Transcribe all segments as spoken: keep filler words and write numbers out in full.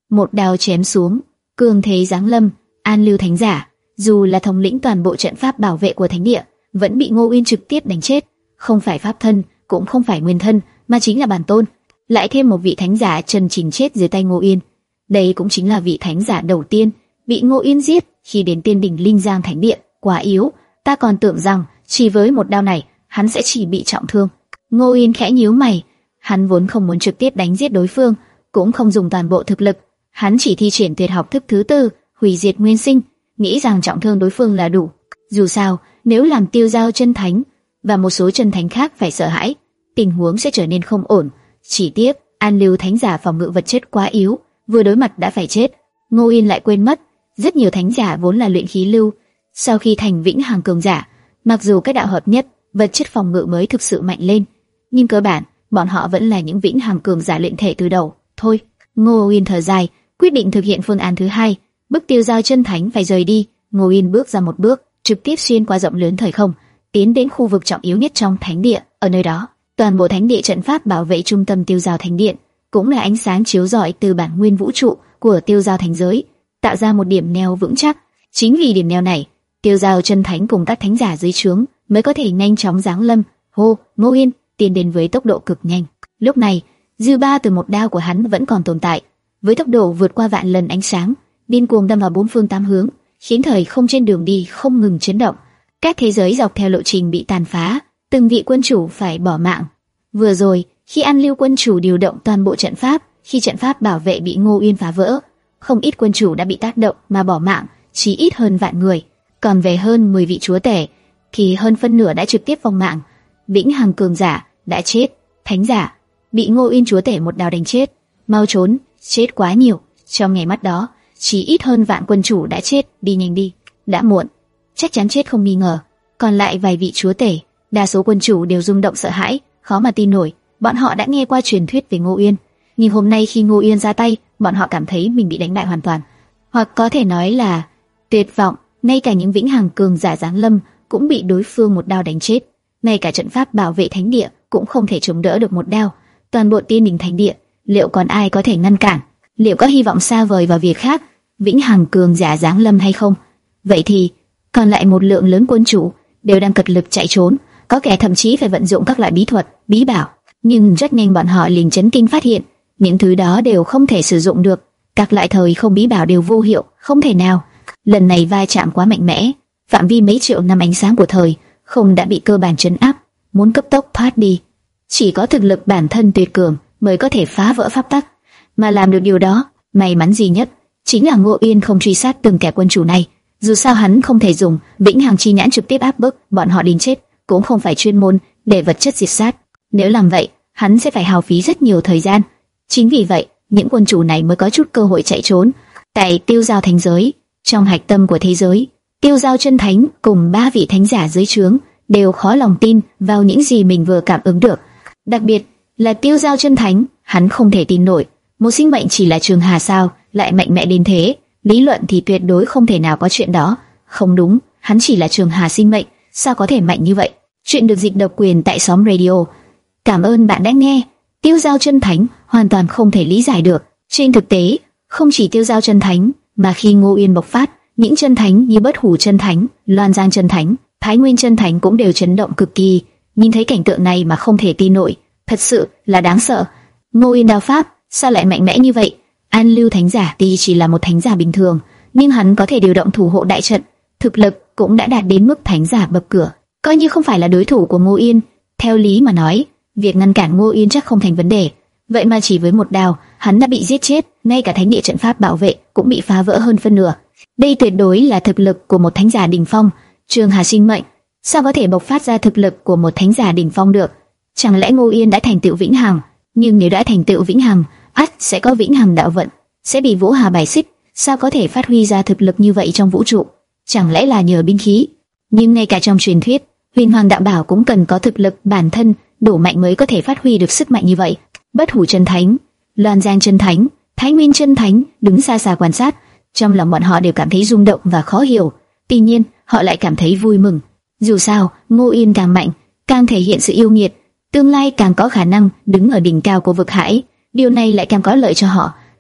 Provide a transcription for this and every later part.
một đao chém xuống, cường thế giáng lâm. An Lưu Thánh Giả, dù là thống lĩnh toàn bộ trận pháp bảo vệ của thánh địa, vẫn bị Ngô Uyên trực tiếp đánh chết. Không phải pháp thân, cũng không phải nguyên thân, mà chính là bản tôn. Lại thêm một vị thánh giả chân chính chết dưới tay Ngô Uyên. Đây cũng chính là vị thánh giả đầu tiên bị Ngô Uyên giết khi đến Tiên Đỉnh Linh Giang Thánh Địa. Quá yếu, ta còn tưởng rằng chỉ với một đao này hắn sẽ chỉ bị trọng thương. Ngô Uyên khẽ nhíu mày, hắn vốn không muốn trực tiếp đánh giết đối phương, cũng không dùng toàn bộ thực lực, hắn chỉ thi triển tuyệt học thức thứ tư, hủy diệt nguyên sinh, nghĩ rằng trọng thương đối phương là đủ. Dù sao, nếu làm Tiêu Giao chân thánh và một số chân thánh khác phải sợ hãi, tình huống sẽ trở nên không ổn. Chỉ tiếc, An Lưu Thánh Giả phòng ngự vật chất quá yếu, vừa đối mặt đã phải chết. Ngô Uyên lại quên mất, rất nhiều thánh giả vốn là luyện khí lưu, sau khi thành vĩnh hằng cường giả, mặc dù các đạo hợp nhất, vật chất phòng ngự mới thực sự mạnh lên, nhưng cơ bản bọn họ vẫn là những vĩnh hằng cường giả luyện thể từ đầu. Thôi, Ngô Uyên thở dài, quyết định thực hiện phương án thứ hai, bức Tiêu Giao chân thánh phải rời đi. Ngô Uyên bước ra một bước, trực tiếp xuyên qua rộng lớn thời không, tiến đến khu vực trọng yếu nhất trong thánh địa. Ở nơi đó, toàn bộ thánh địa trận pháp bảo vệ trung tâm Tiêu Giao Thánh Điện, cũng là ánh sáng chiếu rọi từ bản nguyên vũ trụ của Tiêu Giao Thánh giới, tạo ra một điểm neo vững chắc. Chính vì điểm neo này, Tiêu Giao chân thánh cùng các thánh giả dưới trướng mới có thể nhanh chóng giáng lâm. Hô, Ngô Uyên tiến đến với tốc độ cực nhanh. Lúc này, dư ba từ một đao của hắn vẫn còn tồn tại, với tốc độ vượt qua vạn lần ánh sáng, điên cuồng đâm vào bốn phương tám hướng, khiến thời không trên đường đi không ngừng chấn động. Các thế giới dọc theo lộ trình bị tàn phá, từng vị quân chủ phải bỏ mạng. Vừa rồi, khi An Lưu quân chủ điều động toàn bộ trận pháp, khi trận pháp bảo vệ bị Ngô Uyên phá vỡ, không ít quân chủ đã bị tác động mà bỏ mạng, chỉ ít hơn vạn người. Còn về hơn mười vị chúa tể, thì hơn phân nửa đã trực tiếp vong mạng. Vĩnh hằng cường giả đã chết, thánh giả bị Ngô Uyên chúa tể một đao đánh chết. Mau trốn, chết quá nhiều. Trong ngày mắt đó, chỉ ít hơn vạn quân chủ đã chết. Đi nhanh đi, đã muộn, chắc chắn chết không nghi ngờ. Còn lại vài vị chúa tể, đa số quân chủ đều rung động sợ hãi, khó mà tin nổi. Bọn họ đã nghe qua truyền thuyết về Ngô Uyên, nhưng hôm nay khi Ngô Uyên ra tay, bọn họ cảm thấy mình bị đánh bại hoàn toàn, hoặc có thể nói là tuyệt vọng. Ngay cả những vĩnh hằng cường giả giáng lâm cũng bị đối phương một đao đánh chết. Ngay cả trận pháp bảo vệ thánh địa cũng không thể chống đỡ được một đao. Toàn bộ Tiên Đình Thánh Địa, liệu còn ai có thể ngăn cản? Liệu có hy vọng xa vời vào việc khác vĩnh hằng cường giả giáng lâm hay không? Vậy thì còn lại một lượng lớn quân chủ đều đang cật lực chạy trốn, có kẻ thậm chí phải vận dụng các loại bí thuật, bí bảo, nhưng rất nhanh bọn họ liền chấn kinh phát hiện những thứ đó đều không thể sử dụng được. Các loại thời không bí bảo đều vô hiệu, không thể nào. Lần này va chạm quá mạnh mẽ, phạm vi mấy triệu năm ánh sáng của thời không đã bị cơ bản trấn áp, muốn cấp tốc thoát đi, chỉ có thực lực bản thân tuyệt cường mới có thể phá vỡ pháp tắc. Mà làm được điều đó, may mắn duy nhất chính là Ngô Uyên không truy sát từng kẻ quân chủ này. Dù sao hắn không thể dùng vĩnh hằng chi nhãn trực tiếp áp bức bọn họ đến chết, cũng không phải chuyên môn để vật chất diệt sát. Nếu làm vậy, hắn sẽ phải hao phí rất nhiều thời gian. Chính vì vậy, những quân chủ này mới có chút cơ hội chạy trốn. Tại Tiêu Giao Thánh giới, trong hạch tâm của thế giới, Tiêu Giao chân thánh cùng ba vị thánh giả dưới trướng đều khó lòng tin vào những gì mình vừa cảm ứng được. Đặc biệt là Tiêu Giao chân thánh, hắn không thể tin nổi, một sinh mệnh chỉ là Trường Hà sao lại mạnh mẽ đến thế. Lý luận thì tuyệt đối không thể nào có chuyện đó. Không đúng, hắn chỉ là Trường Hà sinh mệnh, sao có thể mạnh như vậy? Chuyện được dịch độc quyền tại Xóm Radio. Cảm ơn bạn đã nghe. Tiêu Giao chân thánh hoàn toàn không thể lý giải được. Trên thực tế, không chỉ Tiêu Giao chân thánh, mà khi Ngô Uyên bộc phát, những chân thánh như Bất Hủ chân thánh, Loan Giang chân thánh, Thái Nguyên chân thánh cũng đều chấn động cực kỳ. Nhìn thấy cảnh tượng này mà không thể tin nổi, thật sự là đáng sợ. Ngô Uyên đao pháp sao lại mạnh mẽ như vậy? An Lưu thánh giả tuy chỉ là một thánh giả bình thường, nhưng hắn có thể điều động thủ hộ đại trận, thực lực cũng đã đạt đến mức thánh giả bậc cửa, coi như không phải là đối thủ của Ngô Uyên. Theo lý mà nói, việc ngăn cản Ngô Uyên chắc không thành vấn đề. Vậy mà chỉ với một đao, hắn đã bị giết chết, ngay cả thánh địa trận pháp bảo vệ cũng bị phá vỡ hơn phân nửa. Đây tuyệt đối là thực lực của một thánh giả đỉnh phong. Trường Hà sinh mệnh sao có thể bộc phát ra thực lực của một thánh giả đỉnh phong được? Chẳng lẽ Ngô Uyên đã thành tựu vĩnh hằng? Nhưng nếu đã thành tựu vĩnh hằng, ắt sẽ có vĩnh hằng đạo vận, sẽ bị Vũ Hà bài xích. Sao có thể phát huy ra thực lực như vậy trong vũ trụ? Chẳng lẽ là nhờ binh khí? Nhưng ngay cả trong truyền thuyết, Huyền Hoàng đạo bảo cũng cần có thực lực bản thân đủ mạnh mới có thể phát huy được sức mạnh như vậy. Bất Hủ chân thánh, Loan Giang chân thánh, Thái Nguyên chân thánh đứng xa xa quan sát, trong lòng bọn họ đều cảm thấy rung động và khó hiểu. Tuy nhiên, họ lại cảm thấy vui mừng. Dù sao, Ngô Uyên càng mạnh, càng thể hiện sự yêu nghiệt, tương lai càng có khả năng đứng ở đỉnh cao của vực hải. Điều này lại càng có lợi cho họ.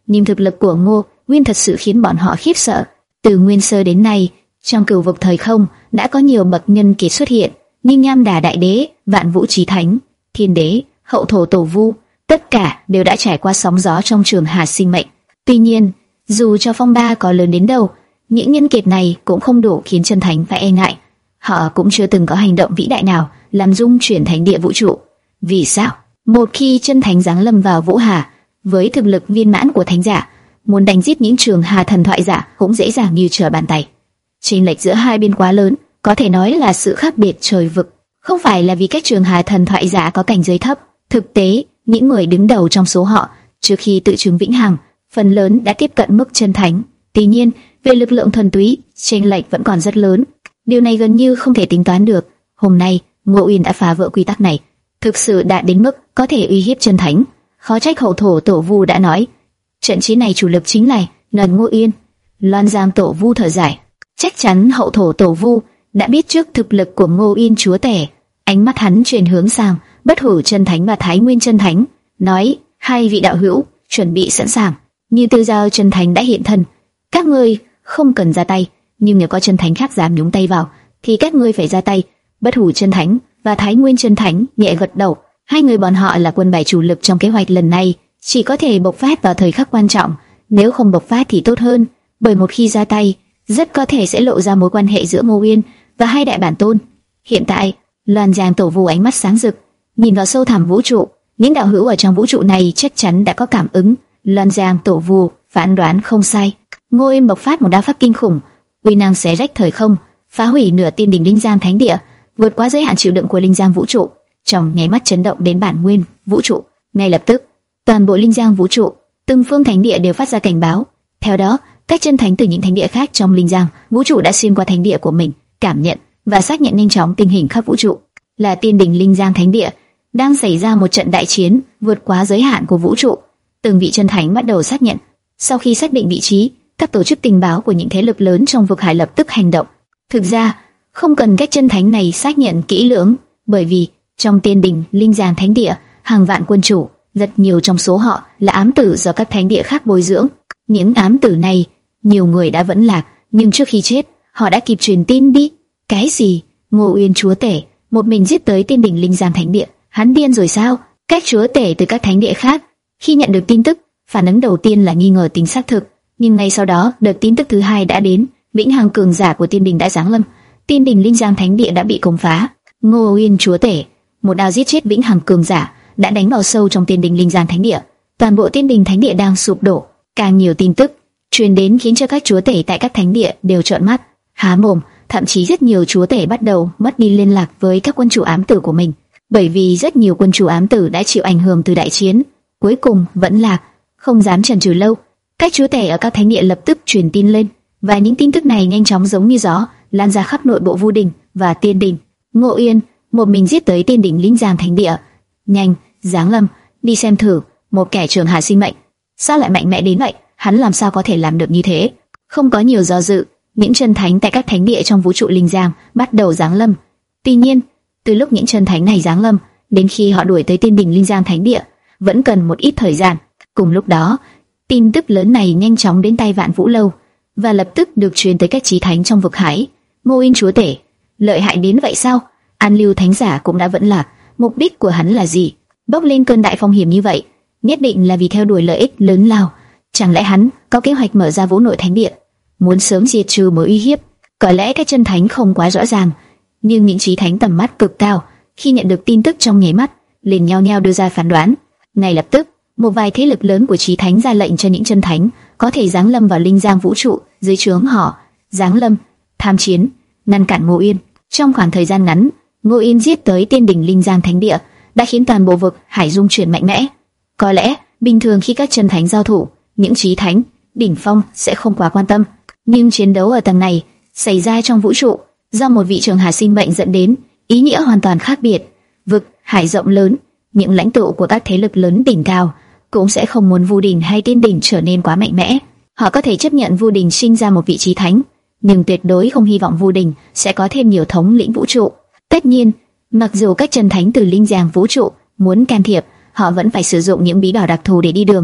nhưng thực lực của Ngô Nguyên thật sự khiến bọn họ khiếp sợ. Từ nguyên sơ đến nay, trong cửu vực thời không đã có nhiều bậc nhân kiệt xuất hiện, như Nham Đà Đại Đế, Vạn Vũ Chí Thánh, Thiên Đế, Hậu Thổ Tổ Vu, tất cả đều đã trải qua sóng gió trong trường hà sinh mệnh. Tuy nhiên, dù cho phong ba có lớn đến đâu, những nhân kiệt này cũng không đủ khiến chân thánh phải e ngại. Họ cũng chưa từng có hành động vĩ đại nào làm rung chuyển thánh địa vũ trụ. Vì sao? Một khi chân thánh giáng lâm vào vũ hà, với thực lực viên mãn của thánh giả, muốn đánh giết những trường hà thần thoại giả cũng dễ dàng như trở bàn tay. Chênh lệch giữa hai bên quá lớn, có thể nói là sự khác biệt trời vực. Không phải là vì các trường hà thần thoại giả có cảnh giới thấp, thực tế, những người đứng đầu trong số họ, trước khi tự chứng vĩnh hằng, phần lớn đã tiếp cận mức chân thánh. Tuy nhiên, về lực lượng thuần túy, chênh lệch vẫn còn rất lớn. Điều này gần như không thể tính toán được. Hôm nay, Ngô Uyên đã phá vỡ quy tắc này, thực sự đạt đến mức có thể uy hiếp chân thánh. Khó trách Hậu Thổ Tổ Vu đã nói, trận chiến này chủ lực chính là ngần Ngô Uyên. Loan Giang Tổ Vu thở dài, chắc chắn Hậu Thổ Tổ Vu đã biết trước thực lực của Ngô Uyên chúa tể. Ánh mắt hắn chuyển hướng sang Bất Hủ Chân Thánh và Thái Nguyên Chân Thánh, nói: hai vị đạo hữu chuẩn bị sẵn sàng. Như Tư Giao Chân Thánh đã hiện thân, các ngươi không cần ra tay, nhưng nếu có chân thánh khác dám nhúng tay vào, thì các ngươi phải ra tay. Bất Hủ Chân Thánh và Thái Nguyên Chân Thánh nhẹ gật đầu. Hai người bọn họ là quân bài chủ lực trong kế hoạch lần này, chỉ có thể bộc phát vào thời khắc quan trọng. Nếu không bộc phát thì tốt hơn, bởi một khi ra tay, rất có thể sẽ lộ ra mối quan hệ giữa Ngô Uyên và hai đại bản tôn. Hiện tại, Loan Giang Tổ Vu ánh mắt sáng rực, nhìn vào sâu thẳm vũ trụ. Những đạo hữu ở trong vũ trụ này chắc chắn đã có cảm ứng. Loan Giang Tổ Vu phán đoán không sai. Ngô Uyên bộc phát một đao pháp kinh khủng, uy năng xé rách thời không, phá hủy nửa tiên đỉnh Linh Giang Thánh Địa, vượt quá giới hạn chịu đựng của Linh Giang vũ trụ, trong nháy mắt chấn động đến bản nguyên vũ trụ. Ngay lập tức, toàn bộ Linh Giang vũ trụ, từng phương thánh địa đều phát ra cảnh báo. Theo đó, các chân thánh từ những thánh địa khác trong Linh Giang vũ trụ đã xuyên qua thánh địa của mình, cảm nhận và xác nhận nhanh chóng tình hình khắp vũ trụ. Là tiên đỉnh Linh Giang Thánh Địa đang xảy ra một trận đại chiến vượt quá giới hạn của vũ trụ. Từng vị chân thánh bắt đầu xác nhận. Sau khi xác định vị trí, các tổ chức tình báo của những thế lực lớn trong vực hải lập tức hành động. Thực ra, không cần các chân thánh này xác nhận kỹ lưỡng, bởi vì trong tiên đỉnh Linh Giang Thánh Địa, hàng vạn quân chủ, rất nhiều trong số họ là ám tử do các thánh địa khác bồi dưỡng. Những ám tử này, nhiều người đã vẫn lạc, nhưng trước khi chết, họ đã kịp truyền tin đi. Cái gì? Ngô Uyên chúa tể một mình giết tới tiên đỉnh Linh Giang Thánh Địa? Hắn điên rồi sao? Các chúa tể từ các thánh địa khác, khi nhận được tin tức, phản ứng đầu tiên là nghi ngờ tính xác thực, nhưng ngay sau đó, đợt tin tức thứ hai đã đến. Vĩnh hằng cường giả của tiên đỉnh đã giáng lâm, tiên đỉnh Linh Giang Thánh Địa đã bị công phá. Ngô Uyên chúa tể một đao giết chết vĩnh hằng cường giả, đã đánh vào sâu trong tiên đỉnh Linh Giang Thánh Địa. Toàn bộ tiên đỉnh Thánh Địa đang sụp đổ. Càng nhiều tin tức truyền đến khiến cho các chúa tể tại các thánh địa đều trợn mắt, há mồm. Thậm chí rất nhiều chúa tể bắt đầu mất đi liên lạc với các quân chủ ám tử của mình, bởi vì rất nhiều quân chủ ám tử đã chịu ảnh hưởng từ đại chiến, cuối cùng vẫn lạc, không dám chần chừ lâu. Các chúa tể ở các thánh địa lập tức truyền tin lên, và những tin tức này nhanh chóng giống như gió lan ra khắp nội bộ Vu Đình và Tiên Đình. Ngô Uyên một mình giết tới tiên đỉnh Linh Giang Thánh Địa. Nhanh, giáng lâm, đi xem thử, một kẻ trường hà sinh mệnh, sao lại mạnh mẽ đến vậy? Hắn làm sao có thể làm được như thế? Không có nhiều do dự, những chân thánh tại các thánh địa trong vũ trụ Linh Giang bắt đầu giáng lâm. Tuy nhiên, từ lúc những chân thánh này giáng lâm đến khi họ đuổi tới tiên đỉnh Linh Giang Thánh Địa, vẫn cần một ít thời gian. Cùng lúc đó, tin tức lớn này nhanh chóng đến tay Vạn Vũ Lâu và lập tức được truyền tới các chí thánh trong vực hải. Ngô Uyên chúa tể lợi hại đến vậy sao? An Lưu thánh giả cũng đã vẫn lạc. Mục đích của hắn là gì? Bốc lên cơn đại phong hiểm như vậy, nhất định là vì theo đuổi lợi ích lớn lao. Chẳng lẽ hắn có kế hoạch mở ra vũ nội thánh địa, muốn sớm diệt trừ mối uy hiếp? Có lẽ các chân thánh không quá rõ ràng, nhưng những chí thánh tầm mắt cực cao khi nhận được tin tức trong nháy mắt liền nhao nhao đưa ra phán đoán. Ngay lập tức, một vài thế lực lớn của chí thánh ra lệnh cho những chân thánh có thể giáng lâm vào Linh Giang vũ trụ dưới trướng họ, giáng lâm, tham chiến, ngăn cản Ngô Uyên. Trong khoảng thời gian ngắn, Ngô Uyên giết tới tiên đỉnh Linh Giang Thánh Địa đã khiến toàn bộ vực hải rung chuyển mạnh mẽ. Có lẽ bình thường khi các chân thánh giao thủ, những chí thánh đỉnh phong sẽ không quá quan tâm, nhưng chiến đấu ở tầng này xảy ra trong vũ trụ, do một vị trường hà sinh mệnh dẫn đến, ý nghĩa hoàn toàn khác biệt. Vực hải rộng lớn, những lãnh tụ của các thế lực lớn đỉnh cao cũng sẽ không muốn Vu Đình hay Tiên Đình trở nên quá mạnh mẽ. Họ có thể chấp nhận Vu Đình sinh ra một vị chí thánh, nhưng tuyệt đối không hy vọng Vu Đình sẽ có thêm nhiều thống lĩnh vũ trụ. Tất nhiên, mặc dù các chân thánh từ Linh Giang vũ trụ muốn can thiệp, họ vẫn phải sử dụng những bí bảo đặc thù để đi đường.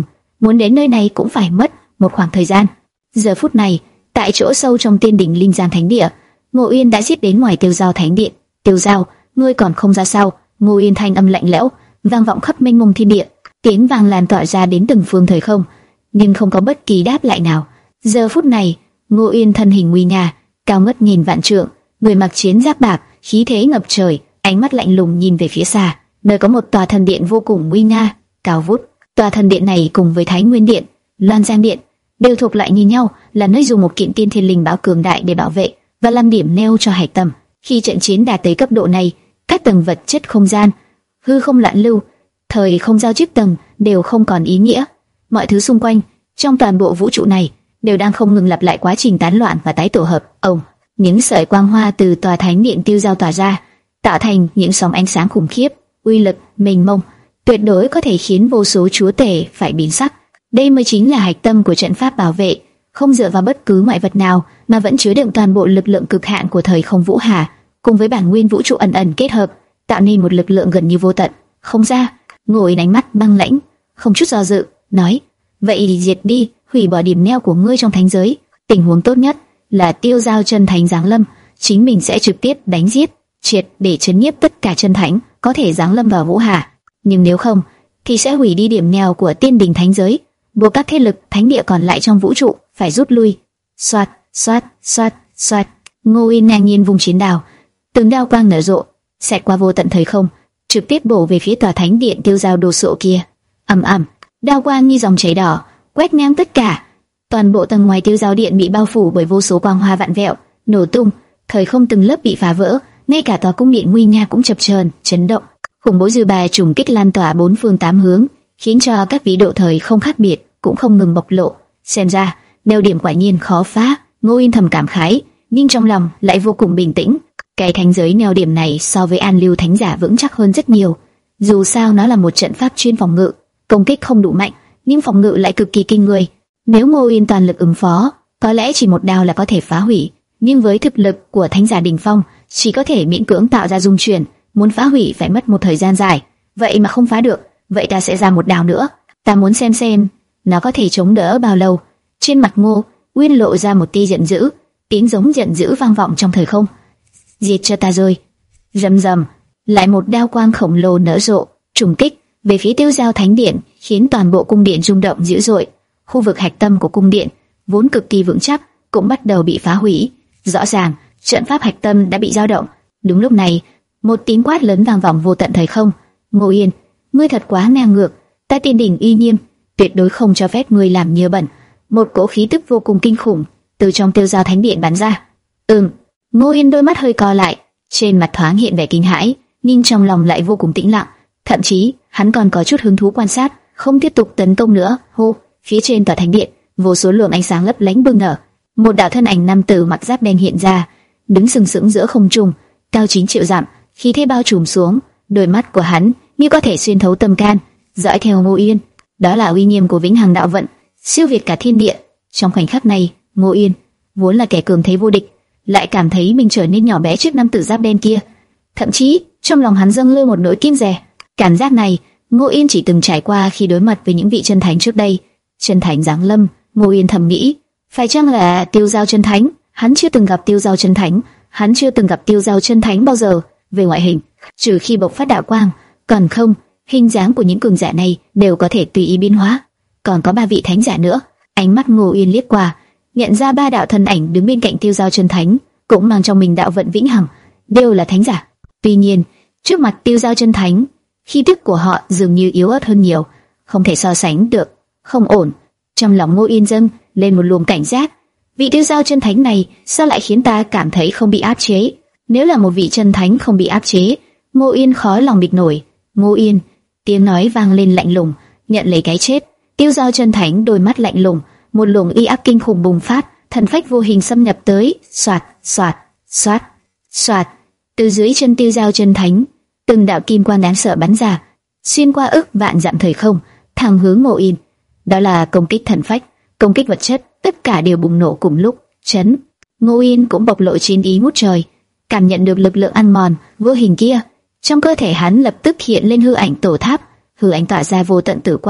muốn đến nơi này cũng phải mất một khoảng thời gian. Giờ phút này, tại chỗ sâu trong tiên đỉnh Linh Giang Thánh Địa, Ngô Uyên đã giết đến ngoài Tiêu Giao Thánh Điện. Tiêu Giao, ngươi còn không ra sao? Ngô Uyên thanh âm lạnh lẽo vang vọng khắp mênh mông thiên địa, tiếng vang lan tỏa ra đến từng phương thời không, nhưng không có bất kỳ đáp lại nào. Giờ phút này, Ngô Uyên thân hình nguy nga, cao ngất nghìn vạn trượng, người mặc chiến giáp bạc, khí thế ngập trời, ánh mắt lạnh lùng nhìn về phía xa, nơi có một tòa thần điện vô cùng nguy nga, cao vút. Tòa thần điện này cùng với Thái Nguyên Điện, Loan Giang Điện đều thuộc lại như nhau, là nơi dùng một kiện tiên thiên linh bảo cường đại để bảo vệ và làm điểm neo cho hải tâm. Khi trận chiến đạt tới cấp độ này, các tầng vật chất không gian, hư không loạn lưu, thời không giao chiếc tầng đều không còn ý nghĩa. Mọi thứ xung quanh trong toàn bộ vũ trụ này đều đang không ngừng lặp lại quá trình tán loạn và tái tổ hợp. Ông, những sợi quang hoa từ tòa thánh điện Tiêu Giao tỏa ra, tạo thành những sóng ánh sáng khủng khiếp, uy lực mênh mông, tuyệt đối có thể khiến vô số chúa tể phải biến sắc. Đây mới chính là hạch tâm của trận pháp bảo vệ, không dựa vào bất cứ ngoại vật nào mà vẫn chứa đựng toàn bộ lực lượng cực hạn của thời không vũ hà, cùng với bản nguyên vũ trụ ẩn ẩn kết hợp, tạo nên một lực lượng gần như vô tận. Không ra, ngồi ánh mắt băng lãnh, không chút do dự, nói: vậy thì diệt đi, hủy bỏ điểm neo của ngươi trong thánh giới. Tình huống tốt nhất là Tiêu Giao chân thánh giáng lâm, chính mình sẽ trực tiếp đánh giết, triệt để chấn nhiếp tất cả chân thánh có thể giáng lâm vào vũ hà. Nhưng nếu không, thì sẽ hủy đi điểm neo của tiên đình thánh giới, buộc các thế lực thánh địa còn lại trong vũ trụ phải rút lui. Xoát, xoát, xoát, xoát. Ngô Uyên ngang nhiên vùng chiến đao, từng đao quang nở rộ, xẹt qua vô tận thời không, trực tiếp bổ về phía tòa thánh điện Tiêu Giao đồ sộ kia. Ầm ầm, đao quang như dòng chảy đỏ quét ngang tất cả. Toàn bộ tầng ngoài Tiêu Giao điện bị bao phủ bởi vô số quang hoa vạn vẹo, nổ tung, thời không từng lớp bị phá vỡ, ngay cả tòa cung điện nguy nga cũng chập chờn, chấn động. Khủng bố dư ba trùng kích lan tỏa bốn phương tám hướng, khiến cho các vĩ độ thời không khác biệt cũng không ngừng bộc lộ. Xem ra, neo điểm quả nhiên khó phá. Ngô Uyên thầm cảm khái, nhưng trong lòng lại vô cùng bình tĩnh. Cái thánh giới neo điểm này so với An Lưu Thánh Giả vững chắc hơn rất nhiều. Dù sao nó là một trận pháp chuyên phòng ngự, công kích không đủ mạnh, nhưng phòng ngự lại cực kỳ kinh người. Nếu Ngô Uyên toàn lực ứng phó, có lẽ chỉ một đao là có thể phá hủy. Nhưng với thực lực của Thánh Giả đỉnh phong, chỉ có thể miễn cưỡng tạo ra dung chuyển, muốn phá hủy phải mất một thời gian dài. Vậy mà không phá được, vậy ta sẽ ra một đao nữa. Ta muốn xem xem nó có thể chống đỡ bao lâu. Trên mặt Ngô Uyên lộ ra một tia giận dữ, tiếng giống giận dữ vang vọng trong thời không. Diệt cho ta rồi. Rầm rầm, lại một đao quang khổng lồ nở rộ, trùng kích về phía Tiêu Giao Thánh Điện, khiến toàn bộ cung điện rung động dữ dội. Khu vực hạch tâm của cung điện vốn cực kỳ vững chắc cũng bắt đầu bị phá hủy. Rõ ràng trận pháp hạch tâm đã bị dao động. Đúng lúc này, một tiếng quát lớn vang vọng vô tận thời không. Ngô Uyên, ngươi thật quá ngang ngược, ta tiên đỉnh uy nghiêm, tuyệt đối không cho phép ngươi làm nhơ bẩn. Một cỗ khí tức vô cùng kinh khủng từ trong Tiêu Giao Thánh Điện bắn ra. Ừm. Ngô Uyên đôi mắt hơi co lại, trên mặt thoáng hiện vẻ kinh hãi, nhưng trong lòng lại vô cùng tĩnh lặng. Thậm chí hắn còn có chút hứng thú quan sát, không tiếp tục tấn công nữa. Hô, phía trên tòa thánh điện, vô số luồng ánh sáng lấp lánh bừng nở. Một đạo thân ảnh nam tử mặc giáp đen hiện ra, đứng sừng sững giữa không trung, cao chín triệu dặm, khí thế bao trùm xuống. Đôi mắt của hắn như có thể xuyên thấu tâm can, dõi theo Ngô Uyên. Đó là uy nghiêm của Vĩnh Hằng Đạo Vận, siêu việt cả thiên địa. Trong khoảnh khắc này, Ngô Uyên vốn là kẻ cường thế vô địch, lại cảm thấy mình trở nên nhỏ bé trước nam tử giáp đen kia. Thậm chí trong lòng hắn dâng lên một nỗi kiêng dè. Cảm giác này Ngô Uyên chỉ từng trải qua khi đối mặt với những vị chân thánh trước đây. Chân thánh giáng lâm, Ngô Uyên thầm nghĩ, phải chăng là Tiêu Giao chân thánh? Hắn chưa từng gặp Tiêu Giao chân thánh, hắn chưa từng gặp Tiêu Giao chân thánh bao giờ. Về ngoại hình, trừ khi bộc phát đạo quang, còn không, hình dáng của những cường giả này đều có thể tùy ý biến hóa. Còn có ba vị thánh giả nữa. Ánh mắt Ngô Uyên liếc qua, nhận ra ba đạo thân ảnh đứng bên cạnh Tiêu Giao chân thánh, cũng mang trong mình đạo vận vĩnh hằng, đều là thánh giả. Tuy nhiên, trước mặt Tiêu Giao chân thánh, khí tức của họ dường như yếu ớt hơn nhiều, không thể so sánh được. Không ổn. Trong lòng Ngô Uyên dâng lên một luồng cảnh giác. Vị Tiêu Giao chân thánh này sao lại khiến ta cảm thấy không bị áp chế? Nếu là một vị chân thánh không bị áp chế, Ngô Uyên khó lòng bịch nổi. Ngô Uyên, tiếng nói vang lên lạnh lùng, nhận lấy cái chết. Tiêu Giao chân thánh đôi mắt lạnh lùng, một luồng uy áp kinh khủng bùng phát, thần phách vô hình xâm nhập tới. Soạt, soạt, soạt, soạt. Từ dưới chân Tiêu Giao chân thánh, từng đạo kim quang đáng sợ bắn ra, xuyên qua ức vạn dặm thời không, thẳng hướng Ngô Uyên. Đó là công kích thần phách, công kích vật chất, tất cả đều bùng nổ cùng lúc. Chấn. Ngô Uyên cũng bộc lộ chiến ý ngút trời, cảm nhận được lực lượng ăn mòn vô hình kia. Trong cơ thể hắn lập tức hiện lên hư ảnh tổ tháp, hư ảnh tỏa ra vô tận tử quang,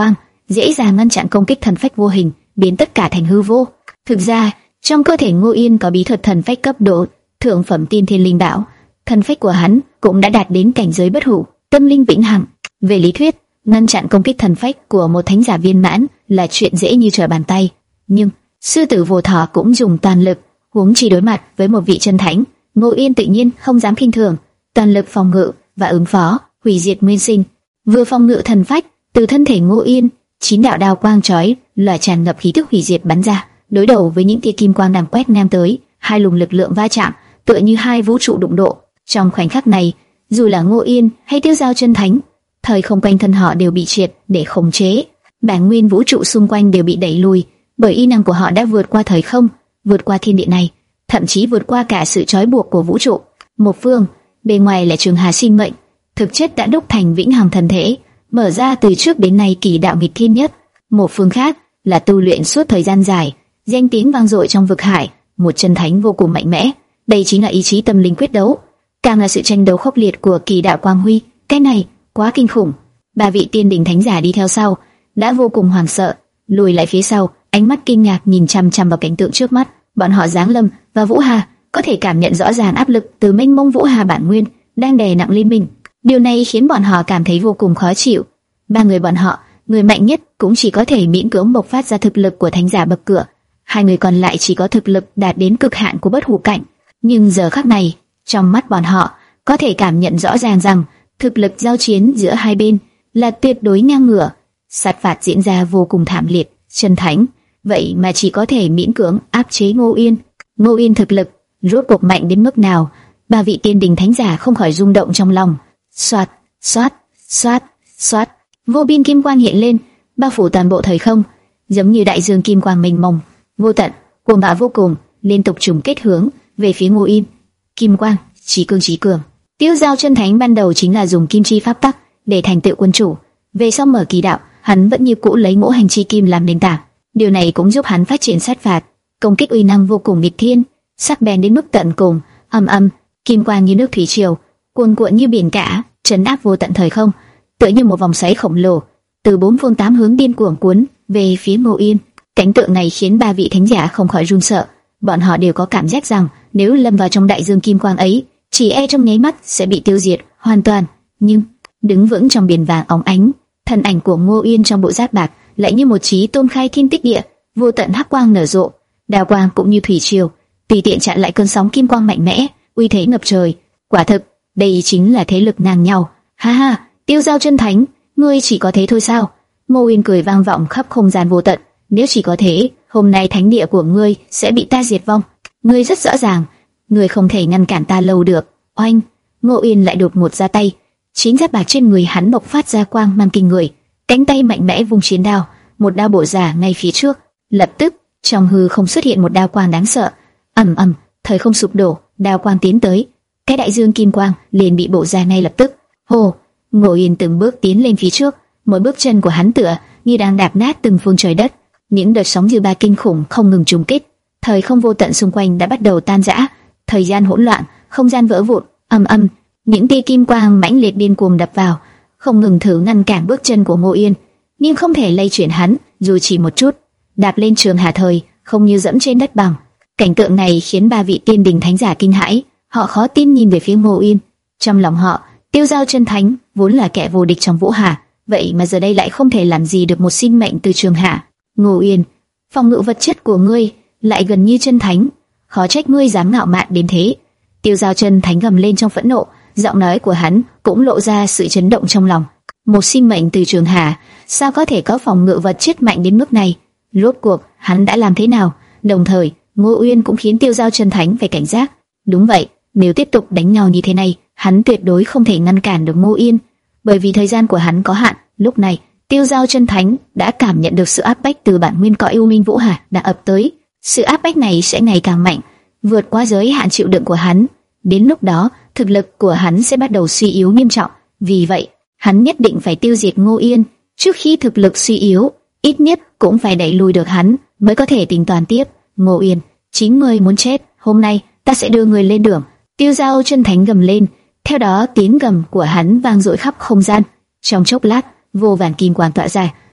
dễ dàng ngăn chặn công kích thần phách vô hình, biến tất cả thành hư vô. Thực ra, trong cơ thể Ngô Yên có bí thuật thần phách cấp độ thượng phẩm tiên thiên linh bảo, thần phách của hắn cũng đã đạt đến cảnh giới bất hủ, tâm linh vĩnh hằng. Về lý thuyết, ngăn chặn công kích thần phách của một thánh giả viên mãn là chuyện dễ như trở bàn tay. Nhưng sư tử vô thọ cũng dùng toàn lực, huống chi đối mặt với một vị chân thánh, Ngô Yên tự nhiên không dám khinh thường, toàn lực phòng ngự và ứng phó, hủy diệt nguyên sinh. Vừa phòng ngự thần phách, từ thân thể Ngô Yên, chín đạo đao quang chói lòa tràn ngập khí tức hủy diệt bắn ra, đối đầu với những tia kim quang đang quét ngang tới, hai luồng lực lượng va chạm, tựa như hai vũ trụ đụng độ. Trong khoảnh khắc này, dù là Ngô Yên hay Tiêu Giao chân thánh, thời không quanh thân họ đều bị triệt để khống chế, bản nguyên vũ trụ xung quanh đều bị đẩy lùi, bởi y năng của họ đã vượt qua thời không, vượt qua thiên địa này, thậm chí vượt qua cả sự trói buộc của vũ trụ. Một phương, bề ngoài là trường hà sinh mệnh, thực chất đã đúc thành vĩnh hằng thần thể, mở ra từ trước đến nay kỳ đạo nghịch thiên nhất. Một phương khác là tu luyện suốt thời gian dài, danh tiếng vang dội trong vực hải, một chân thánh vô cùng mạnh mẽ. Đây chính là ý chí tâm linh quyết đấu, càng là sự tranh đấu khốc liệt của kỳ đạo quang huy. Cái này quá kinh khủng. Ba vị tiên đỉnh thánh giả đi theo sau đã vô cùng hoảng sợ, lùi lại phía sau, ánh mắt kinh ngạc nhìn chăm chăm vào cảnh tượng trước mắt. Bọn họ giáng lâm và Vũ Hà có thể cảm nhận rõ ràng áp lực từ mênh mông Vũ Hà bản nguyên đang đè nặng lên mình. Điều này khiến bọn họ cảm thấy vô cùng khó chịu. Ba người bọn họ, người mạnh nhất cũng chỉ có thể miễn cưỡng bộc phát ra thực lực của thánh giả bậc cửa, hai người còn lại chỉ có thực lực đạt đến cực hạn của bất hủ cảnh. Nhưng giờ khắc này, trong mắt bọn họ có thể cảm nhận rõ ràng rằng thực lực giao chiến giữa hai bên là tuyệt đối ngang ngửa. Sát phạt diễn ra vô cùng thảm liệt. Chân thánh vậy mà chỉ có thể miễn cưỡng áp chế Ngô Yên. Ngô Yên thực lực rốt cuộc mạnh đến mức nào? Ba vị tiên đình thánh giả không khỏi rung động trong lòng. Xoát, xoát, xoát, xoát, vô biên kim quang hiện lên, bao phủ toàn bộ thời không, giống như đại dương kim quang mênh mông, vô tận, cuồng bạo vô cùng, liên tục trùng kết hướng về phía Ngô Yên. Kim quang, chí cương chí cường. Tiêu Giao chân thánh ban đầu chính là dùng kim chi pháp tắc để thành tựu quân chủ, về sau mở kỳ đạo, hắn vẫn như cũ lấy ngũ hành chi kim làm nền tảng. Điều này cũng giúp hắn phát triển sát phạt, công kích uy năng vô cùng nghịch thiên, sắc bén đến mức tận cùng. Âm âm, kim quang như nước thủy triều, cuồn cuộn như biển cả, trấn áp vô tận thời không, tựa như một vòng xoáy khổng lồ, từ bốn phương tám hướng điên cuồng cuốn về phía Ngô Yên. Cảnh tượng này khiến ba vị thánh giả không khỏi run sợ. Bọn họ đều có cảm giác rằng nếu lâm vào trong đại dương kim quang ấy, chỉ e trong nháy mắt sẽ bị tiêu diệt hoàn toàn. Nhưng đứng vững trong biển vàng óng ánh, thân ảnh của Ngô Yên trong bộ giáp bạc lại như một chí tôn khai thiên tích địa, vô tận hắc quang nở rộ, đào quang cũng như thủy triều, tùy tiện chặn lại cơn sóng kim quang mạnh mẽ, uy thế ngập trời. Quả thực, đây chính là thế lực ngang nhau. Ha ha, Tiêu Giao chân thánh, ngươi chỉ có thế thôi sao? Ngô Yên cười vang vọng khắp không gian vô tận. Nếu chỉ có thế, hôm nay thánh địa của ngươi sẽ bị ta diệt vong. Ngươi rất rõ ràng, ngươi không thể ngăn cản ta lâu được. Oanh! Ngô Yên lại đột ngột ra tay, chính giáp bạc trên người hắn bộc phát ra quang mang kinh người, cánh tay mạnh mẽ vung chiến đao, một đao bổ ra ngay phía trước. Lập tức, trong hư không xuất hiện một đao quang đáng sợ. Ầm ầm, thời không sụp đổ, đao quang tiến tới, cái đại dương kim quang liền bị bổ ra ngay lập tức. Hồ! Ngô Yên từng bước tiến lên phía trước, mỗi bước chân của hắn tựa như đang đạp nát từng phương trời đất. Những đợt sóng dư ba kinh khủng không ngừng trùng kích, thời không vô tận xung quanh đã bắt đầu tan rã, thời gian hỗn loạn, không gian vỡ vụn. Ầm ầm, những tia kim quang mãnh liệt điên cuồng đập vào, không ngừng thử ngăn cản bước chân của Ngô Yên, nhưng không thể lay chuyển hắn dù chỉ một chút. Đạp lên trường hà thời, không như dẫm trên đất bằng. Cảnh tượng này khiến ba vị tiên đình thánh giả kinh hãi, họ khó tin nhìn về phía Ngô Yên. Trong lòng họ, Tiêu Giao chân thánh vốn là kẻ vô địch trong Vũ Hà, vậy mà giờ đây lại không thể làm gì được một sinh mệnh từ trường hà. Ngô Yên, phòng ngự vật chất của ngươi lại gần như chân thánh, khó trách ngươi dám ngạo mạn đến thế. Tiêu Giao chân thánh gầm lên trong phẫn nộ, giọng nói của hắn cũng lộ ra sự chấn động trong lòng. Một sinh mệnh từ trường hà, sao có thể có phòng ngự vật chất mạnh đến mức này? Rốt cuộc hắn đã làm thế nào? Đồng thời, Ngô Uyên cũng khiến Tiêu Giao chân thánh phải cảnh giác. Đúng vậy, nếu tiếp tục đánh nhau như thế này, hắn tuyệt đối không thể ngăn cản được Ngô Uyên, bởi vì thời gian của hắn có hạn. Lúc này, Tiêu Giao chân thánh đã cảm nhận được sự áp bách từ bản nguyên cõi U Minh Vũ Hà đã ập tới. Sự áp bách này sẽ ngày càng mạnh, vượt qua giới hạn chịu đựng của hắn. Đến lúc đó, thực lực của hắn sẽ bắt đầu suy yếu nghiêm trọng. Vì vậy, hắn nhất định phải tiêu diệt Ngô Yên. Trước khi thực lực suy yếu, ít nhất cũng phải đẩy lùi được hắn mới có thể tính toán tiếp. Ngô Yên, chính ngươi muốn chết, hôm nay ta sẽ đưa ngươi lên đường. Tiêu Giao chân thánh gầm lên, theo đó tiếng gầm của hắn vang dội khắp không gian. Trong chốc lát, vô vàn kim quang tỏa ra,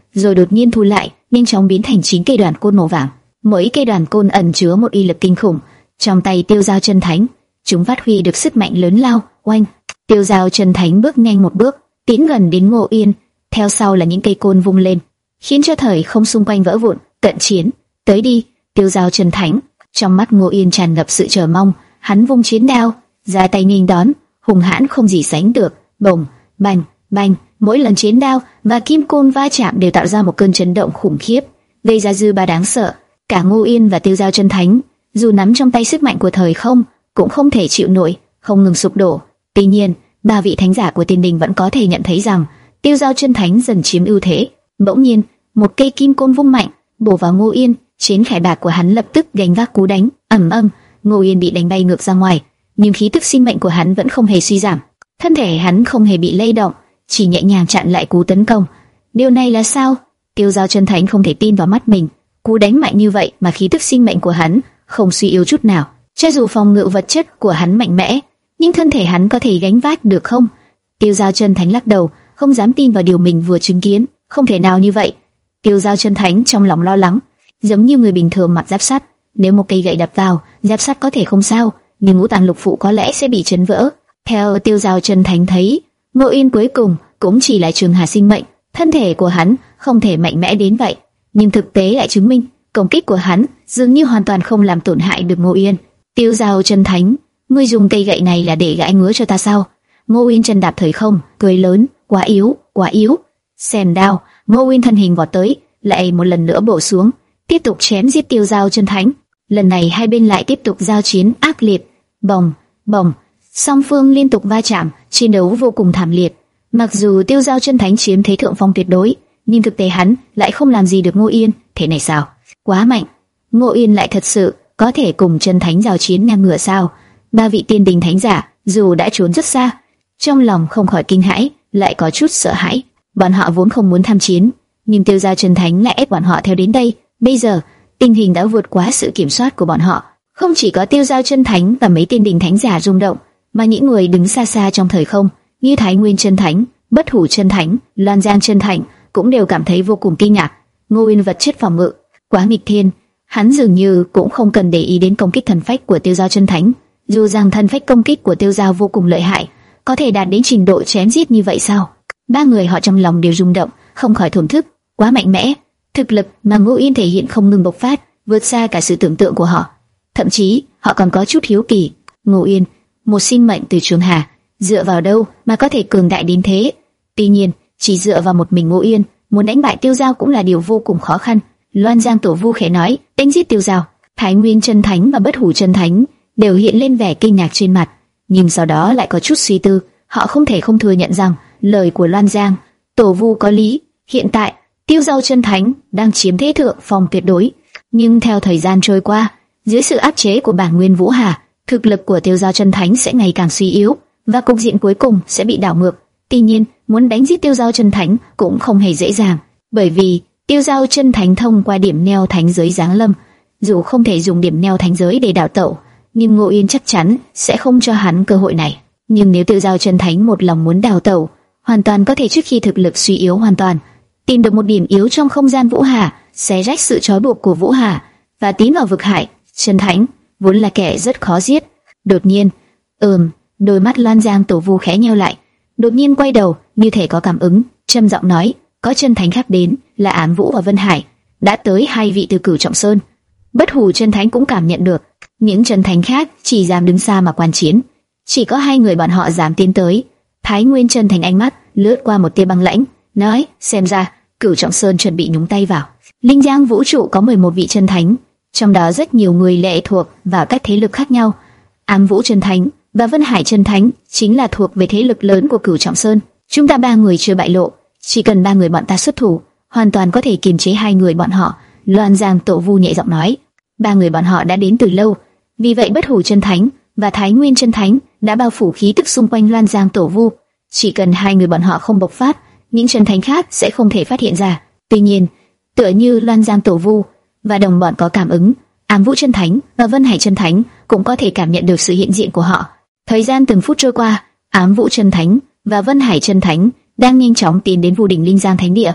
rồi đột nhiên thu lại, nhanh chóng biến thành chín cây đoàn côn màu vàng. Mỗi cây đoàn côn ẩn chứa một uy lực kinh khủng. Trong tay Tiêu Giao Chân Thánh, chúng phát huy được sức mạnh lớn lao. Oanh! Tiêu Giao Chân Thánh bước nhanh một bước, tiến gần đến Ngô Yên, theo sau là những cây côn vung lên, khiến cho thời không xung quanh vỡ vụn. Cận chiến, tới đi, Tiêu Giao Chân Thánh. Trong mắt Ngô Yên tràn ngập sự chờ mong, hắn vung chiến đao, ra tay nghênh đón, hùng hãn không gì sánh được. Bồng, bành, bành, mỗi lần chiến đao và kim côn va chạm đều tạo ra một cơn chấn động khủng khiếp, gây ra dư ba đáng sợ. Cả Ngô Yên và Tiêu Giao Chân Thánh, dù nắm trong tay sức mạnh của thời không, cũng không thể chịu nổi, không ngừng sụp đổ. Tuy nhiên, ba vị thánh giả của Tiên Đình vẫn có thể nhận thấy rằng Tiêu Giao Chân Thánh dần chiếm ưu thế. Bỗng nhiên, một cây kim côn vung mạnh, bổ vào Ngô Yên, trên khải bạc của hắn lập tức gánh vác cú đánh. Ầm ầm, Ngô Yên bị đánh bay ngược ra ngoài, nhưng khí tức sinh mệnh của hắn vẫn không hề suy giảm. Thân thể hắn không hề bị lay động, chỉ nhẹ nhàng chặn lại cú tấn công. Điều này là sao? Tiêu Giao Chân Thánh không thể tin vào mắt mình. Cú đánh mạnh như vậy mà khí tức sinh mệnh của hắn không suy yếu chút nào. Cho dù phòng ngự vật chất của hắn mạnh mẽ, nhưng thân thể hắn có thể gánh vác được không? Tiêu Giao Chân Thánh lắc đầu, không dám tin vào điều mình vừa chứng kiến. Không thể nào như vậy. Tiêu Giao Chân Thánh trong lòng lo lắng, giống như người bình thường mặc giáp sắt, nếu một cây gậy đập vào, giáp sắt có thể không sao, nhưng ngũ tạng lục phủ có lẽ sẽ bị chấn vỡ. Theo Tiêu Giao Chân Thánh thấy, Ngô Yên cuối cùng cũng chỉ là trường hà sinh mệnh, thân thể của hắn không thể mạnh mẽ đến vậy, nhưng thực tế lại chứng minh công kích của hắn dường như hoàn toàn không làm tổn hại được Ngô Yên. Tiêu Giao Chân Thánh, ngươi dùng cây gậy này là để gãi ngứa cho ta sao? Ngô Yên chân đạp thời không, cười lớn, quá yếu, quá yếu. Xèn đao, Ngô Yên thân hình vọt tới, lại một lần nữa bổ xuống, tiếp tục chém giết Tiêu Giao Chân Thánh. Lần này hai bên lại tiếp tục giao chiến ác liệt, bồng, bồng, song phương liên tục va chạm, chiến đấu vô cùng thảm liệt. Mặc dù Tiêu Giao Chân Thánh chiếm thế thượng phong tuyệt đối, nhưng thực tế hắn lại không làm gì được Ngô Yên. Thế này sao? Quá mạnh! Ngô Yên lại thật sự có thể cùng Chân Thánh giao chiến ngang ngửa sao? Ba vị tiên đình thánh giả dù đã trốn rất xa, trong lòng không khỏi kinh hãi, lại có chút sợ hãi. Bọn họ vốn không muốn tham chiến, nhưng Tiêu Giao Chân Thánh lại ép bọn họ theo đến đây. Bây giờ tình hình đã vượt quá sự kiểm soát của bọn họ. Không chỉ có Tiêu Giao Chân Thánh và mấy tiên đình thánh giả rung động, mà những người đứng xa xa trong thời không, như Thái Nguyên Chân Thánh, Bất Hủ Chân Thánh, Loan Giang Chân Thánh, cũng đều cảm thấy vô cùng kinh ngạc. Ngô Yên vật chất phòng ngự quá nghịch thiên, hắn dường như cũng không cần để ý đến công kích thần phách của Tiêu Giao Chân Thánh. Dù rằng thần phách công kích của Tiêu Giao vô cùng lợi hại, có thể đạt đến trình độ chém giết như vậy sao? Ba người họ trong lòng đều rung động, không khỏi thổn thức, quá mạnh mẽ. Thực lực mà Ngô Yên thể hiện không ngừng bộc phát, vượt xa cả sự tưởng tượng của họ. Thậm chí, họ còn có chút hiếu kỳ. Ngô Yên, một sinh mệnh từ Trường Hà, dựa vào đâu mà có thể cường đại đến thế? Tuy nhiên, chỉ dựa vào một mình Ngô Yên, muốn đánh bại Tiêu Giao cũng là điều vô cùng khó khăn. Loan Giang Tổ Vu khẽ nói, đánh giết Tiêu Giao. Thái Nguyên Chân Thánh và Bất Hủ Chân Thánh đều hiện lên vẻ kinh ngạc trên mặt, nhưng sau đó lại có chút suy tư. Họ không thể không thừa nhận rằng lời của Loan Giang Tổ Vu có lý. Hiện tại, Tiêu Giao Chân Thánh đang chiếm thế thượng phong tuyệt đối, nhưng theo thời gian trôi qua, dưới sự áp chế của bản nguyên Vũ Hà, thực lực của Tiêu Giao Chân Thánh sẽ ngày càng suy yếu và cục diện cuối cùng sẽ bị đảo ngược. Tuy nhiên, muốn đánh giết Tiêu Giao Chân Thánh cũng không hề dễ dàng, bởi vì Tiêu Giao Chân Thánh thông qua điểm neo thánh giới giáng lâm, dù không thể dùng điểm neo thánh giới để đảo tẩu, nhưng Ngô Yên chắc chắn sẽ không cho hắn cơ hội này. Nhưng nếu Tiêu Giao Chân Thánh một lòng muốn đảo tẩu, hoàn toàn có thể trước khi thực lực suy yếu hoàn toàn, tìm được một điểm yếu trong không gian Vũ Hà, xé rách sự trói buộc của Vũ Hà và tiến vào vực hải. Chân Thánh vốn là kẻ rất khó giết. Đột nhiên, ừm, đôi mắt Loan Giang Tổ Vu khẽ nheo lại, đột nhiên quay đầu, như thể có cảm ứng, trầm giọng nói, có chân thánh khác đến, là Ám Vũ và Vân Hải, đã tới hai vị từ Cửu Trọng Sơn. Bất Hủ Chân Thánh cũng cảm nhận được, những chân thánh khác chỉ dám đứng xa mà quan chiến, chỉ có hai người bọn họ dám tiến tới. Thái Nguyên Chân Thánh ánh mắt lướt qua một tia băng lãnh, nói, xem ra Cửu Trọng Sơn chuẩn bị nhúng tay vào. Linh Giang vũ trụ có mười một vị chân thánh, trong đó rất nhiều người lệ thuộc vào các thế lực khác nhau. Ám Vũ Chân Thánh và Vân Hải Chân Thánh chính là thuộc về thế lực lớn của Cửu Trọng Sơn. Chúng ta ba người chưa bại lộ, chỉ cần ba người bọn ta xuất thủ, hoàn toàn có thể kiềm chế hai người bọn họ. Loan Giang Tổ Vu nhẹ giọng nói, ba người bọn họ đã đến từ lâu, vì vậy Bất Hủ Chân Thánh và Thái Nguyên Chân Thánh đã bao phủ khí tức xung quanh Loan Giang Tổ Vu. Chỉ cần hai người bọn họ không bộc phát, những chân thánh khác sẽ không thể phát hiện ra. Tuy nhiên, tựa như Loan Giang Tổ Vu và đồng bọn có cảm ứng, Ám Vũ Chân Thánh và Vân Hải Chân Thánh cũng có thể cảm nhận được sự hiện diện của họ. Thời gian từng phút trôi qua, Ám Vũ Chân Thánh và Vân Hải Chân Thánh đang nhanh chóng tiến đến Vu Đỉnh Linh Giang Thánh Địa.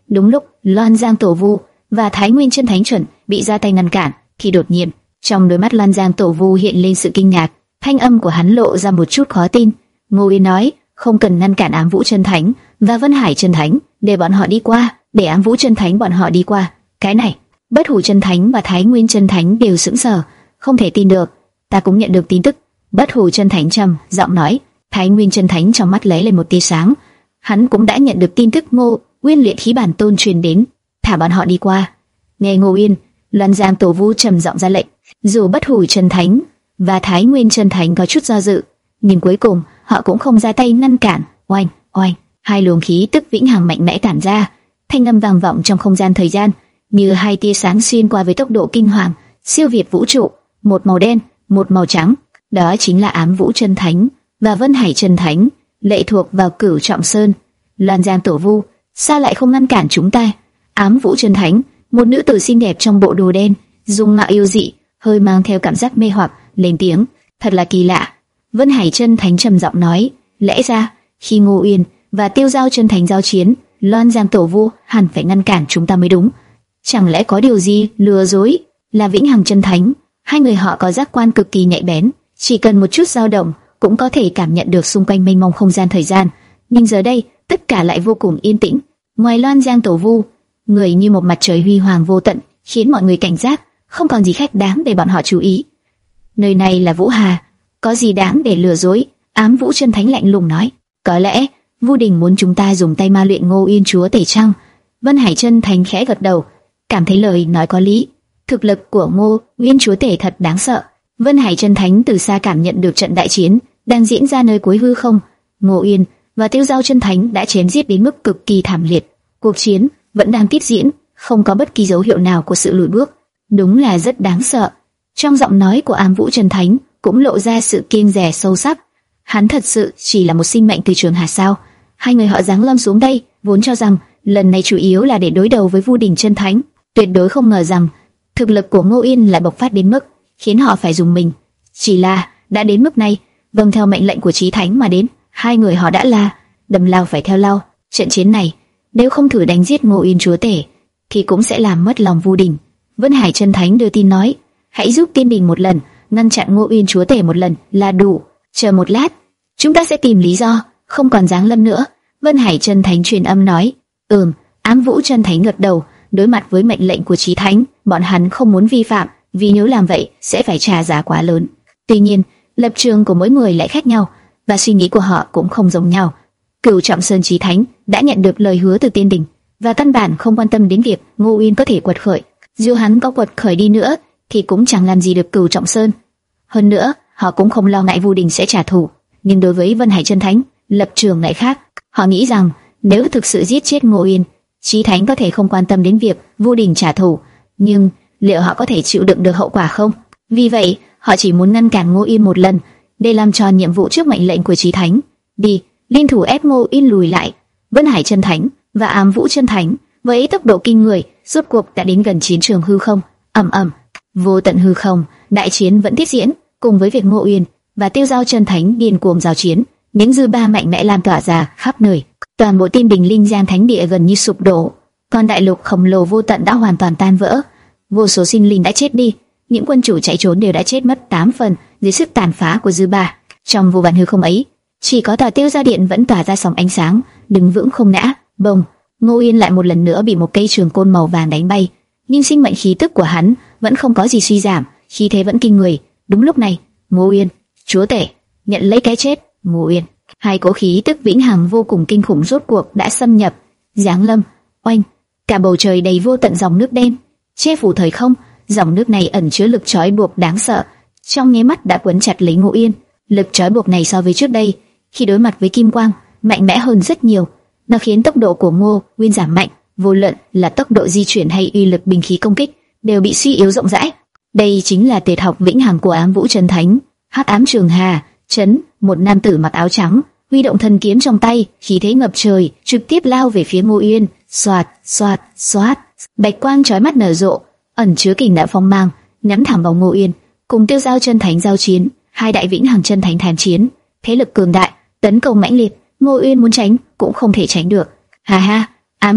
Đúng lúc Loan Giang Tổ Vu và Thái Nguyên Chân Thánh chuẩn bị ra tay ngăn cản, thì đột nhiên trong đôi mắt Loan Giang Tổ Vu hiện lên sự kinh ngạc, thanh âm của hắn lộ ra một chút khó tin. Ngô Uyên nói, không cần ngăn cản Ám Vũ Chân Thánh và Vân Hải Chân Thánh, để bọn họ đi qua, để Ám Vũ Chân Thánh bọn họ đi qua. Cái này, Bất Hủ Chân Thánh và Thái Nguyên Chân Thánh đều sững sờ, không thể tin được. Ta cũng nhận được tin tức. Bất Hủ Chân Thánh trầm giọng nói. Thái Nguyên Chân Thánh trong mắt lấy lên một tia sáng. Hắn cũng đã nhận được tin tức Ngô Uyên luyện khí bản tôn truyền đến, thả bọn họ đi qua. Nghe Ngô Uyên, Loan Giang Tổ Vu trầm giọng ra lệnh. Dù Bất Hủ Chân Thánh và Thái Nguyên Chân Thánh có chút do dự, nhưng cuối cùng họ cũng không ra tay ngăn cản. Oanh, oanh, hai luồng khí tức vĩnh hằng mạnh mẽ tản ra, thanh âm vang vọng trong không gian thời gian, như hai tia sáng xuyên qua với tốc độ kinh hoàng, siêu việt vũ trụ. Một màu đen, một màu trắng, đó chính là Ám Vũ Chân Thánh và Vân Hải Chân Thánh, lệ thuộc vào Cửu Trọng Sơn. Loan Giang Tổ Vu, sao lại không ngăn cản chúng ta? Ám Vũ Chân Thánh, một nữ tử xinh đẹp trong bộ đồ đen, dung mạo yêu dị, hơi mang theo cảm giác mê hoặc, lên tiếng, thật là kỳ lạ. Vân Hải Chân Thánh trầm giọng nói, lẽ ra khi Ngô Uyên và Tiêu Giao Chân Thánh giao chiến, Loan Giang Tổ Vu hẳn phải ngăn cản chúng ta mới đúng. Chẳng lẽ có điều gì lừa dối? Là Vĩnh Hằng Chân Thánh, hai người họ có giác quan cực kỳ nhạy bén, chỉ cần một chút dao động cũng có thể cảm nhận được xung quanh mênh mông không gian thời gian. Nhưng giờ đây, tất cả lại vô cùng yên tĩnh. Ngoài Loan Giang Tổ Vu, người như một mặt trời huy hoàng vô tận, khiến mọi người cảnh giác, không còn gì khách đáng để bọn họ chú ý. Nơi này là Vũ Hà, có gì đáng để lừa dối? Ám Vũ Chân Thánh lạnh lùng nói. Có lẽ Vu Đình muốn chúng ta dùng tay ma luyện Ngô Uyên chúa tể chăng? Vân Hải Chân Thánh khẽ gật đầu, cảm thấy lời nói có lý. Thực lực của Ngô Uyên chúa tể thật đáng sợ. Vân Hải Chân Thánh từ xa cảm nhận được trận đại chiến đang diễn ra nơi cuối hư không. Ngô Uyên và Tiêu Giao Chân Thánh đã chém giết đến mức cực kỳ thảm liệt. Cuộc chiến vẫn đang tiếp diễn, không có bất kỳ dấu hiệu nào của sự lùi bước. Đúng là rất đáng sợ. Trong giọng nói của Ám Vũ Chân Thánh cũng lộ ra sự kiêng dè sâu sắc. Hắn thật sự chỉ là một sinh mệnh từ trường hà sao? Hai người họ giáng lâm xuống đây vốn cho rằng lần này chủ yếu là để đối đầu với Vu Đình Chân Thánh, tuyệt đối không ngờ rằng thực lực của Ngô Uyên lại bộc phát đến mức khiến họ phải dùng mình. Chỉ là đã đến mức này, vâng theo mệnh lệnh của Chí Thánh mà đến, hai người họ đã là đâm lao phải theo lao. Trận chiến này nếu không thử đánh giết Ngô Uyên chúa tể thì cũng sẽ làm mất lòng Vu Đình. Vân Hải Chân Thánh đưa tin nói, hãy giúp Tiên Đình một lần, ngăn chặn Ngô Uyên chúa tể một lần là đủ. Chờ một lát, chúng ta sẽ tìm lý do không còn giáng lâm nữa. Vân Hải Chân Thánh truyền âm nói. Ừm. Ám Vũ Chân Thánh gật đầu. Đối mặt với mệnh lệnh của Chí Thánh, bọn hắn không muốn vi phạm, vì nếu làm vậy sẽ phải trả giá quá lớn. Tuy nhiên, lập trường của mỗi người lại khác nhau, và suy nghĩ của họ cũng không giống nhau. Cửu Trọng Sơn Chí Thánh đã nhận được lời hứa từ Tiên Đình, và căn bản không quan tâm đến việc Ngô Uyên có thể quật khởi. Dù hắn có quật khởi đi nữa, thì cũng chẳng làm gì được Cửu Trọng Sơn. Hơn nữa, họ cũng không lo ngại Vu Đình sẽ trả thù. Nhưng đối với Vân Hải Chân Thánh, lập trường lại khác. Họ nghĩ rằng nếu thực sự giết chết Ngô Uyên, Chí Thánh có thể không quan tâm đến việc Vu Đình trả thù, nhưng liệu họ có thể chịu đựng được hậu quả không? Vì vậy, họ chỉ muốn ngăn cản Ngô Uyên một lần, để làm tròn nhiệm vụ trước mệnh lệnh của Chí Thánh. Đi, liên thủ ép Ngô Uyên lùi lại. Vân Hải Chân Thánh và Ám Vũ Chân Thánh với tốc độ kinh người, rốt cuộc đã đến gần chiến trường hư không. Ầm ầm, vô tận hư không, đại chiến vẫn tiếp diễn, cùng với việc Ngô Uyên và Tiêu Giao Chân Thánh điên cuồng giao chiến, những dư ba mạnh mẽ lan tỏa ra khắp nơi. Toàn bộ Tiên Đình Linh Giang Thánh Địa gần như sụp đổ, còn đại lục khổng lồ vô tận đã hoàn toàn tan vỡ. Vô số sinh linh đã chết đi, những quân chủ chạy trốn đều đã chết mất tám phần dưới sức tàn phá của dư ba. Trong vô vàn hư không ấy, chỉ có tòa Tiêu Giao Điện vẫn tỏa ra sóng ánh sáng, đứng vững không ngã. Bông, Ngô Uyên lại một lần nữa bị một cây trường côn màu vàng đánh bay, nhưng sinh mệnh khí tức của hắn vẫn không có gì suy giảm, khí thế vẫn kinh người. Đúng lúc này, Ngô Uyên, chúa tể, nhận lấy cái chết. Ngô Uyên, hai cỗ khí tức vĩnh hằng vô cùng kinh khủng rốt cuộc đã xâm nhập, giáng lâm. Oanh, cả bầu trời đầy vô tận dòng nước đen, che phủ thời không. Dòng nước này ẩn chứa lực trói buộc đáng sợ, trong nháy mắt đã quấn chặt lấy Ngô Uyên. Lực trói buộc này so với trước đây, khi đối mặt với kim quang, mạnh mẽ hơn rất nhiều. Nó khiến tốc độ của Ngô Uyên giảm mạnh, vô luận là tốc độ di chuyển hay uy lực binh khí công kích đều bị suy yếu rộng rãi. Đây chính là tuyệt học vĩnh hằng của Ám Vũ Chân Thánh. Hắc ám trường hà chấn, một nam tử mặc áo trắng, huy động thần kiếm trong tay, khí thế ngập trời, trực tiếp lao về phía Ngô Uyên. Xoạt, xoạt, xoạt, bạch quang chói mắt nở rộ, ẩn chứa kình đạo phong mang, nhắm thẳng vào Ngô Uyên. Cùng Tiêu Giao Chân Thánh giao chiến, hai đại vĩnh hằng chân thánh tham chiến, thế lực cường đại, tấn công mãnh liệt, Ngô Uyên muốn tránh cũng không thể tránh được. Ha ha, Ám Vũ,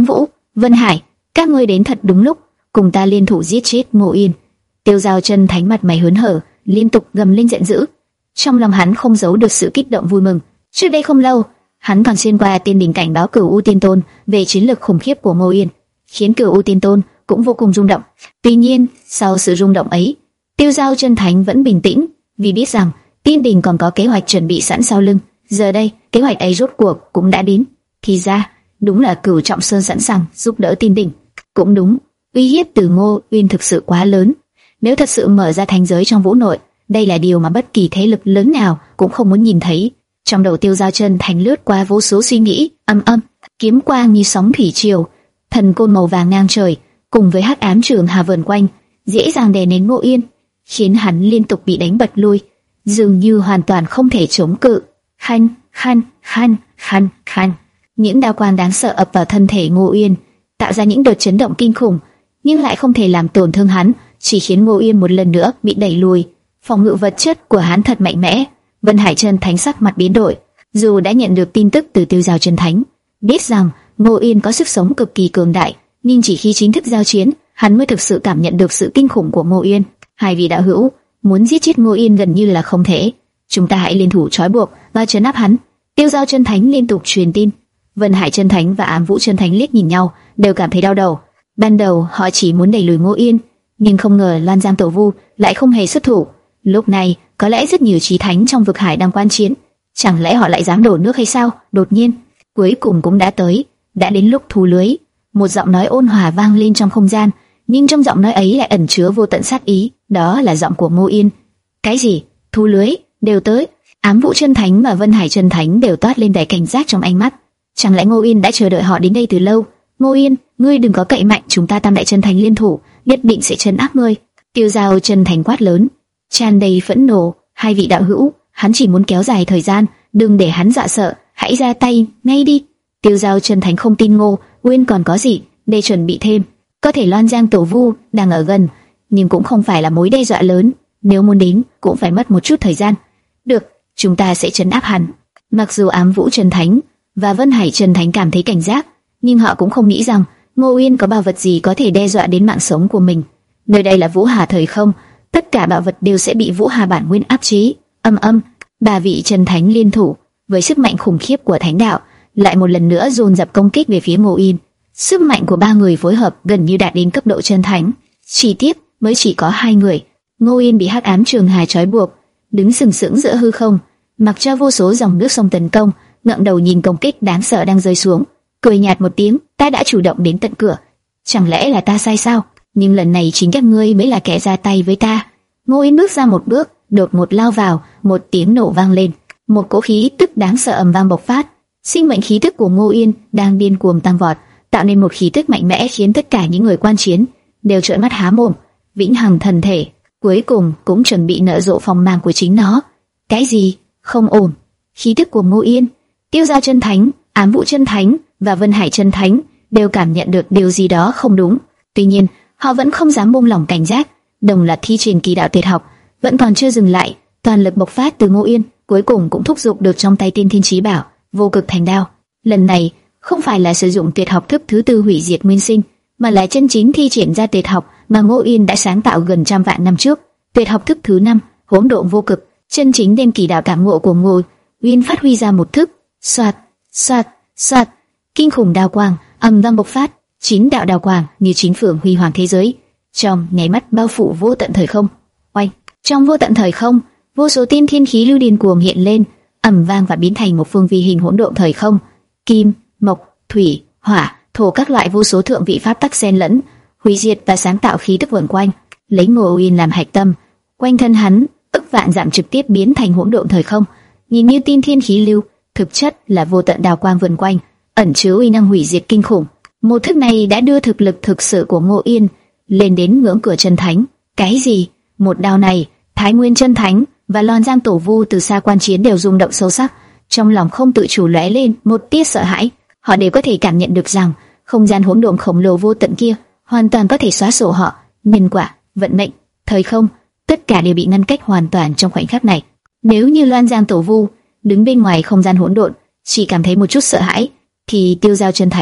Vân Hải, các ngươi đến thật đúng lúc, cùng ta liên thủ giết chết Ngô Yên. Tiêu Giao Chân Thánh mặt mày hớn hở, liên tục gầm lên giận dữ. Trong lòng hắn không giấu được sự kích động vui mừng. Trước đây không lâu, hắn còn xuyên qua tiên đỉnh cảnh báo Cửu U Tiên Tôn về chiến lược khủng khiếp của Ngô Yên, khiến Cửu U Tiên Tôn cũng vô cùng rung động. Tuy nhiên, sau sự rung động ấy, Tiêu Giao Chân Thánh vẫn bình tĩnh, vì biết rằng tiên đỉnh còn có kế hoạch chuẩn bị sẵn sau lưng. Giờ đây, kế hoạch ấy rốt cuộc cũng đã đến. Thì ra, đúng là Cửu Trọng Sơn sẵn sàng giúp đỡ tiên đỉnh. Cũng đúng, uy hiếp từ Ngô Uyên thực sự quá lớn. Nếu thật sự mở ra thánh giới trong vũ nội, đây là điều mà bất kỳ thế lực lớn nào cũng không muốn nhìn thấy. Trong đầu Tiêu Giao Chân Thánh lướt qua vô số suy nghĩ, âm âm, kiếm quang như sóng thủy triều, thần côn màu vàng ngang trời, cùng với hắc ám trường hà vờn quanh, dễ dàng đè nén Ngô Yên, khiến hắn liên tục bị đánh bật lui, dường như hoàn toàn không thể chống cự. Khanh, khanh, khanh, khanh, khanh, những đao quang đáng sợ ập vào thân thể Ngô Yên, tạo ra những đợt chấn động kinh khủng, nhưng lại không thể làm tổn thương hắn, chỉ khiến Ngô Yên một lần nữa bị đẩy lùi. Phòng ngự vật chất của hắn thật mạnh mẽ. Vân Hải Chân Thánh sắc mặt biến đổi, dù đã nhận được tin tức từ Tiêu Giao Chân Thánh, biết rằng Ngô Yên có sức sống cực kỳ cường đại, nhưng chỉ khi chính thức giao chiến, hắn mới thực sự cảm nhận được sự kinh khủng của Ngô Yên. Hai vị đạo hữu, muốn giết chết Ngô Yên gần như là không thể. Chúng ta hãy liên thủ trói buộc và trấn áp hắn. Tiêu Giao Chân Thánh liên tục truyền tin. Vân Hải Chân Thánh và Ám Vũ Chân Thánh liếc nhìn nhau, đều cảm thấy đau đầu. Ban đầu họ chỉ muốn đẩy lùi Ngô Yên, nhưng không ngờ Loan Giang Tổ Vu lại không hề xuất thủ. Lúc này, có lẽ rất nhiều chí thánh trong vực hải đang quan chiến. Chẳng lẽ họ lại dám đổ nước hay sao? Đột nhiên, cuối cùng cũng đã tới, đã đến lúc thu lưới. Một giọng nói ôn hòa vang lên trong không gian, nhưng trong giọng nói ấy lại ẩn chứa vô tận sát ý. Đó là giọng của Ngô Yên. Cái gì? Thu lưới? Đều tới? Ám Vũ Chân Thánh và Vân Hải Chân Thánh đều toát lên vẻ cảnh giác trong ánh mắt. Chẳng lẽ Ngô Yên đã chờ đợi họ đến đây từ lâu? Ngô Yên, ngươi đừng có cậy mạnh, chúng ta Tam Đại Chân Thánh liên thủ, nhất định sẽ trấn áp ngươi. Tiêu Giao Chân Thánh quát lớn, tràn đầy phẫn nộ. Hai vị đạo hữu, hắn chỉ muốn kéo dài thời gian, đừng để hắn dọa sợ, hãy ra tay ngay đi. Tiêu Giao Chân Thánh không tin Ngô Uyên còn có gì để chuẩn bị thêm. Có thể Loan Giang Tổ Vu đang ở gần, nhưng cũng không phải là mối đe dọa lớn. Nếu muốn đến, cũng phải mất một chút thời gian. Được, chúng ta sẽ trấn áp hắn. Mặc dù Ám Vũ Chân Thánh và Vân Hải Chân Thánh cảm thấy cảnh giác, nhưng họ cũng không nghĩ rằng Ngô Uyên có bảo vật gì có thể đe dọa đến mạng sống của mình. Nơi đây là Vũ Hà thời không, tất cả bảo vật đều sẽ bị Vũ Hà bản nguyên áp chế. Âm âm, ba vị Chân Thánh liên thủ với sức mạnh khủng khiếp của Thánh đạo, lại một lần nữa dồn dập công kích về phía Ngô Uyên. Sức mạnh của ba người phối hợp gần như đạt đến cấp độ Chân Thánh. Chỉ tiếc mới chỉ có hai người. Ngô Uyên bị hắc ám trường hà trói buộc, đứng sừng sững giữa hư không, mặc cho vô số dòng nước sông tấn công, ngẩng đầu nhìn công kích đáng sợ đang rơi xuống, cười nhạt một tiếng, ta đã chủ động đến tận cửa, chẳng lẽ là ta sai sao? Nhưng lần này chính các ngươi mới là kẻ ra tay với ta. Ngô Uyên bước ra một bước, đột ngột lao vào, một tiếng nổ vang lên, một cỗ khí tức đáng sợ ầm vang bộc phát. Sinh mệnh khí tức của Ngô Uyên đang điên cuồng tăng vọt, tạo nên một khí tức mạnh mẽ khiến tất cả những người quan chiến đều trợn mắt há mồm. Vĩnh hằng thần thể cuối cùng cũng chuẩn bị nở rộ phong mang của chính nó. Cái gì? Không ổn. Khí tức của Ngô Yên, Tiêu Giao Chân Thánh, Ám Vũ Chân Thánh và Vân Hải Chân Thánh đều cảm nhận được điều gì đó không đúng. Tuy nhiên, họ vẫn không dám buông lỏng cảnh giác. Đồng loạt thi triển kỳ đạo tuyệt học vẫn còn chưa dừng lại, toàn lực bộc phát từ Ngô Yên, cuối cùng cũng thúc giục được trong tay Tiên Thiên Chí Bảo, Vô Cực Thành Đao. Lần này không phải là sử dụng tuyệt học thức thứ tư hủy diệt nguyên sinh, mà là chân chính thi triển ra tuyệt học mà Ngô Yên đã sáng tạo gần trăm vạn năm trước. Tuyệt học thức thứ năm, Hỗn Độn Vô Cực, chân chính đem kỳ đạo cảm ngộ của Ngô Uyên phát huy ra một thức. Soạt, soạt, soạt, kinh khủng đao quang ầm vang bộc phát, chín đạo đao quang như chín phượng huy hoàng thế giới, trong nháy mắt bao phủ vô tận thời không. Oanh! Trong vô tận thời không, vô số tiên thiên khí lưu điên cuồng hiện lên, ầm vang và biến thành một phương vi hình hỗn độn thời không. Kim, mộc, thủy, hỏa, thổ các loại vô số thượng vị pháp tắc xen lẫn, hủy diệt và sáng tạo khí tức vần quanh, lấy Ngô Uyên làm hạch tâm, quanh thân hắn ức vạn dặm trực tiếp biến thành hỗn độn thời không, nhìn như tiên thiên khí lưu, thực chất là vô tận đào quang vần quanh, ẩn chứa uy năng hủy diệt kinh khủng. Một thức này đã đưa thực lực thực sự của Ngô Uyên lên đến ngưỡng cửa chân thánh. Cái gì? Một đao này, Thái Nguyên Chân Thánh và Loan Giang Tổ Vu từ xa quan chiến đều rung động sâu sắc, trong lòng không tự chủ lóe lên một tia sợ hãi. Họ đều có thể cảm nhận được rằng không gian hỗn độn khổng lồ vô tận kia hoàn toàn có thể xóa sổ họ, nhân quả, vận mệnh, thời không, tất cả đều bị ngăn cách hoàn toàn trong khoảnh khắc này. Nếu như Loan Giang Tổ Vu đứng bên ngoài không gian hỗn độn chỉ cảm thấy một chút sợ hãi, thì Tiêu Giao Chân Thánh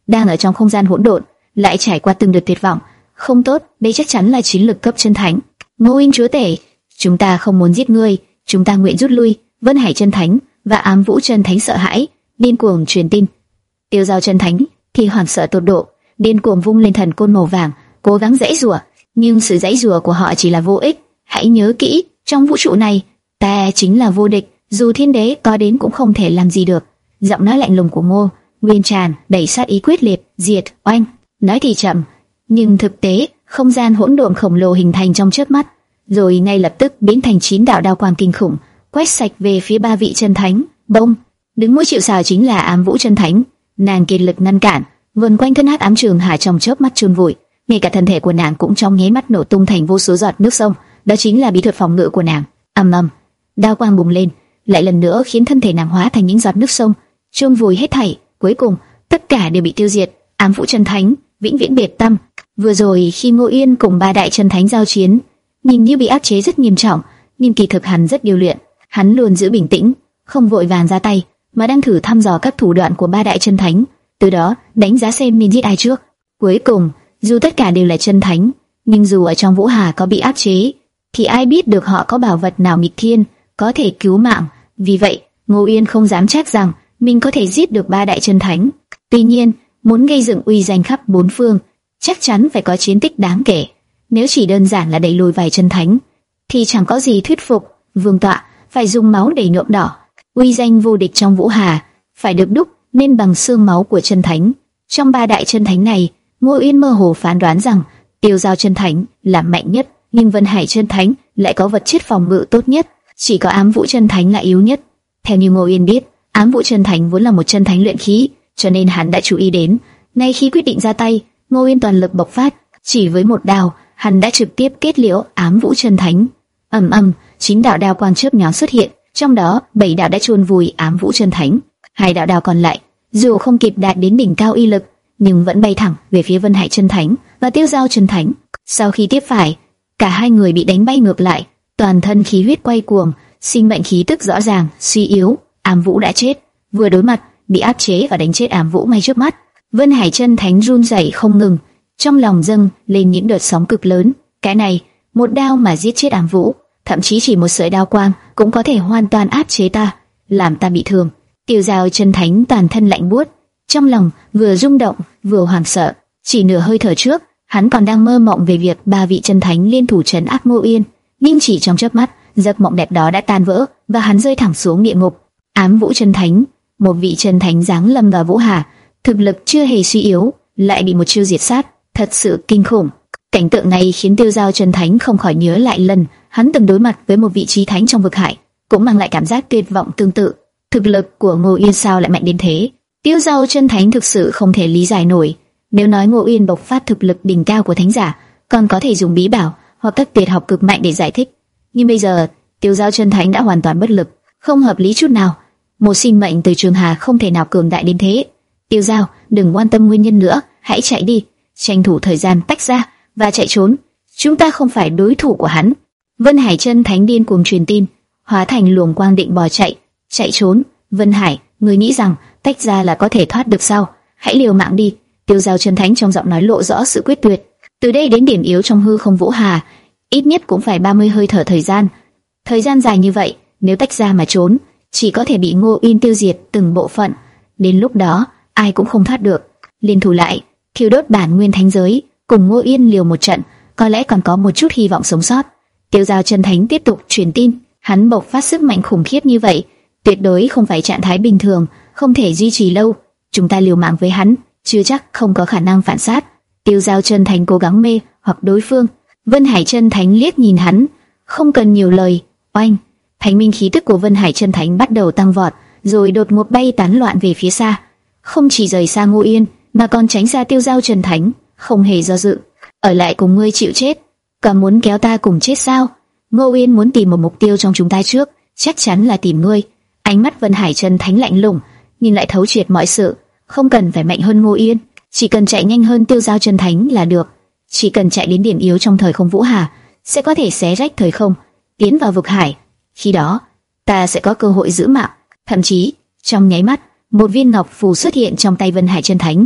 đang ở trong không gian hỗn độn, lại trải qua từng đợt tuyệt vọng. Không tốt, đây chắc chắn là chiến lực cấp chân thánh. Ngô Uyên chúa tể, chúng ta không muốn giết ngươi, chúng ta nguyện rút lui. Vân Hải chân thánh và Ám Vũ chân thánh sợ hãi, điên cuồng truyền tin. Tiêu Giao chân thánh thì hoảng sợ tột độ, điên cuồng vung lên thần côn màu vàng, cố gắng giãy giụa, nhưng sự giãy giụa của họ chỉ là vô ích. Hãy nhớ kỹ, trong vũ trụ này, ta chính là vô địch, dù thiên đế có đến cũng không thể làm gì được. Giọng nói lạnh lùng của Ngô Nguyên tràn đầy sát ý quyết liệt, diệt oanh. Nói thì chậm, nhưng thực tế, không gian hỗn độn khổng lồ hình thành trong chớp mắt, rồi ngay lập tức biến thành chín đạo đao quang kinh khủng, quét sạch về phía ba vị chân thánh. Bông, đứng mũi chịu sào chính là Ám Vũ chân thánh, nàng kiệt lực ngăn cản, vần quanh thân hắc ám trường hà trong chớp mắt chôn vùi, ngay cả thân thể của nàng cũng trong nháy mắt nổ tung thành vô số giọt nước sông. Đó chính là bí thuật phòng ngự của nàng. Ầm ầm, đao quang bùng lên, lại lần nữa khiến thân thể nàng hóa thành những giọt nước sông, chôn vùi hết thảy. Cuối cùng, tất cả đều bị tiêu diệt. Ám Vũ chân thánh vĩnh viễn biệt tâm. Vừa rồi khi Ngô Yên cùng ba đại chân thánh giao chiến, nhìn như bị áp chế rất nghiêm trọng, nhưng kỳ thực hắn rất điều luyện. Hắn luôn giữ bình tĩnh, không vội vàng ra tay, mà đang thử thăm dò các thủ đoạn của ba đại chân thánh, từ đó đánh giá xem nên giết ai trước. Cuối cùng, dù tất cả đều là chân thánh, nhưng dù ở trong Vũ Hà có bị áp chế, thì ai biết được họ có bảo vật nào nghịch thiên có thể cứu mạng. Vì vậy, Ngô Yên không dám chắc rằng mình có thể giết được ba đại chân thánh. Tuy nhiên, muốn gây dựng uy danh khắp bốn phương, chắc chắn phải có chiến tích đáng kể. Nếu chỉ đơn giản là đẩy lùi vài chân thánh, thì chẳng có gì thuyết phục. Vương tọa phải dùng máu để nhuộm đỏ uy danh vô địch trong Vũ Hà, phải được đúc nên bằng xương máu của chân thánh. Trong ba đại chân thánh này, Ngô Yên mơ hồ phán đoán rằng Tiêu Giao chân thánh là mạnh nhất, nhưng Vân Hải chân thánh lại có vật chất phòng ngự tốt nhất, chỉ có Ám Vũ chân thánh là yếu nhất. Theo như Ngô Yên biết, Ám Vũ chân thánh vốn là một chân thánh luyện khí, cho nên hắn đã chú ý đến. Ngay khi quyết định ra tay, Ngô Yên toàn lực bộc phát, chỉ với một đao, hắn đã trực tiếp kết liễu Ám Vũ chân thánh. Ầm ầm, chín đạo đao quang chớp nhoáng xuất hiện, trong đó bảy đạo đã chôn vùi Ám Vũ chân thánh, hai đạo đao còn lại dù không kịp đạt đến đỉnh cao y lực, nhưng vẫn bay thẳng về phía Vân Hải chân thánh và Tiêu Giao chân thánh. Sau khi tiếp phải, cả hai người bị đánh bay ngược lại, toàn thân khí huyết quay cuồng, sinh mệnh khí tức rõ ràng suy yếu. Ám Vũ đã chết, vừa đối mặt bị áp chế và đánh chết Ám Vũ ngay trước mắt. Vân Hải chân thánh run rẩy không ngừng, trong lòng dâng lên những đợt sóng cực lớn. Cái này, một đao mà giết chết Ám Vũ, thậm chí chỉ một sợi đao quang cũng có thể hoàn toàn áp chế ta, làm ta bị thương. Tiêu Giao chân thánh toàn thân lạnh buốt, trong lòng vừa rung động vừa hoảng sợ. Chỉ nửa hơi thở trước, hắn còn đang mơ mộng về việc ba vị chân thánh liên thủ trấn áp Ngô Yên, nhưng chỉ trong chớp mắt, giấc mộng đẹp đó đã tan vỡ và hắn rơi thẳng xuống địa ngục. Ám Vũ chân thánh, một vị chân thánh giáng lâm vào Vũ Hà, thực lực chưa hề suy yếu, lại bị một chiêu diệt sát, thật sự kinh khủng. Cảnh tượng này khiến Tiêu Giao chân thánh không khỏi nhớ lại lần hắn từng đối mặt với một vị chí thánh trong vực hải, cũng mang lại cảm giác tuyệt vọng tương tự. Thực lực của Ngô Yên sao lại mạnh đến thế? Tiêu Giao chân thánh thực sự không thể lý giải nổi. Nếu nói Ngô Yên bộc phát thực lực đỉnh cao của thánh giả, còn có thể dùng bí bảo hoặc các tuyệt học cực mạnh để giải thích, nhưng bây giờ Tiêu Giao chân thánh đã hoàn toàn bất lực, không hợp lý chút nào. Một sinh mệnh từ Trường Hà không thể nào cường đại đến thế. Tiêu Giao, đừng quan tâm nguyên nhân nữa, hãy chạy đi, tranh thủ thời gian tách ra và chạy trốn. Chúng ta không phải đối thủ của hắn. Vân Hải chân thánh điên cuồng truyền tin, hóa thành luồng quang định bỏ chạy. Chạy trốn? Vân Hải, ngươi nghĩ rằng tách ra là có thể thoát được sao? Hãy liều mạng đi. Tiêu Giao chân thánh trong giọng nói lộ rõ sự quyết tuyệt. Từ đây đến điểm yếu trong hư không Vũ Hà, ít nhất cũng phải ba mươi hơi thở thời gian. Thời gian dài như vậy, nếu tách ra mà trốn, chỉ có thể bị Ngô Yên tiêu diệt từng bộ phận. Đến lúc đó, ai cũng không thoát được. Liên thủ lại, thiêu đốt bản nguyên thánh giới, cùng Ngô Yên liều một trận, có lẽ còn có một chút hy vọng sống sót. Tiêu Giao chân thánh tiếp tục truyền tin, hắn bộc phát sức mạnh khủng khiếp như vậy, tuyệt đối không phải trạng thái bình thường, không thể duy trì lâu. Chúng ta liều mạng với hắn, chưa chắc không có khả năng phản sát. Tiêu Giao chân thánh cố gắng mê hoặc đối phương. Vân Hải chân thánh liếc nhìn hắn, không cần nhiều lời. Oanh, thánh minh khí tức của Vân Hải chân thánh bắt đầu tăng vọt, rồi đột ngột bay tán loạn về phía xa. Không chỉ rời xa Ngô Yên, mà còn tránh xa Tiêu Giao chân thánh, không hề do dự. Ở lại cùng ngươi chịu chết, còn muốn kéo ta cùng chết sao? Ngô Yên muốn tìm một mục tiêu trong chúng ta trước, chắc chắn là tìm ngươi. Ánh mắt Vân Hải chân thánh lạnh lùng, nhưng lại thấu triệt mọi sự. Không cần phải mạnh hơn Ngô Yên, chỉ cần chạy nhanh hơn Tiêu Giao chân thánh là được. Chỉ cần chạy đến điểm yếu trong thời không Vũ Hà, sẽ có thể xé rách thời không, tiến vào vực hải. Khi đó, ta sẽ có cơ hội giữ mạng. Thậm chí, trong nháy mắt, một viên ngọc phù xuất hiện trong tay Vân Hải chân thánh.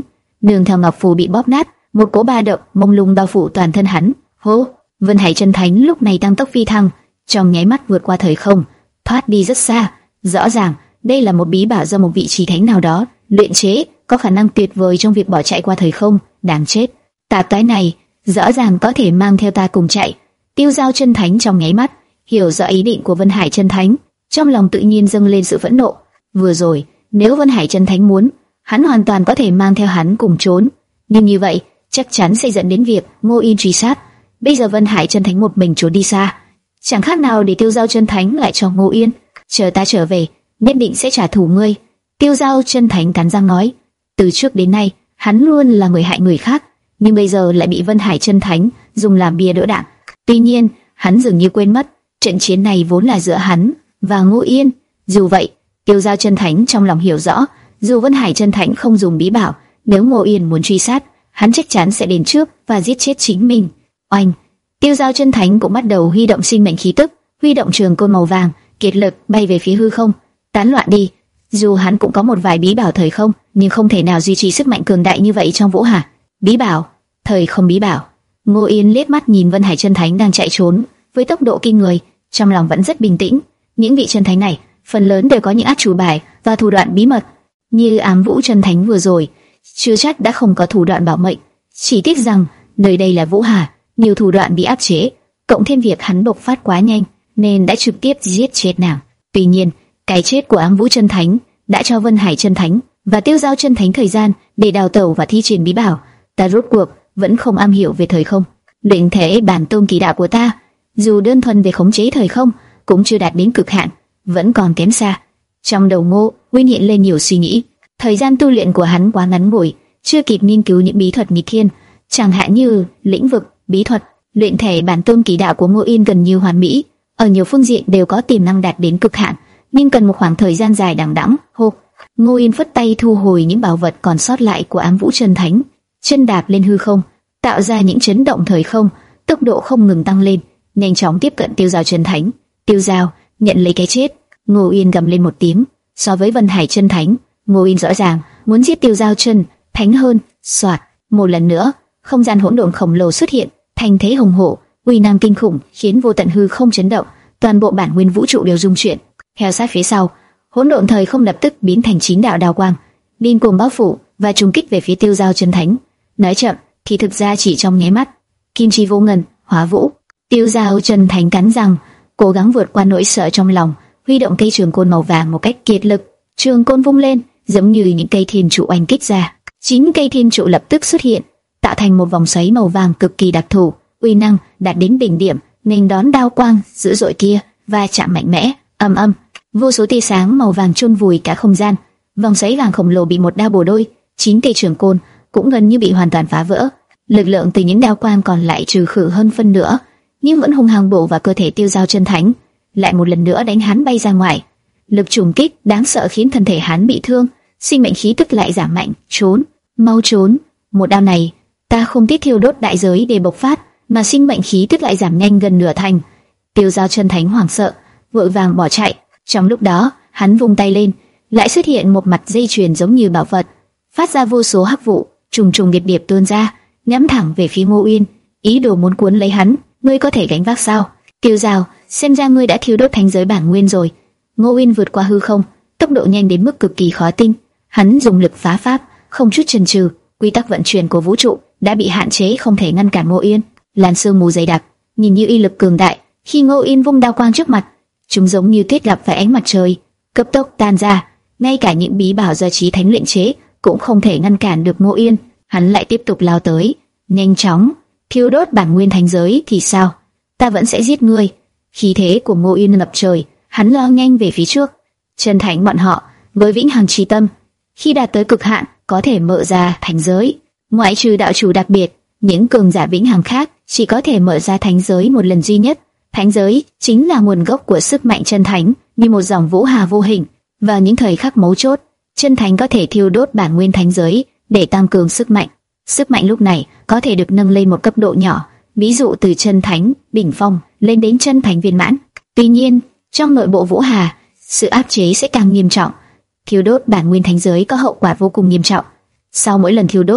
nương theo ngọc phù bị bóp nát, một cỗ ba động mông lung bao phủ toàn thân hắn. Hô! Vân Hải Chân Thánh lúc này tăng tốc phi thăng, trong nháy mắt vượt qua thời không, thoát đi rất xa. Rõ ràng đây là một bí bảo do một vị trí thánh nào đó luyện chế, có khả năng tuyệt vời trong việc bỏ chạy qua thời không. Đáng chết! Tạp toái này rõ ràng có thể mang theo ta cùng chạy. Tiêu Giao Chân Thánh trong nháy mắt hiểu rõ ý định của Vân Hải Chân Thánh, trong lòng tự nhiên dâng lên sự phẫn nộ. Vừa rồi, nếu Vân Hải Chân Thánh muốn, hắn hoàn toàn có thể mang theo hắn cùng trốn, nhưng như vậy chắc chắn sẽ dẫn đến việc Ngô Yên truy sát. Bây giờ Vân Hải Chân Thánh một mình trốn đi xa, chẳng khác nào để Tiêu Giao Chân Thánh lại cho Ngô Yên. Chờ ta trở về, nhất định sẽ trả thù ngươi. Tiêu Giao Chân Thánh cắn răng nói. Từ trước đến nay, hắn luôn là người hại người khác, nhưng bây giờ lại bị Vân Hải Chân Thánh dùng làm bia đỡ đạn. Tuy nhiên, hắn dường như quên mất, trận chiến này vốn là giữa hắn và Ngô Yên. Dù vậy, Tiêu Giao Chân Thánh trong lòng hiểu rõ, dù Vân Hải Chân Thánh không dùng bí bảo, nếu Ngô Yên muốn truy sát, hắn chắc chắn sẽ đến trước và giết chết chính mình. Oanh! Tiêu Giao Chân Thánh cũng bắt đầu huy động sinh mệnh khí tức, huy động trường côn màu vàng, kiệt lực bay về phía hư không, tán loạn đi. Dù hắn cũng có một vài bí bảo thời không, nhưng không thể nào duy trì sức mạnh cường đại như vậy trong Vũ Hà. Bí bảo, thời không bí bảo. Ngô Yên liếc mắt nhìn Vân Hải Chân Thánh đang chạy trốn với tốc độ kinh người, trong lòng vẫn rất bình tĩnh. Những vị chân thánh này phần lớn đều có những át chủ bài và thủ đoạn bí mật, như Ám Vũ Chân Thánh vừa rồi, chưa chắc đã không có thủ đoạn bảo mệnh. Chỉ tiếc rằng nơi đây là Vũ Hà, nhiều thủ đoạn bị áp chế, cộng thêm việc hắn bộc phát quá nhanh, nên đã trực tiếp giết chết nàng. Tuy nhiên, cái chết của Ám Vũ Chân Thánh đã cho Vân Hải Chân Thánh và Tiêu Giao Chân Thánh thời gian để đào tẩu và thi triển bí bảo. Ta rốt cuộc vẫn không am hiểu về thời không. Luyện thể bản tôn kỳ đạo của ta, dù đơn thuần về khống chế thời không, cũng chưa đạt đến cực hạn, vẫn còn kém xa. Trong đầu Ngô Uyên hiện lên nhiều suy nghĩ. Thời gian tu luyện của hắn quá ngắn ngủi, chưa kịp nghiên cứu những bí thuật nghịch thiên, chẳng hạn như lĩnh vực bí thuật. Luyện thể bản tôn kỳ đạo của Ngô Uyên gần như hoàn mỹ, ở nhiều phương diện đều có tiềm năng đạt đến cực hạn, nhưng cần một khoảng thời gian dài đằng đẵng. Hô! Ngô Uyên phất tay thu hồi những bảo vật còn sót lại của Ám Vũ Chân Thánh, chân đạp lên hư không, tạo ra những chấn động thời không, tốc độ không ngừng tăng lên, nhanh chóng tiếp cận Tiêu Giao Chân Thánh. Tiêu Giao, nhận lấy cái chết! Ngô Uyên gầm lên một tiếng. So với Vân Hải Chân Thánh, Ngô Uyên rõ ràng muốn giết Tiêu Giao Chân Thánh hơn. Soạt! Một lần nữa, không gian hỗn độn khổng lồ xuất hiện, thành thế hùng hổ, uy năng kinh khủng, khiến vô tận hư không chấn động, toàn bộ bản nguyên vũ trụ đều rung chuyển. Theo sát phía sau, hỗn độn thời không lập tức biến thành chín đạo đao quang, điên cuồng bao phủ và trùng kích về phía Tiêu Giao Chân Thánh. Nói chậm thì thực ra chỉ trong nháy mắt, kim chi vô ngần, hóa vũ. Tiêu Giao Chân Thánh cắn răng, cố gắng vượt qua nỗi sợ trong lòng, huy động cây trường côn màu vàng một cách kiệt lực. Trường côn vung lên, giống như những cây thiên trụ oanh kích ra. Chín cây thiên trụ lập tức xuất hiện, tạo thành một vòng xoáy màu vàng cực kỳ đặc thù, uy năng đạt đến đỉnh điểm, nghênh đón đao quang dữ dội kia, va chạm mạnh mẽ, ầm ầm, vô số tia sáng màu vàng chôn vùi cả không gian. Vòng xoáy vàng khổng lồ bị một đao bổ đôi, chín cây trường côn cũng gần như bị hoàn toàn phá vỡ. Lực lượng từ những đao quang còn lại trừ khử hơn phân nửa, nhưng vẫn hung hăng bổ vào cơ thể Tiêu Giao Chân Thánh, lại một lần nữa đánh hắn bay ra ngoài. Lực trùng kích đáng sợ khiến thân thể hắn bị thương, sinh mệnh khí tức lại giảm mạnh. Trốn, mau trốn! Một đao này, ta không tiếc thiêu đốt đại giới để bộc phát, mà sinh mệnh khí tức lại giảm nhanh gần nửa thành. Tiêu Giao Chân Thánh hoảng sợ, vội vàng bỏ chạy. Trong lúc đó, hắn vung tay lên, lại xuất hiện một mặt dây chuyền giống như bảo vật, phát ra vô số hắc vụ, trùng trùng điệp điệp tuôn ra, nhắm thẳng về phía Ngô Uyên, ý đồ muốn cuốn lấy hắn. Ngươi có thể gánh vác sao? Tiêu Giao, xem ra ngươi đã thiêu đốt thánh giới bản nguyên rồi. Ngô Uyên vượt qua hư không, tốc độ nhanh đến mức cực kỳ khó tin. Hắn dùng lực phá pháp, không chút chần chừ. Quy tắc vận chuyển của vũ trụ đã bị hạn chế, không thể ngăn cản Ngô Uyên. Làn sương mù dày đặc, nhìn như uy lực cường đại. Khi Ngô Uyên vung đao quang trước mặt, chúng giống như tuyết gặp phải ánh mặt trời, cấp tốc tan ra. Ngay cả những bí bảo do chí thánh luyện chế cũng không thể ngăn cản được Ngô Uyên. Hắn lại tiếp tục lao tới, nhanh chóng thiêu đốt bản nguyên thánh giới. Thì sao? Ta vẫn sẽ giết ngươi. Khí thế của Ngô Uyên ngập trời, hắn lao nhanh về phía trước. Chân thánh bọn họ với vĩnh hằng chi tâm, khi đạt tới cực hạn có thể mở ra thánh giới. Ngoại trừ đạo chủ đặc biệt, những cường giả vĩnh hằng khác chỉ có thể mở ra thánh giới một lần duy nhất. Thánh giới chính là nguồn gốc của sức mạnh chân thánh, như một dòng vũ hà vô hình. Vào những thời khắc mấu chốt, chân thánh có thể thiêu đốt bản nguyên thánh giới để tăng cường sức mạnh. Sức mạnh lúc này có thể được nâng lên một cấp độ nhỏ, ví dụ từ chân thánh đỉnh phong lên đến chân thánh viên mãn. Tuy nhiên, trong nội bộ vũ hà, sự áp chế sẽ càng nghiêm trọng. Thiêu đốt bản nguyên thánh giới có hậu quả vô cùng nghiêm trọng. Sau mỗi lần thiêu đốt,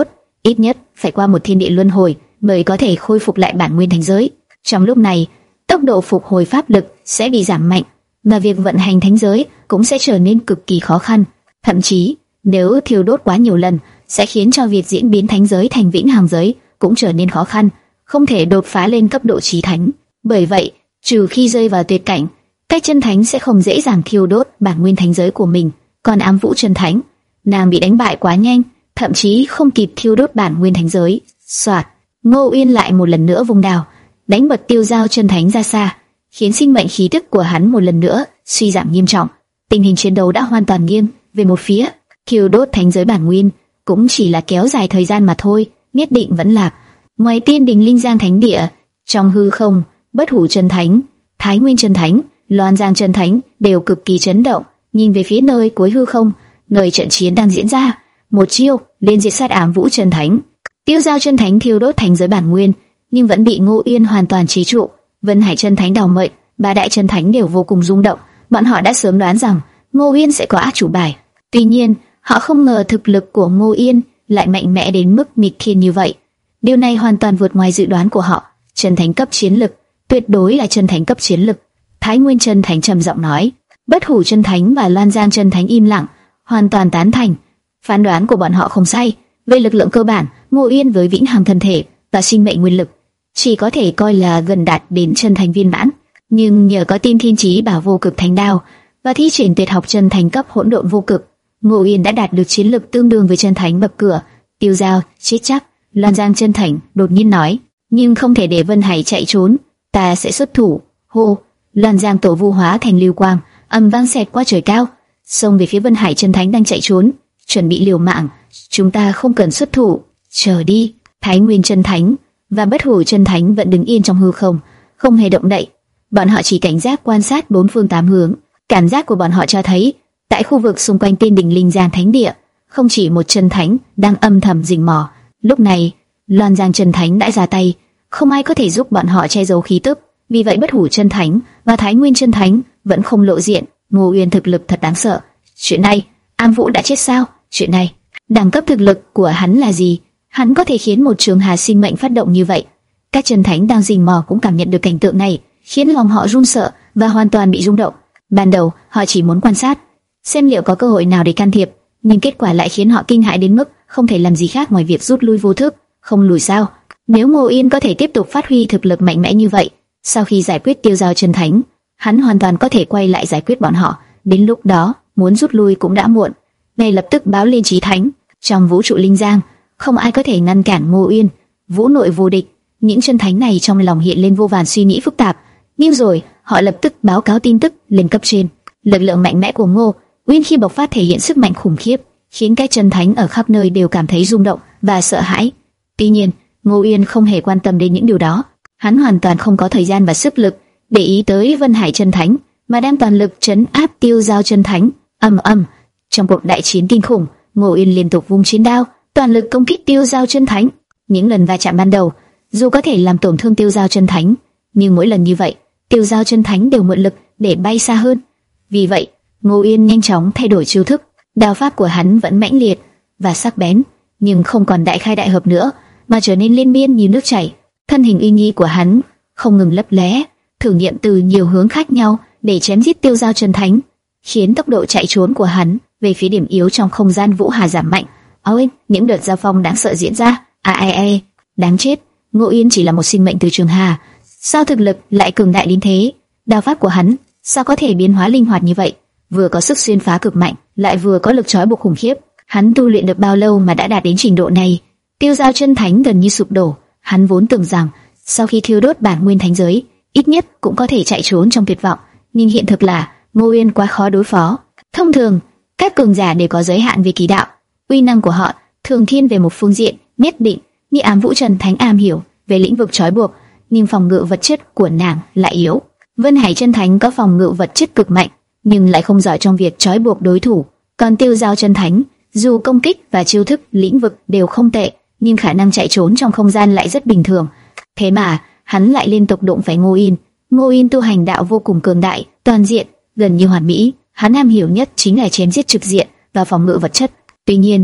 ít nhất phải qua một thiên địa luân hồi mới có thể khôi phục lại bản nguyên thành giới. Trong lúc này, tốc độ phục hồi pháp lực sẽ bị giảm mạnh, và việc vận hành thánh giới cũng sẽ trở nên cực kỳ khó khăn. Thậm chí, nếu thiêu đốt quá nhiều lần, sẽ khiến cho việc diễn biến thánh giới thành vĩnh hằng giới cũng trở nên khó khăn, không thể đột phá lên cấp độ chí thánh. Bởi vậy, trừ khi rơi vào tuyệt cảnh, Cách chân thánh sẽ không dễ dàng thiêu đốt bản nguyên thánh giới của mình. Còn ám vũ chân thánh, nàng bị đánh bại quá nhanh, thậm chí không kịp thiêu đốt bản nguyên thánh giới. Soạt, Ngô Uyên lại một lần nữa vung đao, đánh bật Tiêu Giao chân thánh ra xa, khiến sinh mệnh khí tức của hắn một lần nữa suy giảm nghiêm trọng. Tình hình chiến đấu đã hoàn toàn nghiêng về một phía. Thiêu đốt thánh giới bản nguyên cũng chỉ là kéo dài thời gian mà thôi, nhất định vẫn lạc. Ngoài Tiên Đình Linh Giang Thánh Địa, trong hư không, Bất Hủ chân thánh, Thái Nguyên chân thánh, Loan Giang chân thánh đều cực kỳ chấn động, nhìn về phía nơi cuối hư không, nơi trận chiến đang diễn ra. Một chiêu liên diệt sát ám vũ chân thánh. Tiêu Giao chân thánh thiêu đốt thánh giới bản nguyên, nhưng vẫn bị Ngô Uyên hoàn toàn chế trụ. Vân Hải chân thánh đào mệnh, ba đại chân thánh đều vô cùng rung động. Bọn họ đã sớm đoán rằng Ngô Uyên sẽ có át chủ bài. Tuy nhiên, họ không ngờ thực lực của Ngô Uyên lại mạnh mẽ đến mức nghịch thiên như vậy. Điều này hoàn toàn vượt ngoài dự đoán của họ. Chân thánh cấp chiến lực, tuyệt đối là chân thánh cấp chiến lực. Thái Nguyên chân thánh trầm giọng nói. Bất Hủ chân thánh và Loan Giang chân thánh im lặng, hoàn toàn tán thành. Phán đoán của bọn họ không sai. Về lực lượng cơ bản, Ngô Uyên với vĩnh hằng thân thể và sinh mệnh nguyên lực chỉ có thể coi là gần đạt đến chân thánh viên mãn. Nhưng nhờ có Tiên Thiên Chí Bảo vô cực thánh đao và thi triển tuyệt học chân thánh cấp hỗn độn vô cực, Ngô Uyên đã đạt được chiến lực tương đương với chân thánh bậc cửa. Tiêu Giao chết chắc. Loan Giang chân thánh đột nhiên nói. Nhưng không thể để Vân Hải chạy trốn, ta sẽ xuất thủ. Hô! Loan Giang tổ vu hóa thành lưu quang, ầm vang xẹt qua trời cao, xông về phía Vân Hải chân thánh đang chạy trốn, chuẩn bị liều mạng. Chúng ta không cần xuất thủ, chờ đi. Thái Nguyên chân thánh và Bất Hủ chân thánh vẫn đứng yên trong hư không, không hề động đậy. Bọn họ chỉ cảnh giác quan sát bốn phương tám hướng. Cảm giác của bọn họ cho thấy, tại khu vực xung quanh Tiên Đình Linh Giang Thánh Địa, không chỉ một chân thánh đang âm thầm rình mò. Lúc này, Loan Giang chân thánh đã ra tay, không ai có thể giúp bọn họ che giấu khí tức. Vì vậy Bất Hủ chân thánh và Thái Nguyên chân thánh vẫn không lộ diện. Ngô Uyên thực lực thật đáng sợ. Chuyện này, Am Vũ đã chết sao? Chuyện này, đẳng cấp thực lực của hắn là gì? Hắn có thể khiến một trường hà sinh mệnh phát động như vậy? Các chân thánh đang rình mò cũng cảm nhận được cảnh tượng này, khiến lòng họ run sợ và hoàn toàn bị rung động. Ban đầu họ chỉ muốn quan sát, xem liệu có cơ hội nào để can thiệp, nhưng kết quả lại khiến họ kinh hãi đến mức không thể làm gì khác ngoài việc rút lui vô thức. Không lùi sao? Nếu Ngô Uyên có thể tiếp tục phát huy thực lực mạnh mẽ như vậy, sau khi giải quyết Tiêu Giao chân thánh, hắn hoàn toàn có thể quay lại giải quyết bọn họ. Đến lúc đó, muốn rút lui cũng đã muộn. Ngay lập tức báo lên Chí Thánh. Trong vũ trụ Linh Giang, không ai có thể ngăn cản Ngô Uyên. Vũ nội vô địch. Những chân thánh này trong lòng hiện lên vô vàn suy nghĩ phức tạp, nhưng rồi họ lập tức báo cáo tin tức lên cấp trên. Lực lượng mạnh mẽ của Ngô Uyên khi bộc phát thể hiện sức mạnh khủng khiếp, khiến các chân thánh ở khắp nơi đều cảm thấy rung động và sợ hãi. Tuy nhiên, Ngô Uyên không hề quan tâm đến những điều đó. Hắn hoàn toàn không có thời gian và sức lực để ý tới Vân Hải chân thánh, mà đem toàn lực trấn áp Tiêu Giao chân thánh. Ầm ầm, trong cuộc đại chiến kinh khủng, Ngô Uyên liên tục vung chiến đao, toàn lực công kích Tiêu Giao chân thánh. Những lần va chạm ban đầu, dù có thể làm tổn thương Tiêu Giao chân thánh, nhưng mỗi lần như vậy, Tiêu Giao chân thánh đều mượn lực để bay xa hơn. Vì vậy, Ngô Uyên nhanh chóng thay đổi chiêu thức. Đao pháp của hắn vẫn mãnh liệt và sắc bén, nhưng không còn đại khai đại hợp nữa, mà trở nên liên miên như nước chảy. Thân hình uy nghi của hắn không ngừng lấp lé, thử nghiệm từ nhiều hướng khác nhau để chém giết Tiêu Giao chân thánh, khiến tốc độ chạy trốn của hắn về phía điểm yếu trong không gian vũ hà giảm mạnh. Ôi, những đợt giao phong đáng sợ diễn ra. A a a, đáng chết! Ngô Uyên chỉ là một sinh mệnh từ trường hà, sao thực lực lại cường đại đến thế? Đao pháp của hắn sao có thể biến hóa linh hoạt như vậy? Vừa có sức xuyên phá cực mạnh, lại vừa có lực trói buộc khủng khiếp. Hắn tu luyện được bao lâu mà đã đạt đến trình độ này? Tiêu Giao chân thánh gần như sụp đổ. Hắn vốn tưởng rằng sau khi thiêu đốt bản nguyên thánh giới, ít nhất cũng có thể chạy trốn trong tuyệt vọng, nhưng hiện thực là Ngô Uyên quá khó đối phó. Thông thường, các cường giả đều có giới hạn về kỳ đạo, uy năng của họ thường thiên về một phương diện nhất định. Như Ám Vũ chân thánh am hiểu về lĩnh vực trói buộc, nhưng phòng ngự vật chất của nàng lại yếu. Vân Hải chân thánh có phòng ngự vật chất cực mạnh, nhưng lại không giỏi trong việc trói buộc đối thủ. Còn Tiêu Giao chân thánh, dù công kích và chiêu thức lĩnh vực đều không tệ, nhưng khả năng chạy trốn trong không gian lại rất bình thường. Thế mà hắn lại liên tục đụng phải Ngô Uyên. Ngô Uyên tu hành đạo vô cùng cường đại, toàn diện, gần như hoàn mỹ. Hắn am hiểu nhất chính là chém giết trực diện và phòng ngự vật chất. Tuy nhiên,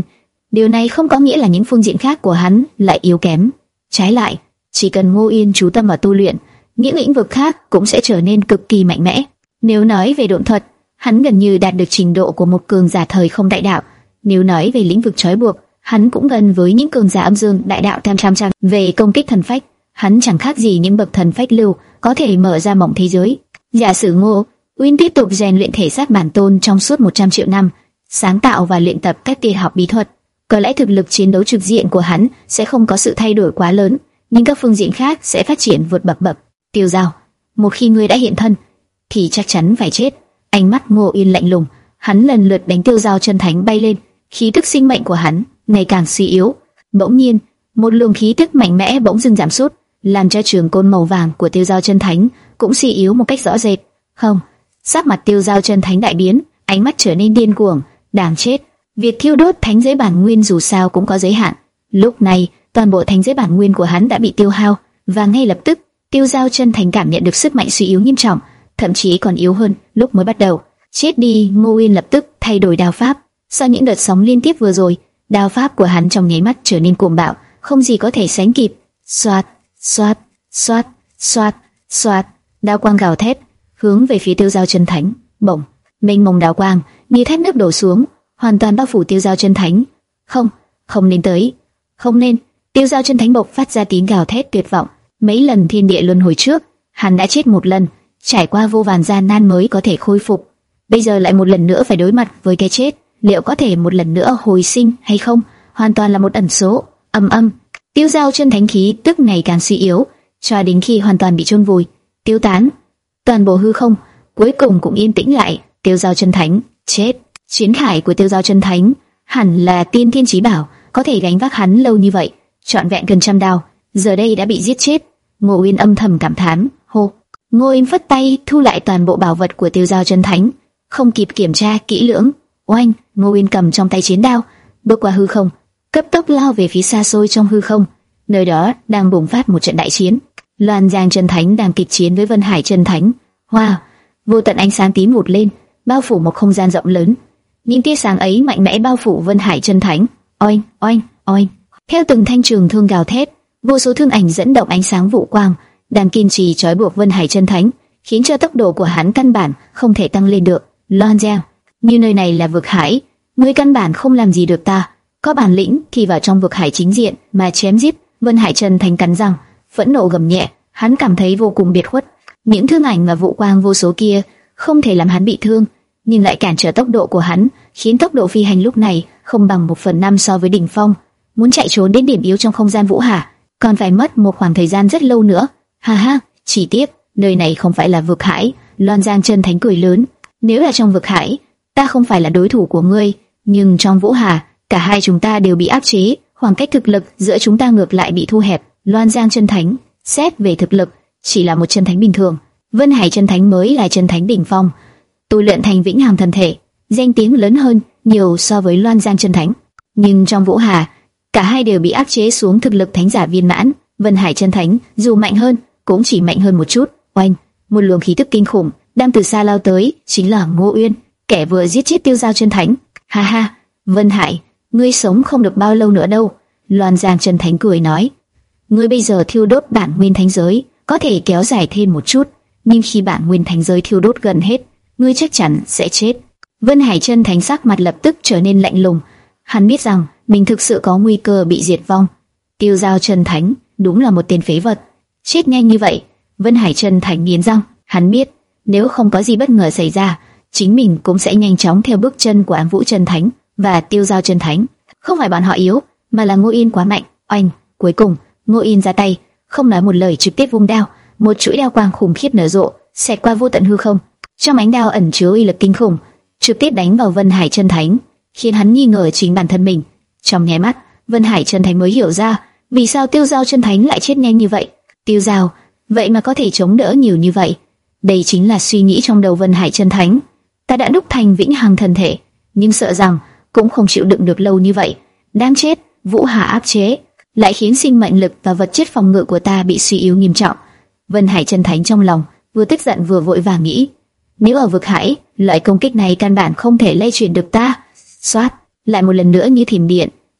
Điều này không có nghĩa là những phương diện khác của hắn lại yếu kém. Trái lại, chỉ cần Ngô Yên chú tâm vào tu luyện, những lĩnh vực khác cũng sẽ trở nên cực kỳ mạnh mẽ. Nếu nói về độn thuật, hắn gần như đạt được trình độ của một cường giả thời không đại đạo. Nếu nói về lĩnh vực trói buộc, hắn cũng gần với những cường giả âm dương đại đạo tam trăm trăm. Về công kích thần phách, hắn chẳng khác gì những bậc thần phách lưu, có thể mở ra mộng thế giới. Giả sử Ngô Uyên tiếp tục rèn luyện thể xác bản tôn trong suốt một trăm triệu năm, sáng tạo và luyện tập các tuyệt học bí thuật, có lẽ thực lực chiến đấu trực diện của hắn sẽ không có sự thay đổi quá lớn, nhưng các phương diện khác sẽ phát triển vượt bậc bậc. Tiêu Giao, một khi ngươi đã hiện thân, thì chắc chắn phải chết. Ánh mắt Ngô Uyên lạnh lùng, hắn lần lượt đánh Tiêu Giao chân thánh bay lên, khí tức sinh mệnh của hắn ngày càng suy yếu. Bỗng nhiên, một luồng khí tức mạnh mẽ bỗng dưng giảm sút, làm cho trường côn màu vàng của Tiêu Giao chân thánh cũng suy yếu một cách rõ rệt. Không, sắc mặt Tiêu Giao chân thánh đại biến, ánh mắt trở nên điên cuồng. Đáng chết! Việc thiêu đốt thánh giới bản nguyên dù sao cũng có giới hạn. Lúc này, toàn bộ thánh giới bản nguyên của hắn đã bị tiêu hao, và ngay lập tức, Tiêu Giao chân thánh cảm nhận được sức mạnh suy yếu nghiêm trọng, thậm chí còn yếu hơn lúc mới bắt đầu. Chết đi! Ngô Uyên lập tức thay đổi đao pháp. Sau những đợt sóng liên tiếp vừa rồi, đao pháp của hắn trong nháy mắt trở nên cuồng bạo, không gì có thể sánh kịp. Xoát, xoát, xoát, xoát, xoát, đao quang gào thét hướng về phía Tiêu Giao chân thánh. Bổng, mênh mông đao quang như thác nước đổ xuống, hoàn toàn bao phủ Tiêu Giao chân thánh. Không, không nên tới, không nên! Tiêu Giao chân thánh bộc phát ra tiếng gào thét tuyệt vọng. Mấy lần thiên địa luân hồi trước, hắn đã chết một lần, trải qua vô vàn gian nan mới có thể khôi phục. Bây giờ lại một lần nữa phải đối mặt với cái chết, liệu có thể một lần nữa hồi sinh hay không, hoàn toàn là một ẩn số. Âm âm, Tiêu Giao chân thánh khí tức ngày càng suy yếu, cho đến khi hoàn toàn bị chôn vùi, tiêu tán. Toàn bộ hư không cuối cùng cũng yên tĩnh lại. Tiêu Giao chân thánh chết. Chiến khải của Tiêu Giao chân thánh hẳn là tiên thiên chí bảo, có thể gánh vác hắn lâu như vậy, trọn vẹn gần trăm đao, giờ đây đã bị giết chết. Ngô Uyên âm thầm cảm thán. Hô! Ngô Uyên phất tay thu lại toàn bộ bảo vật của Tiêu Giao chân thánh, không kịp kiểm tra kỹ lưỡng. Oanh! Ngô Uyên cầm trong tay chiến đao, bước qua hư không, cấp tốc lao về phía xa xôi trong hư không. Nơi đó đang bùng phát một trận đại chiến. Loan Giang chân thánh đang kịch chiến với Vân Hải chân thánh. Wow! Vô tận ánh sáng tím vụt lên, bao phủ một không gian rộng lớn. Những tia sáng ấy mạnh mẽ bao phủ Vân Hải chân thánh. Oanh, oanh, oanh! Theo từng thanh trường thương gào thét, vô số thương ảnh dẫn động ánh sáng vụ quang, đang kiên trì trói buộc Vân Hải chân thánh, khiến cho tốc độ của hắn căn bản không thể tăng lên được. Loan Giang, như nơi này là vực hải, ngươi căn bản không làm gì được ta. Có bản lĩnh thì vào trong vực hải chính diện mà chém giết. Vân Hải chân thánh cắn răng, phẫn nộ gầm nhẹ, hắn cảm thấy vô cùng biệt khuất. Những thương ảnh và vụ quang vô số kia không thể làm hắn bị thương, nhưng lại cản trở tốc độ của hắn, khiến tốc độ phi hành lúc này không bằng một phần năm so với đỉnh phong. Muốn chạy trốn đến điểm yếu trong không gian vũ hà, còn phải mất một khoảng thời gian rất lâu nữa. Ha ha, chỉ tiếc nơi này không phải là vực hải. Loan Giang chân thánh cười lớn. Nếu là trong vực hải, ta không phải là đối thủ của ngươi, nhưng trong vũ hà, cả hai chúng ta đều bị áp chế, khoảng cách thực lực giữa chúng ta ngược lại bị thu hẹp. Loan Giang chân thánh, xét về thực lực, chỉ là một chân thánh bình thường. Vân Hải chân thánh mới là chân thánh đỉnh phong, tu luyện thành vĩnh hằng thần thể, danh tiếng lớn hơn nhiều so với Loan Giang chân thánh. Nhưng trong vũ hà, cả hai đều bị áp chế xuống thực lực thánh giả viên mãn. Vân Hải chân thánh dù mạnh hơn, cũng chỉ mạnh hơn một chút. Oanh! Một luồng khí tức kinh khủng đang từ xa lao tới, chính là Ngô Uyên, kẻ vừa giết chết Tiêu Giao chân thánh. Ha ha, Vân Hải, ngươi sống không được bao lâu nữa đâu. Loan Giang chân thánh cười nói. Ngươi bây giờ thiêu đốt bản nguyên thánh giới, có thể kéo dài thêm một chút, nhưng khi bản nguyên thánh giới thiêu đốt gần hết, ngươi chắc chắn sẽ chết. Vân Hải chân thánh sắc mặt lập tức trở nên lạnh lùng. Hắn biết rằng mình thực sự có nguy cơ bị diệt vong. Tiêu Giao chân thánh đúng là một tên phế vật, chết nhanh như vậy. Vân Hải chân thánh nghiến răng, hắn biết nếu không có gì bất ngờ xảy ra, chính mình cũng sẽ nhanh chóng theo bước chân của Ám Vũ chân thánh và Tiêu Giao chân thánh. Không phải bọn họ yếu, mà là Ngô Yên quá mạnh. Oanh! Cuối cùng Ngô Yên ra tay, không nói một lời trực tiếp vung đao, một chuỗi đao quang khủng khiếp nở rộ, xẹt qua vô tận hư không. Trong ánh đao ẩn chứa uy lực kinh khủng, trực tiếp đánh vào Vân Hải chân thánh, khiến hắn nghi ngờ chính bản thân mình. Trong nháy mắt, Vân Hải chân thánh mới hiểu ra vì sao Tiêu Giao chân thánh lại chết nhanh như vậy. Tiêu Giao, vậy mà có thể chống đỡ nhiều như vậy. Đây chính là suy nghĩ trong đầu Vân Hải chân thánh. Ta đã đúc thành vĩnh hằng thần thể, nhưng sợ rằng cũng không chịu đựng được lâu như vậy. Đang chết, vũ hà áp chế, lại khiến sinh mệnh lực và vật chất phòng ngự của ta bị suy yếu nghiêm trọng. Vân Hải chân thánh trong lòng vừa tức giận vừa vội vàng nghĩ, nếu ở vực hải, loại công kích này căn bản không thể lay chuyển được ta. Xoát, lại một lần nữa như thiểm điện,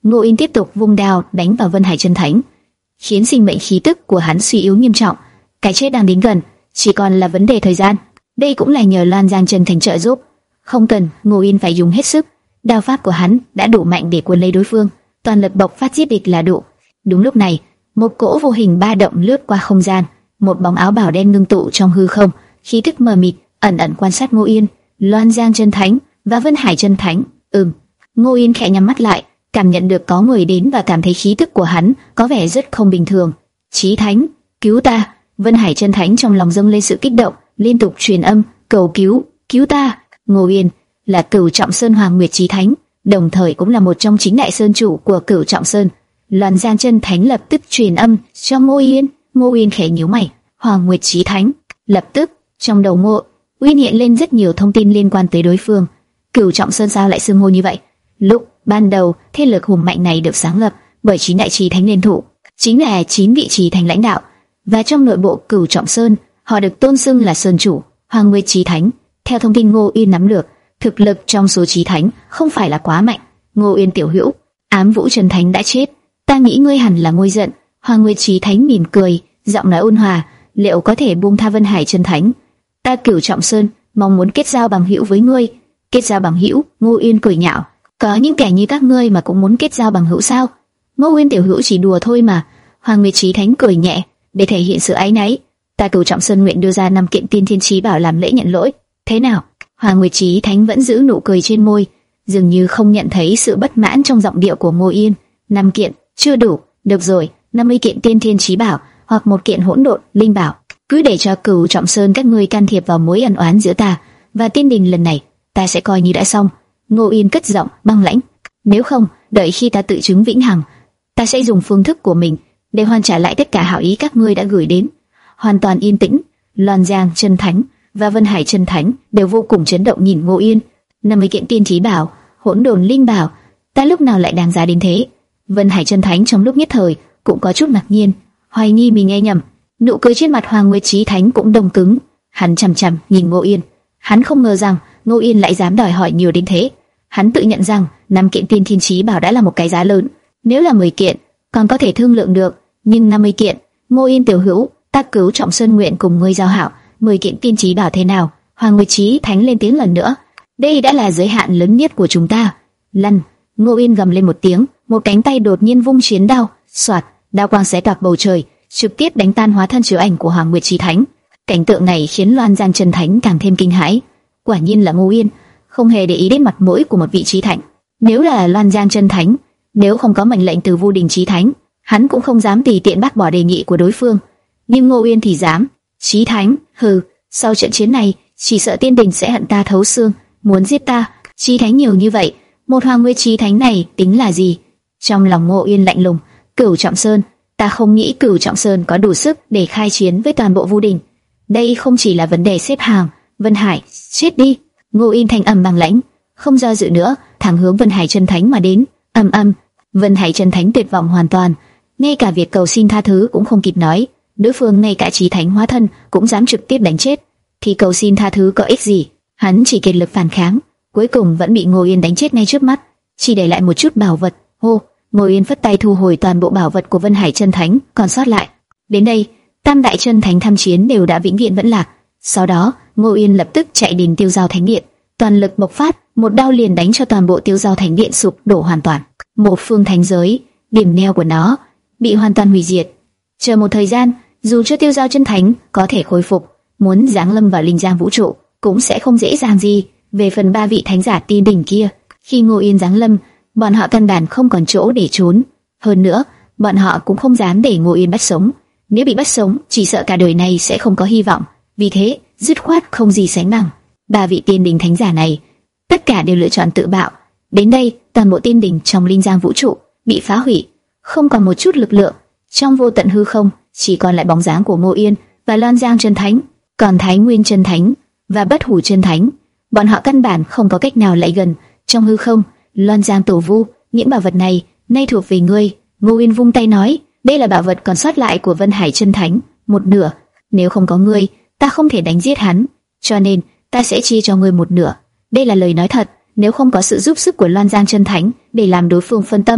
Ngô Yên tiếp tục vung đao đánh vào Vân Hải Chân Thánh, khiến sinh mệnh khí tức của hắn suy yếu nghiêm trọng. Cái chết đang đến gần, chỉ còn là vấn đề thời gian. Đây cũng là nhờ Loan Giang Chân Thánh trợ giúp, không cần Ngô Yên phải dùng hết sức. Đao pháp của hắn đã đủ mạnh để cuốn lấy đối phương, toàn lực bộc phát giết địch là đủ. Đúng lúc này, một cỗ vô hình ba động lướt qua không gian, một bóng áo bào đen ngưng tụ trong hư không, khí tức mờ mịt, ẩn ẩn quan sát Ngô Yên, Loan Giang Chân Thánh và Vân Hải Chân Thánh. Ừm, Ngô Yên khẽ nhắm mắt lại, cảm nhận được có người đến và cảm thấy khí tức của hắn có vẻ rất không bình thường. Chí Thánh, cứu ta! Vân Hải Chân Thánh trong lòng dâng lên sự kích động, liên tục truyền âm cầu cứu, cứu ta! Ngô Yên là Cửu Trọng Sơn Hoàng Nguyệt Chí Thánh, đồng thời cũng là một trong chín đại sơn chủ của Cửu Trọng Sơn. Loan Giang Chân Thánh lập tức truyền âm cho Ngô Yên. Ngô Yên khẽ nhíu mày, Hoàng Nguyệt Chí Thánh. Lập tức trong đầu Ngô Uyên hiện lên rất nhiều thông tin liên quan tới đối phương. Cửu Trọng Sơn sao lại xưng hô như vậy? Lúc ban đầu, thế lực hùng mạnh này được sáng lập bởi chín đại chí thánh liên thủ, chính là chín vị chí thánh lãnh đạo, và trong nội bộ Cửu Trọng Sơn, họ được tôn xưng là sơn chủ, Hoàng Nguyệt Chí Thánh. Theo thông tin Ngô Uyên nắm được, thực lực trong số chí thánh không phải là quá mạnh. Ngô Uyên tiểu hữu, Ám Vũ Chân Thánh đã chết, ta nghĩ ngươi hẳn là nguôi giận. Hoàng Nguyệt Chí Thánh mỉm cười, giọng nói ôn hòa, liệu có thể buông tha Vân Hải Chân Thánh? Ta Cửu Trọng Sơn mong muốn kết giao bằng hữu với ngươi. Kết giao bằng hữu? Ngô Uyên cười nhạo, có những kẻ như các ngươi mà cũng muốn kết giao bằng hữu sao? Ngô Uyên tiểu hữu chỉ đùa thôi mà. Hoàng Nguyệt Chí Thánh cười nhẹ, để thể hiện sự áy náy, ta Cửu Trọng Sơn nguyện đưa ra năm kiện tiên thiên chí bảo làm lễ nhận lỗi. Thế nào? Hoàng Nguyệt Chí Thánh vẫn giữ nụ cười trên môi, dường như không nhận thấy sự bất mãn trong giọng điệu của Ngô Yên. Năm kiện chưa đủ, được rồi, năm mươi kiện tiên thiên chí bảo hoặc một kiện hỗn độn linh bảo, cứ để cho Cửu Trọng Sơn các ngươi can thiệp vào mối ân oán giữa ta và Tiên Đình lần này, ta sẽ coi như đã xong. Ngô Yên cất giọng băng lãnh, nếu không, đợi khi ta tự chứng vĩnh hằng, ta sẽ dùng phương thức của mình để hoàn trả lại tất cả hảo ý các ngươi đã gửi đến. Hoàn toàn yên tĩnh, Loan Giang Chân Thánh và Vân Hải Chân Thánh đều vô cùng chấn động nhìn Ngô Yên. năm mươi kiện tiên chí bảo, hỗn độn linh bảo, ta lúc nào lại đáng giá đến thế? Vân Hải Chân Thánh trong lúc nhất thời cũng có chút ngạc nhiên, hoài nghi mình nghe nhầm. Nụ cười trên mặt Hoàng Nguyệt Chí Thánh cũng đông cứng, hắn chằm chằm nhìn Ngô Yên. Hắn không ngờ rằng Ngô Yên lại dám đòi hỏi nhiều đến thế. Hắn tự nhận rằng năm kiện tiên thiên chí bảo đã là một cái giá lớn, nếu là mười kiện còn có thể thương lượng được, nhưng năm mươi kiện, Ngô Yên tiểu hữu, ta Cửu Trọng Sơn nguyện cùng ngươi giao hảo. Mười kiện tiên chí bảo thế nào? Hoàng Nguyệt Chí Thánh lên tiếng lần nữa. Đây đã là giới hạn lớn nhất của chúng ta. Lăn! Ngô Yên gầm lên một tiếng, một cánh tay đột nhiên vung chiến đao, xoạt, đao quang xé toạc bầu trời, trực tiếp đánh tan hóa thân chiếu ảnh của Hoàng Nguyệt Chí Thánh. Cảnh tượng này khiến Loan Giang Chân Thánh càng thêm kinh hãi. Quả nhiên là Ngô Yên, không hề để ý đến mặt mũi của một vị chí thánh. Nếu là Loan Giang Chân Thánh, nếu không có mệnh lệnh từ Vu Đình Chí Thánh, hắn cũng không dám tùy tiện bác bỏ đề nghị của đối phương. Nhưng Ngô Uyên thì dám. Chí Thánh, hừ, sau trận chiến này, chỉ sợ Tiên Đình sẽ hận ta thấu xương, muốn giết ta. Chí Thánh nhiều như vậy, một Hoàng Nguyệt Chí Thánh này tính là gì? Trong lòng Ngô Uyên lạnh lùng, Cửu Trọng Sơn, ta không nghĩ Cửu Trọng Sơn có đủ sức để khai chiến với toàn bộ Vu Đình. Đây không chỉ là vấn đề xếp hàng. Vân Hải, chết đi! Ngô Uyên thanh âm bằng lãnh, không do dự nữa, thẳng hướng Vân Hải Chân Thánh mà đến. Âm âm, Vân Hải Chân Thánh tuyệt vọng hoàn toàn, ngay cả việc cầu xin tha thứ cũng không kịp nói. Đối phương ngay cả chí thánh hóa thân cũng dám trực tiếp đánh chết, thì cầu xin tha thứ có ích gì? Hắn chỉ kiệt lực phản kháng, cuối cùng vẫn bị Ngô Yên đánh chết ngay trước mắt, chỉ để lại một chút bảo vật. Hô! Ngô Yên phất tay thu hồi toàn bộ bảo vật của Vân Hải Chân Thánh còn sót lại. Đến đây, tam đại chân thánh tham chiến đều đã vĩnh viễn vẫn lạc. Sau đó, Ngô Yên lập tức chạy đến Tiêu Giao Thánh Điện, toàn lực bộc phát, một đao liền đánh cho toàn bộ Tiêu Giao Thánh Điện sụp đổ hoàn toàn. Một phương thánh giới, điểm neo của nó bị hoàn toàn hủy diệt. Chờ một thời gian, dù cho Tiêu Giao Chân Thánh có thể khôi phục, muốn giáng lâm vào linh giang vũ trụ cũng sẽ không dễ dàng gì. Về phần ba vị thánh giả Tiên Đình kia, khi Ngô Yên giáng lâm, bọn họ căn bản không còn chỗ để trốn. Hơn nữa, bọn họ cũng không dám để Ngô Yên bắt sống. Nếu bị bắt sống, chỉ sợ cả đời này sẽ không có hy vọng. Vì thế, dứt khoát không gì sánh bằng. Ba vị Tiên Đình thánh giả này, tất cả đều lựa chọn tự bạo. Đến đây, toàn bộ Tiên Đình trong linh giang vũ trụ bị phá hủy, không còn một chút lực lượng. Trong vô tận hư không, chỉ còn lại bóng dáng của Ngô Yên và Loan Giang Chân Thánh, còn Thái Nguyên Chân Thánh và Bất Hủ Chân Thánh, bọn họ căn bản không có cách nào lại gần. Trong hư không, Loan Giang Tổ Vu, những bảo vật này nay thuộc về ngươi. Ngô Yên vung tay nói, đây là bảo vật còn sót lại của Vân Hải Chân Thánh, một nửa. Nếu không có ngươi, ta không thể đánh giết hắn, cho nên ta sẽ chia cho ngươi một nửa. Đây là lời nói thật. Nếu không có sự giúp sức của Loan Giang Chân Thánh để làm đối phương phân tâm,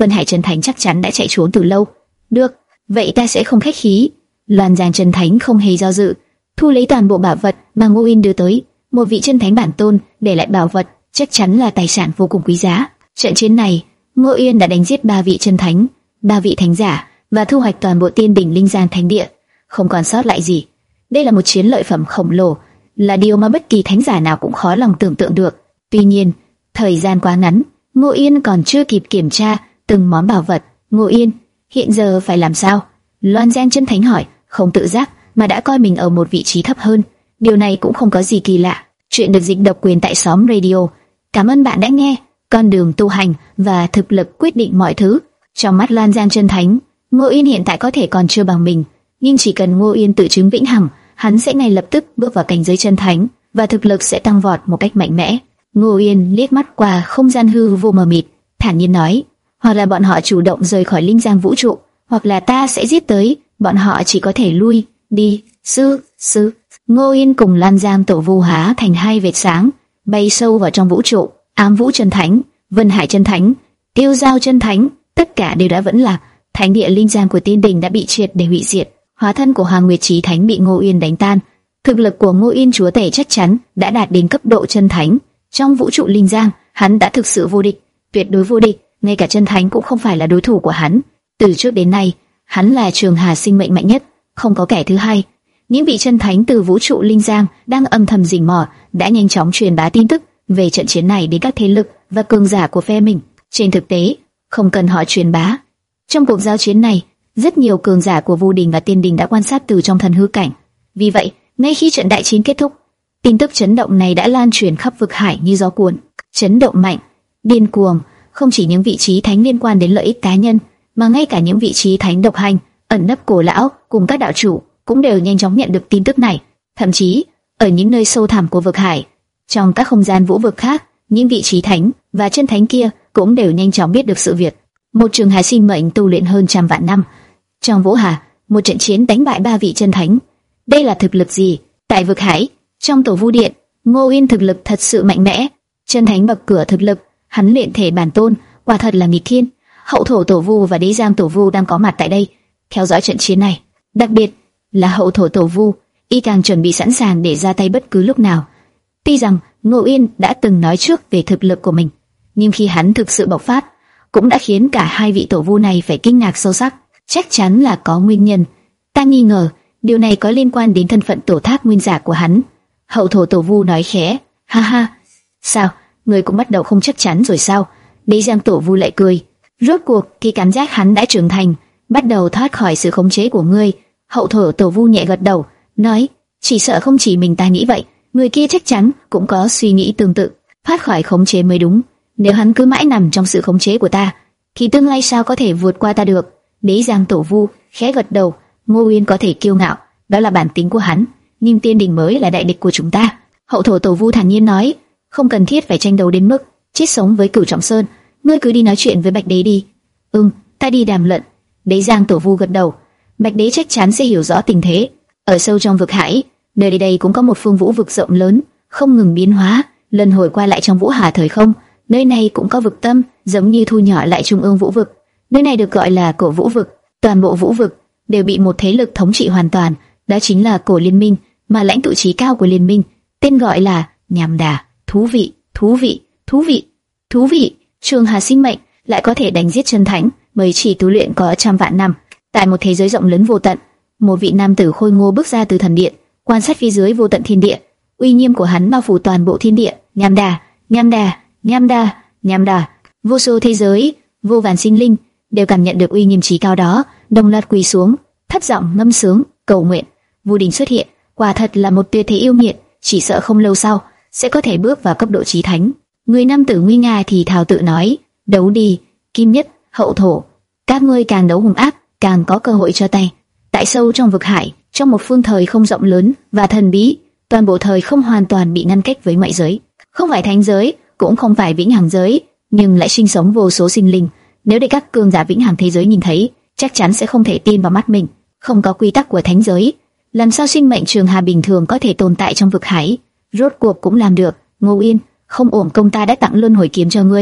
Vân Hải Chân Thánh chắc chắn đã chạy trốn từ lâu. Được, vậy ta sẽ không khách khí. Loan Giang Chân Thánh không hề do dự, thu lấy toàn bộ bảo vật mà Ngô Yên đưa tới. Một vị chân thánh bản tôn để lại bảo vật, chắc chắn là tài sản vô cùng quý giá. Trận chiến này, Ngô Yên đã đánh giết ba vị chân thánh, ba vị thánh giả và thu hoạch toàn bộ Tiên Đỉnh Linh Giang Thánh Địa, không còn sót lại gì. Đây là một chiến lợi phẩm khổng lồ, là điều mà bất kỳ thánh giả nào cũng khó lòng tưởng tượng được. Tuy nhiên, thời gian quá ngắn, Ngô Yên còn chưa kịp kiểm tra từng món bảo vật. Ngô Yên, hiện giờ phải làm sao? Loan Giang Chân Thánh hỏi, không tự giác mà đã coi mình ở một vị trí thấp hơn. Điều này cũng không có gì kỳ lạ. Chuyện được dịch độc quyền tại xóm radio. Cảm ơn bạn đã nghe. Con đường tu hành và thực lực quyết định mọi thứ. Trong mắt Loan Giang Chân Thánh, Ngô Yên hiện tại có thể còn chưa bằng mình, nhưng chỉ cần Ngô Yên tự chứng vĩnh hằng, hắn sẽ ngay lập tức bước vào cảnh giới chân thánh và thực lực sẽ tăng vọt một cách mạnh mẽ. Ngô Yên liếc mắt qua không gian hư vô mờ mịt, thản nhiên nói: hoặc là bọn họ chủ động rời khỏi Linh Giang vũ trụ, hoặc là ta sẽ giết tới, bọn họ chỉ có thể lui đi. Sư, sư. Ngô Yên cùng Lan Giang Tổ Vu hóa thành hai vệt sáng, bay sâu vào trong vũ trụ. Ám Vũ Chân Thánh, Vân Hải Chân Thánh, Tiêu Giao Chân Thánh, tất cả đều đã vẫn lạc. Thánh địa Linh Giang của Tiên Đình đã bị triệt để hủy diệt. Hóa thân của Hoàng Nguyệt Chí Thánh bị Ngô Yên đánh tan. Thực lực của Ngô Yên chúa tể chắc chắn đã đạt đến cấp độ chân thánh. Trong vũ trụ Linh Giang, hắn đã thực sự vô địch, tuyệt đối vô địch, ngay cả chân thánh cũng không phải là đối thủ của hắn. Từ trước đến nay, hắn là trường hà sinh mệnh mạnh nhất, không có kẻ thứ hai. Những vị chân thánh từ vũ trụ Linh Giang đang âm thầm rình mò đã nhanh chóng truyền bá tin tức về trận chiến này đến các thế lực và cường giả của phe mình. Trên thực tế, không cần họ truyền bá, trong cuộc giao chiến này, rất nhiều cường giả của Vu Đình và Tiên Đình đã quan sát từ trong thần hư cảnh. Vì vậy, ngay khi trận đại chiến kết thúc, tin tức chấn động này đã lan truyền khắp vực hải như gió cuốn. Chấn động mạnh, điên cuồng, không chỉ những vị trí thánh liên quan đến lợi ích cá nhân, mà ngay cả những vị trí thánh độc hành, ẩn nấp cổ lão cùng các đạo chủ cũng đều nhanh chóng nhận được tin tức này. Thậm chí, ở những nơi sâu thẳm của vực hải, trong các không gian vũ vực khác, những vị trí thánh và chân thánh kia cũng đều nhanh chóng biết được sự việc. Một trường hà sinh mệnh tu luyện hơn trăm vạn năm, trong vũ hà, một trận chiến đánh bại ba vị chân thánh. Đây là thực lực gì? Tại vực hải, trong Tổ Vu Điện, Ngô Yên thực lực thật sự mạnh mẽ, chân thánh bậc cửa thực lực, hắn luyện thể bản tôn, quả thật là nghịch thiên. Hậu thổ Tổ Vu và Đế Giang Tổ Vu đang có mặt tại đây, theo dõi trận chiến này. Đặc biệt là hậu thổ Tổ Vu, y càng chuẩn bị sẵn sàng để ra tay bất cứ lúc nào. Tuy rằng Ngô Yên đã từng nói trước về thực lực của mình, nhưng khi hắn thực sự bộc phát, cũng đã khiến cả hai vị Tổ Vu này phải kinh ngạc sâu sắc. Chắc chắn là có nguyên nhân. Ta nghi ngờ điều này có liên quan đến thân phận tổ thác nguyên giả của hắn. Hậu thổ Tổ Vu nói khẽ, ha ha. Sao, người cũng bắt đầu không chắc chắn rồi sao? Đế Giang Tổ Vu lại cười. Rốt cuộc thì cảm giác hắn đã trưởng thành, bắt đầu thoát khỏi sự khống chế của ngươi. Hậu thổ Tổ Vu nhẹ gật đầu, nói, chỉ sợ không chỉ mình ta nghĩ vậy, người kia chắc chắn cũng có suy nghĩ tương tự. Thoát khỏi khống chế mới đúng. Nếu hắn cứ mãi nằm trong sự khống chế của ta, thì tương lai sao có thể vượt qua ta được? Đế Giang Tổ Vu khẽ gật đầu. Ngô Yên có thể kiêu ngạo, đó là bản tính của hắn, nhưng Tiên Đình mới là đại địch của chúng ta. Hậu thổ Tổ Vu thản nhiên nói, không cần thiết phải tranh đấu đến mức chết sống với Cửu Trọng Sơn, ngươi cứ đi nói chuyện với Bạch Đế đi. Ừm, ta đi đàm luận. Đế Giang Tổ Vu gật đầu. Bạch Đế chắc chắn sẽ hiểu rõ tình thế. Ở sâu trong vực hải, nơi đây đây cũng có một phương vũ vực rộng lớn, không ngừng biến hóa, lần hồi qua lại trong vũ hà thời không. Nơi này cũng có vực tâm, giống như thu nhỏ lại trung ương vũ vực. Nơi này được gọi là cổ vũ vực. Toàn bộ vũ vực đều bị một thế lực thống trị hoàn toàn, đó chính là cổ liên minh, mà lãnh tụ chí cao của liên minh tên gọi là Nham Đà. Thú vị, thú vị, thú vị, thú vị. Trường hà sinh mệnh lại có thể đánh giết chân thánh, mới chỉ tu luyện có trăm vạn năm. Tại một thế giới rộng lớn vô tận, một vị nam tử khôi ngô bước ra từ thần điện, quan sát phía dưới vô tận thiên địa. Uy nghiêm của hắn bao phủ toàn bộ thiên địa. Nham Đà, Nham Đà, Nham Đà, Nham Đà. Vô số thế giới, vô vàn sinh linh đều cảm nhận được uy nghiêm chí cao đó, đồng loạt quỳ xuống, thấp giọng ngâm sướng, cầu nguyện. Vu Đình xuất hiện, quả thật là một tuyệt thế yêu nghiệt, chỉ sợ không lâu sau sẽ có thể bước vào cấp độ chí thánh. Người nam tử nguy nga thì thào tự nói, đấu đi, Kim Nhất, Hậu Thổ, các ngươi càng đấu hung ác, càng có cơ hội cho tay. Tại sâu trong vực hải, trong một phương thời không rộng lớn và thần bí, toàn bộ thời không hoàn toàn bị ngăn cách với ngoại giới, không phải thánh giới, cũng không phải vĩnh hằng giới, nhưng lại sinh sống vô số sinh linh. Nếu để các cường giả vĩnh hằng thế giới nhìn thấy, chắc chắn sẽ không thể tin vào mắt mình. Không có quy tắc của thánh giới, làm sao sinh mệnh trường hà bình thường có thể tồn tại trong vực hải? Rốt cuộc cũng làm được. Ngô Yên, không uổng công ta đã tặng luân hồi kiếm cho ngươi.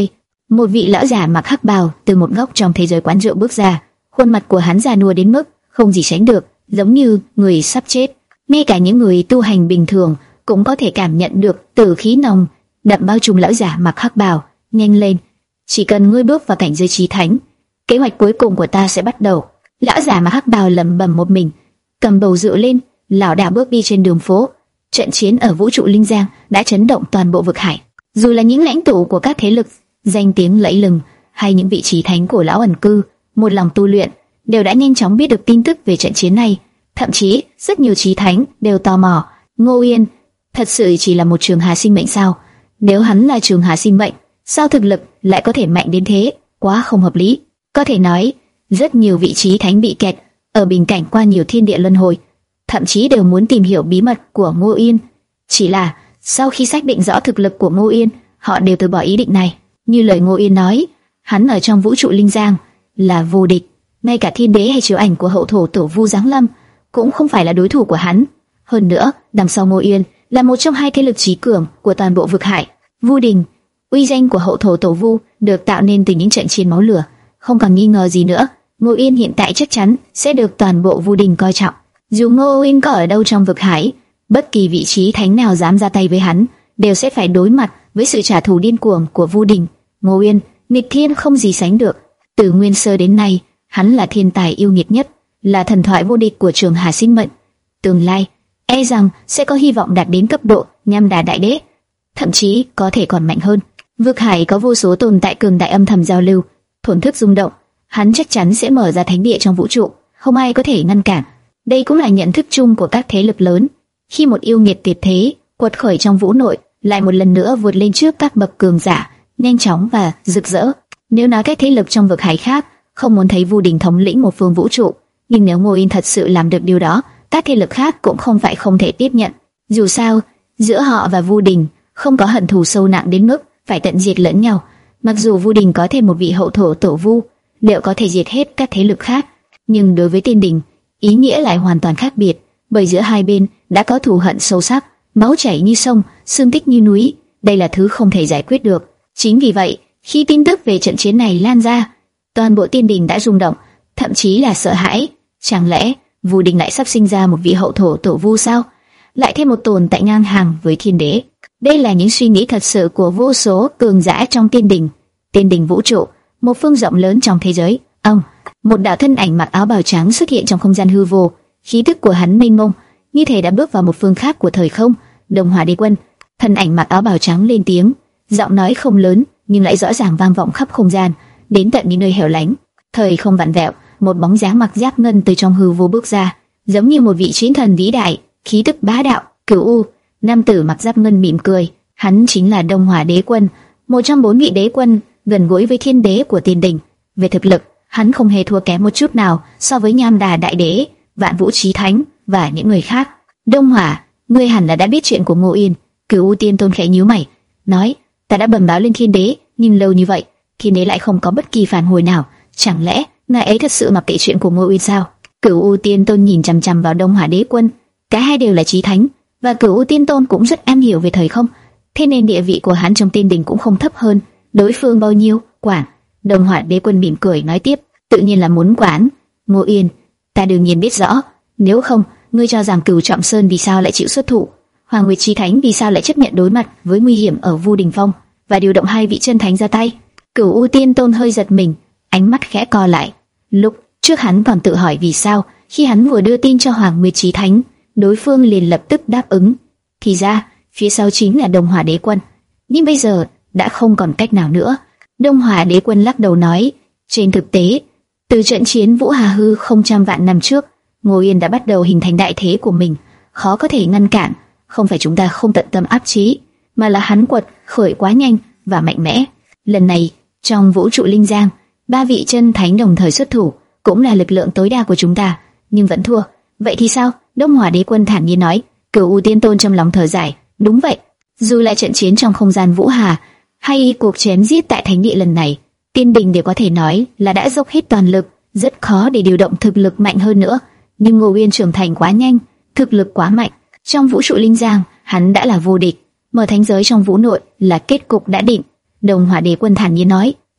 Một vị lão giả mặc hắc bào từ một góc trong thế giới quán rượu bước ra, khuôn mặt của hắn già nua đến mức không gì sánh được, giống như người sắp chết. Ngay cả những người tu hành bình thường cũng có thể cảm nhận được tử khí nồng đậm bao trùm lão giả mặc hắc bào. Nhanh lên, chỉ cần ngươi bước vào cảnh giới chí thánh, kế hoạch cuối cùng của ta sẽ bắt đầu. Lão giả mặc hắc bào lẩm bẩm một mình, cầm bầu rượu lên, lảo đảo bước đi trên đường phố. Trận chiến ở vũ trụ linh giang đã chấn động toàn bộ vực hải. Dù là những lãnh tụ của các thế lực danh tiếng lẫy lừng, hay những vị trí thánh của lão ẩn cư một lòng tu luyện, đều đã nhanh chóng biết được tin tức về trận chiến này. Thậm chí rất nhiều chí thánh đều tò mò, Ngô Uyên thật sự chỉ là một trường hà sinh mệnh sao? Nếu hắn là trường hà sinh mệnh, sao thực lực lại có thể mạnh đến thế? Quá không hợp lý. Có thể nói, rất nhiều vị trí thánh bị kẹt ở bình cảnh qua nhiều thiên địa luân hồi, thậm chí đều muốn tìm hiểu bí mật của Ngô Uyên. Chỉ là sau khi xác định rõ thực lực của Ngô Uyên, họ đều từ bỏ ý định này. Như lời Ngô Uyên nói, hắn ở trong vũ trụ linh giang là vô địch, ngay cả thiên đế hay chiếu ảnh của hậu thổ tổ vu giáng lâm cũng không phải là đối thủ của hắn. Hơn nữa, đằng sau Ngô Uyên là một trong hai thế lực chí cường của toàn bộ vực hải, Vu Đình. Uy danh của hậu thổ tổ vu được tạo nên từ những trận chiến máu lửa, không còn nghi ngờ gì nữa. Ngô Uyên hiện tại chắc chắn sẽ được toàn bộ Vu Đình coi trọng. Dù Ngô Uyên có ở đâu trong vực hải, bất kỳ vị trí thánh nào dám ra tay với hắn đều sẽ phải đối mặt với sự trả thù điên cuồng của Vu Đình. Ngô Uyên nghịch thiên không gì sánh được, từ nguyên sơ đến nay hắn là thiên tài yêu nghiệt nhất, là thần thoại vô địch của trường hà sinh mệnh. Tương lai e rằng sẽ có hy vọng đạt đến cấp độ Nham Đà đại đế, thậm chí có thể còn mạnh hơn. Vực hải có vô số tồn tại cường đại âm thầm giao lưu, thổn thức rung động, hắn chắc chắn sẽ mở ra thánh địa trong vũ trụ, không ai có thể ngăn cản. Đây cũng là nhận thức chung của các thế lực lớn. Khi một yêu nghiệt tuyệt thế quật khởi trong vũ nội, lại một lần nữa vượt lên trước các bậc cường giả, nhanh chóng và rực rỡ. Nếu nói các thế lực trong vực hải khác không muốn thấy Vu Đình thống lĩnh một phương vũ trụ, nhưng nếu Ngô Uyên thật sự làm được điều đó, các thế lực khác cũng không phải không thể tiếp nhận. Dù sao, giữa họ và Vu Đình không có hận thù sâu nặng đến mức phải tận diệt lẫn nhau. Mặc dù Vu Đình có thêm một vị hậu thổ tổ vu, liệu có thể diệt hết các thế lực khác, nhưng đối với Tiên Đình, ý nghĩa lại hoàn toàn khác biệt, bởi giữa hai bên đã có thù hận sâu sắc, máu chảy như sông, xương tích như núi. Đây là thứ không thể giải quyết được. Chính vì vậy, khi tin tức về trận chiến này lan ra, toàn bộ Tiên Đình đã rung động, thậm chí là sợ hãi. Chẳng lẽ Vu Đình lại sắp sinh ra một vị hậu thổ tổ vu sao? Lại thêm một tồn tại ngang hàng với thiên đế. Đây là những suy nghĩ thật sự của vô số cường giả trong Tiên Đình. Tiên Đình vũ trụ, một phương rộng lớn trong thế giới. Ông, một đạo thân ảnh mặc áo bào trắng xuất hiện trong không gian hư vô, khí tức của hắn mênh mông, như thể đã bước vào một phương khác của thời không. Đông Hỏa Đế Quân. Thân ảnh mặc áo bào trắng lên tiếng, giọng nói không lớn nhưng lại rõ ràng vang vọng khắp không gian, đến tận những nơi hẻo lánh. Thời không vặn vẹo, một bóng dáng mặc giáp ngân từ trong hư vô bước ra, giống như một vị chiến thần vĩ đại, khí tức bá đạo. Cửu U, nam tử mặc giáp ngân mỉm cười, hắn chính là Đông Hỏa Đế Quân, một trong bốn vị đế quân gần gũi với thiên đế của Tiên Đình. Về thực lực, hắn không hề thua kém một chút nào so với Nham Đà đại đế, Vạn Vũ Chí Thánh và những người khác. Đông Hỏa, ngươi hẳn là đã biết chuyện của Ngô Uyên. Cửu U Tiên Tôn khẽ nhíu mày, nói: ta đã bẩm báo lên thiên đế, nhưng lâu như vậy, thiên đế lại không có bất kỳ phản hồi nào. Chẳng lẽ ngài ấy thật sự mặc kệ chuyện của Ngô Uyên sao? Cửu U Tiên Tôn nhìn chằm chằm vào Đông Hỏa Đế Quân. Cả hai đều là chí thánh, và Cửu U Tiên Tôn cũng rất am hiểu về thời không, thế nên địa vị của hắn trong Tiên Đình cũng không thấp hơn đối phương bao nhiêu. Quản. Đông Hỏa Đế Quân mỉm cười nói tiếp: tự nhiên là muốn quản. Ngô Uyên, ta đương nhiên biết rõ. Nếu không, ngươi cho rằng Cửu Trọng Sơn vì sao lại chịu xuất thủ? Hoàng Nguyệt Chí Thánh vì sao lại chấp nhận đối mặt với nguy hiểm ở Vu Đình Phong và điều động hai vị chân thánh ra tay? Cửu U Tiên Tôn hơi giật mình, ánh mắt khẽ co lại. Lúc trước hắn còn tự hỏi vì sao khi hắn vừa đưa tin cho Hoàng Nguyệt Chí Thánh, đối phương liền lập tức đáp ứng. Thì ra phía sau chính là Đông Hỏa Đế Quân, nhưng bây giờ đã không còn cách nào nữa. Đông Hỏa Đế Quân lắc đầu nói: trên thực tế, từ trận chiến Vũ Hà Hư không trăm vạn năm trước, Ngô Uyên đã bắt đầu hình thành đại thế của mình, khó có thể ngăn cản. Không phải chúng ta không tận tâm áp chế, mà là hắn quật khởi quá nhanh và mạnh mẽ. Lần này trong vũ trụ linh giang, ba vị chân thánh đồng thời xuất thủ, cũng là lực lượng tối đa của chúng ta, nhưng vẫn thua. Vậy thì sao? Đông Hỏa Đế Quân thản nhiên nói. Cửu U Tiên Tôn trong lòng thở dài. Đúng vậy, dù là trận chiến trong không gian Vũ Hà hay cuộc chém giết tại thánh địa lần này, Tiên Đình đều có thể nói là đã dốc hết toàn lực, rất khó để điều động thực lực mạnh hơn nữa. Nhưng Ngô Uyên trưởng thành quá nhanh, thực lực quá mạnh, trong vũ trụ linh giang hắn đã là vô địch, mở thánh giới trong vũ nội là kết cục đã định. Đông Hỏa Đế Quân thản nhiên nói: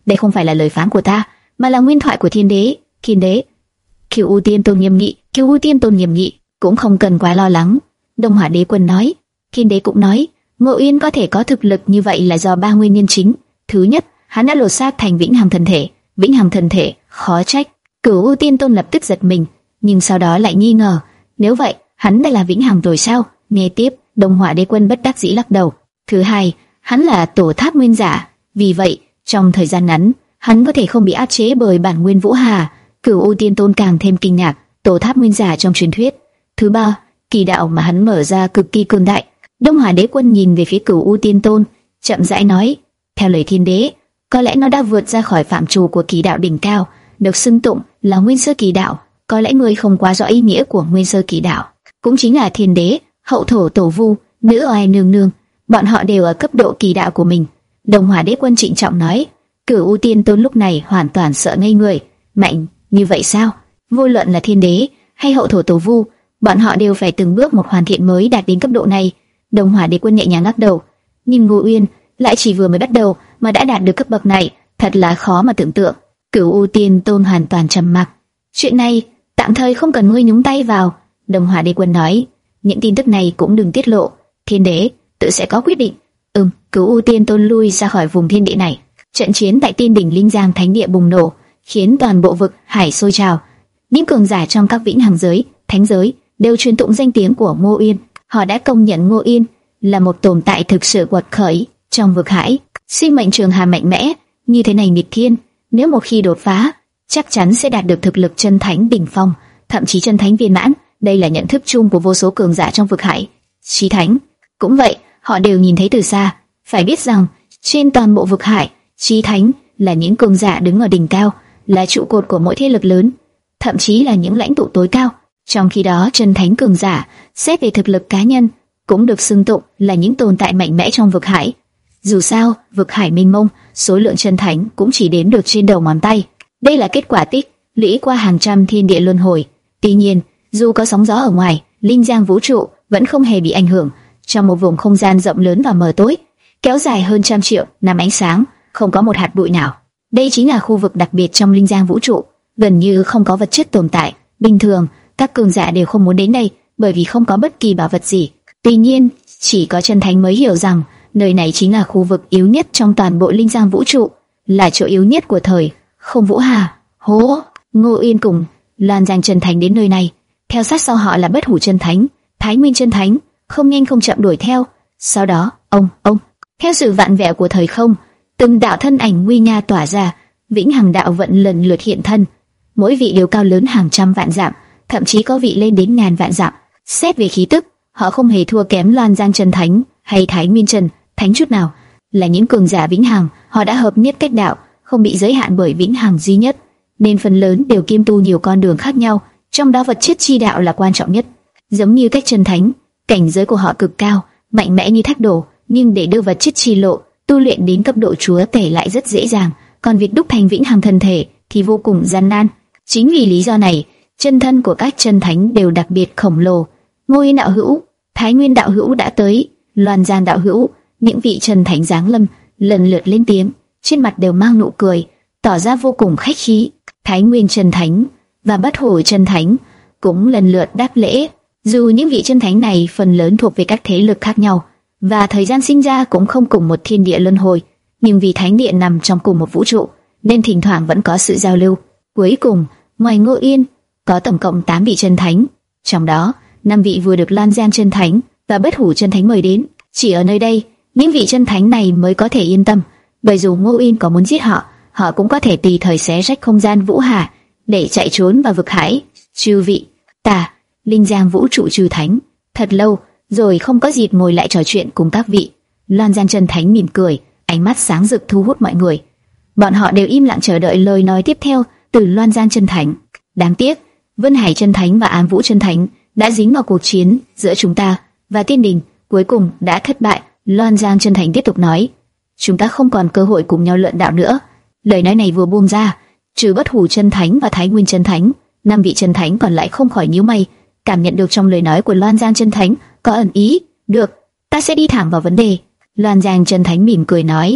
đây không phải là lời phán của ta, mà là nguyên thoại của thiên đế. Thiên đế. Cửu U Tiên Tôn nghiêm nghị, Cửu U Tiên Tôn nghiêm nghị, cũng không cần quá lo lắng. Đông Hỏa Đế Quân nói. Thiên đế cũng nói, Ngô Uyên có thể có thực lực như vậy là do ba nguyên nhân chính. Thứ nhất, hắn đã lột xác thành vĩnh hằng thân thể. Vĩnh hằng thân thể, khó trách. Cửu U Tiên Tôn lập tức giật mình, nhưng sau đó lại nghi ngờ, nếu vậy, hắn đã là vĩnh hằng rồi sao? Nghe tiếp, Đông Hỏa Đế Quân bất đắc dĩ lắc đầu. Thứ hai, hắn là tổ tháp nguyên giả, vì vậy, trong thời gian ngắn, hắn có thể không bị áp chế bởi bản nguyên Vũ Hà. Cửu U Tiên Tôn càng thêm kinh ngạc, tổ tháp nguyên giả trong truyền thuyết. Thứ ba, kỳ đạo mà hắn mở ra cực kỳ cường đại. Đông Hỏa Đế Quân nhìn về phía Cửu U Tiên Tôn, chậm rãi nói, theo lời thiên đế, có lẽ nó đã vượt ra khỏi phạm trù của kỳ đạo đỉnh cao, được xưng tụng là nguyên sơ kỳ đạo. Có lẽ ngươi không quá rõ ý nghĩa của nguyên sơ kỳ đạo, cũng chính là thiên đế, hậu thổ tổ vu, nữ oai nương nương, bọn họ đều ở cấp độ kỳ đạo của mình. Đông Hỏa Đế Quân trịnh trọng nói. Cửu U Tiên Tôn lúc này hoàn toàn sợ ngây người. Mạnh như vậy sao? Vô luận là thiên đế hay hậu thổ tổ vu, bọn họ đều phải từng bước một hoàn thiện mới đạt đến cấp độ này. Đông Hỏa Đế Quân nhẹ nhàng lắc đầu, nhưng Ngô Uyên lại chỉ vừa mới bắt đầu mà đã đạt được cấp bậc này, thật là khó mà tưởng tượng. Cửu U Tiên Tôn hoàn toàn trầm mặc. Chuyện này tạm thời không cần ngươi nhúng tay vào. Đông Hỏa Đế Quân nói, những tin tức này cũng đừng tiết lộ, thiên đế tự sẽ có quyết định. Ừm. Cửu U Tiên Tôn lui ra khỏi vùng thiên địa này. Trận chiến tại Tiên đỉnh Linh Giang Thánh địa bùng nổ, khiến toàn bộ vực hải sôi trào. Những cường giả trong các vĩnh hằng giới, thánh giới đều truyền tụng danh tiếng của Ngô Uyên. Họ đã công nhận Ngô Uyên là một tồn tại thực sự quật khởi trong vực hải. Sinh mệnh trường hà mạnh mẽ như thế này nghịch thiên, nếu một khi đột phá, chắc chắn sẽ đạt được thực lực chân thánh đỉnh phong, thậm chí chân thánh viên mãn. Đây là nhận thức chung của vô số cường giả trong vực hải. Chí thánh cũng vậy, họ đều nhìn thấy từ xa. Phải biết rằng trên toàn bộ vực hải, chí thánh là những cường giả đứng ở đỉnh cao, là trụ cột của mỗi thế lực lớn, thậm chí là những lãnh tụ tối cao. Trong khi đó, chân thánh cường giả xét về thực lực cá nhân cũng được xưng tụng là những tồn tại mạnh mẽ trong vực hải. Dù sao, vực hải mênh mông, số lượng chân thánh cũng chỉ đếm được trên đầu ngón tay. Đây là kết quả tích lũy qua hàng trăm thiên địa luân hồi. Tuy nhiên, dù có sóng gió ở ngoài, Linh Giang vũ trụ vẫn không hề bị ảnh hưởng. Trong một vùng không gian rộng lớn và mờ tối, kéo dài hơn trăm triệu năm ánh sáng, không có một hạt bụi nào. Đây chính là khu vực đặc biệt trong Linh Giang vũ trụ, gần như không có vật chất tồn tại. Bình thường, các cường giả đều không muốn đến đây, bởi vì không có bất kỳ bảo vật gì. Tuy nhiên, chỉ có chân thánh mới hiểu rằng nơi này chính là khu vực yếu nhất trong toàn bộ Linh Giang vũ trụ, là chỗ yếu nhất của thời không Vũ Hà. Hố! Ngô Uyên cùng Loan Giang chân thánh đến nơi này, theo sát sau họ là Bất Hủ chân thánh, Thái Nguyên chân thánh, không nhanh không chậm đuổi theo. Sau đó, ông, ông, theo sự vạn vẹo của thời không, từng đạo thân ảnh nguy nga tỏa ra, vĩnh hằng đạo vận lần lượt hiện thân, mỗi vị đều cao lớn hàng trăm vạn dặm, thậm chí có vị lên đến ngàn vạn dặm. Xét về khí tức, họ không hề thua kém Loan Giang chân thánh hay Thái Nguyên chân thánh chút nào, là những cường giả vĩnh hằng. Họ đã hợp nhất cách đạo, không bị giới hạn bởi vĩnh hằng duy nhất, nên phần lớn đều kiêm tu nhiều con đường khác nhau, trong đó vật chất chi đạo là quan trọng nhất. Giống như cách chân thánh, cảnh giới của họ cực cao, mạnh mẽ như thác đổ, nhưng để đưa vật chất chi lộ tu luyện đến cấp độ chúa tể lại rất dễ dàng, còn việc đúc thành vĩnh hằng thân thể thì vô cùng gian nan. Chính vì lý do này, chân thân của các chân thánh đều đặc biệt khổng lồ. Ngô Uyên đạo hữu, Thái Nguyên đạo hữu đã tới, Loan Giang đạo hữu, những vị chân thánh giáng lâm lần lượt lên tiếng, trên mặt đều mang nụ cười, tỏ ra vô cùng khách khí. Thái Nguyên chân thánh và Bất Hủ chân thánh cũng lần lượt đáp lễ. Dù những vị chân thánh này phần lớn thuộc về các thế lực khác nhau và thời gian sinh ra cũng không cùng một thiên địa luân hồi, nhưng vì thánh địa nằm trong cùng một vũ trụ nên thỉnh thoảng vẫn có sự giao lưu. Cuối cùng, ngoài Ngô Uyên, có tổng cộng tám vị chân thánh, trong đó năm vị vừa được Loan Giang chân thánh và Bất Hủ chân thánh mời đến. Chỉ ở nơi đây, những vị chân thánh này mới có thể yên tâm, bởi dù Ngô Uyên có muốn giết họ, họ cũng có thể tùy thời xé rách không gian Vũ Hà để chạy trốn vào vực hải. Chư vị, ta Linh Giang vũ trụ trừ thánh, thật lâu rồi không có dịp ngồi lại trò chuyện cùng các vị. Loan Giang chân thánh mỉm cười, ánh mắt sáng rực thu hút mọi người. Bọn họ đều im lặng chờ đợi lời nói tiếp theo từ Loan Giang chân thánh. Đáng tiếc, Vân Hải chân thánh và An Vũ chân thánh đã dính vào cuộc chiến giữa chúng ta và Tiên Đình, cuối cùng đã thất bại. Loan Giang chân thánh tiếp tục nói, chúng ta không còn cơ hội cùng nhau luận đạo nữa. Lời nói này vừa buông ra, trừ Bất Hủ chân thánh và Thái Nguyên chân thánh, năm vị chân thánh còn lại không khỏi nhíu mày, cảm nhận được trong lời nói của Loan Giang chân thánh có ẩn ý. Được, ta sẽ đi thẳng vào vấn đề. Loan Giang chân thánh mỉm cười nói,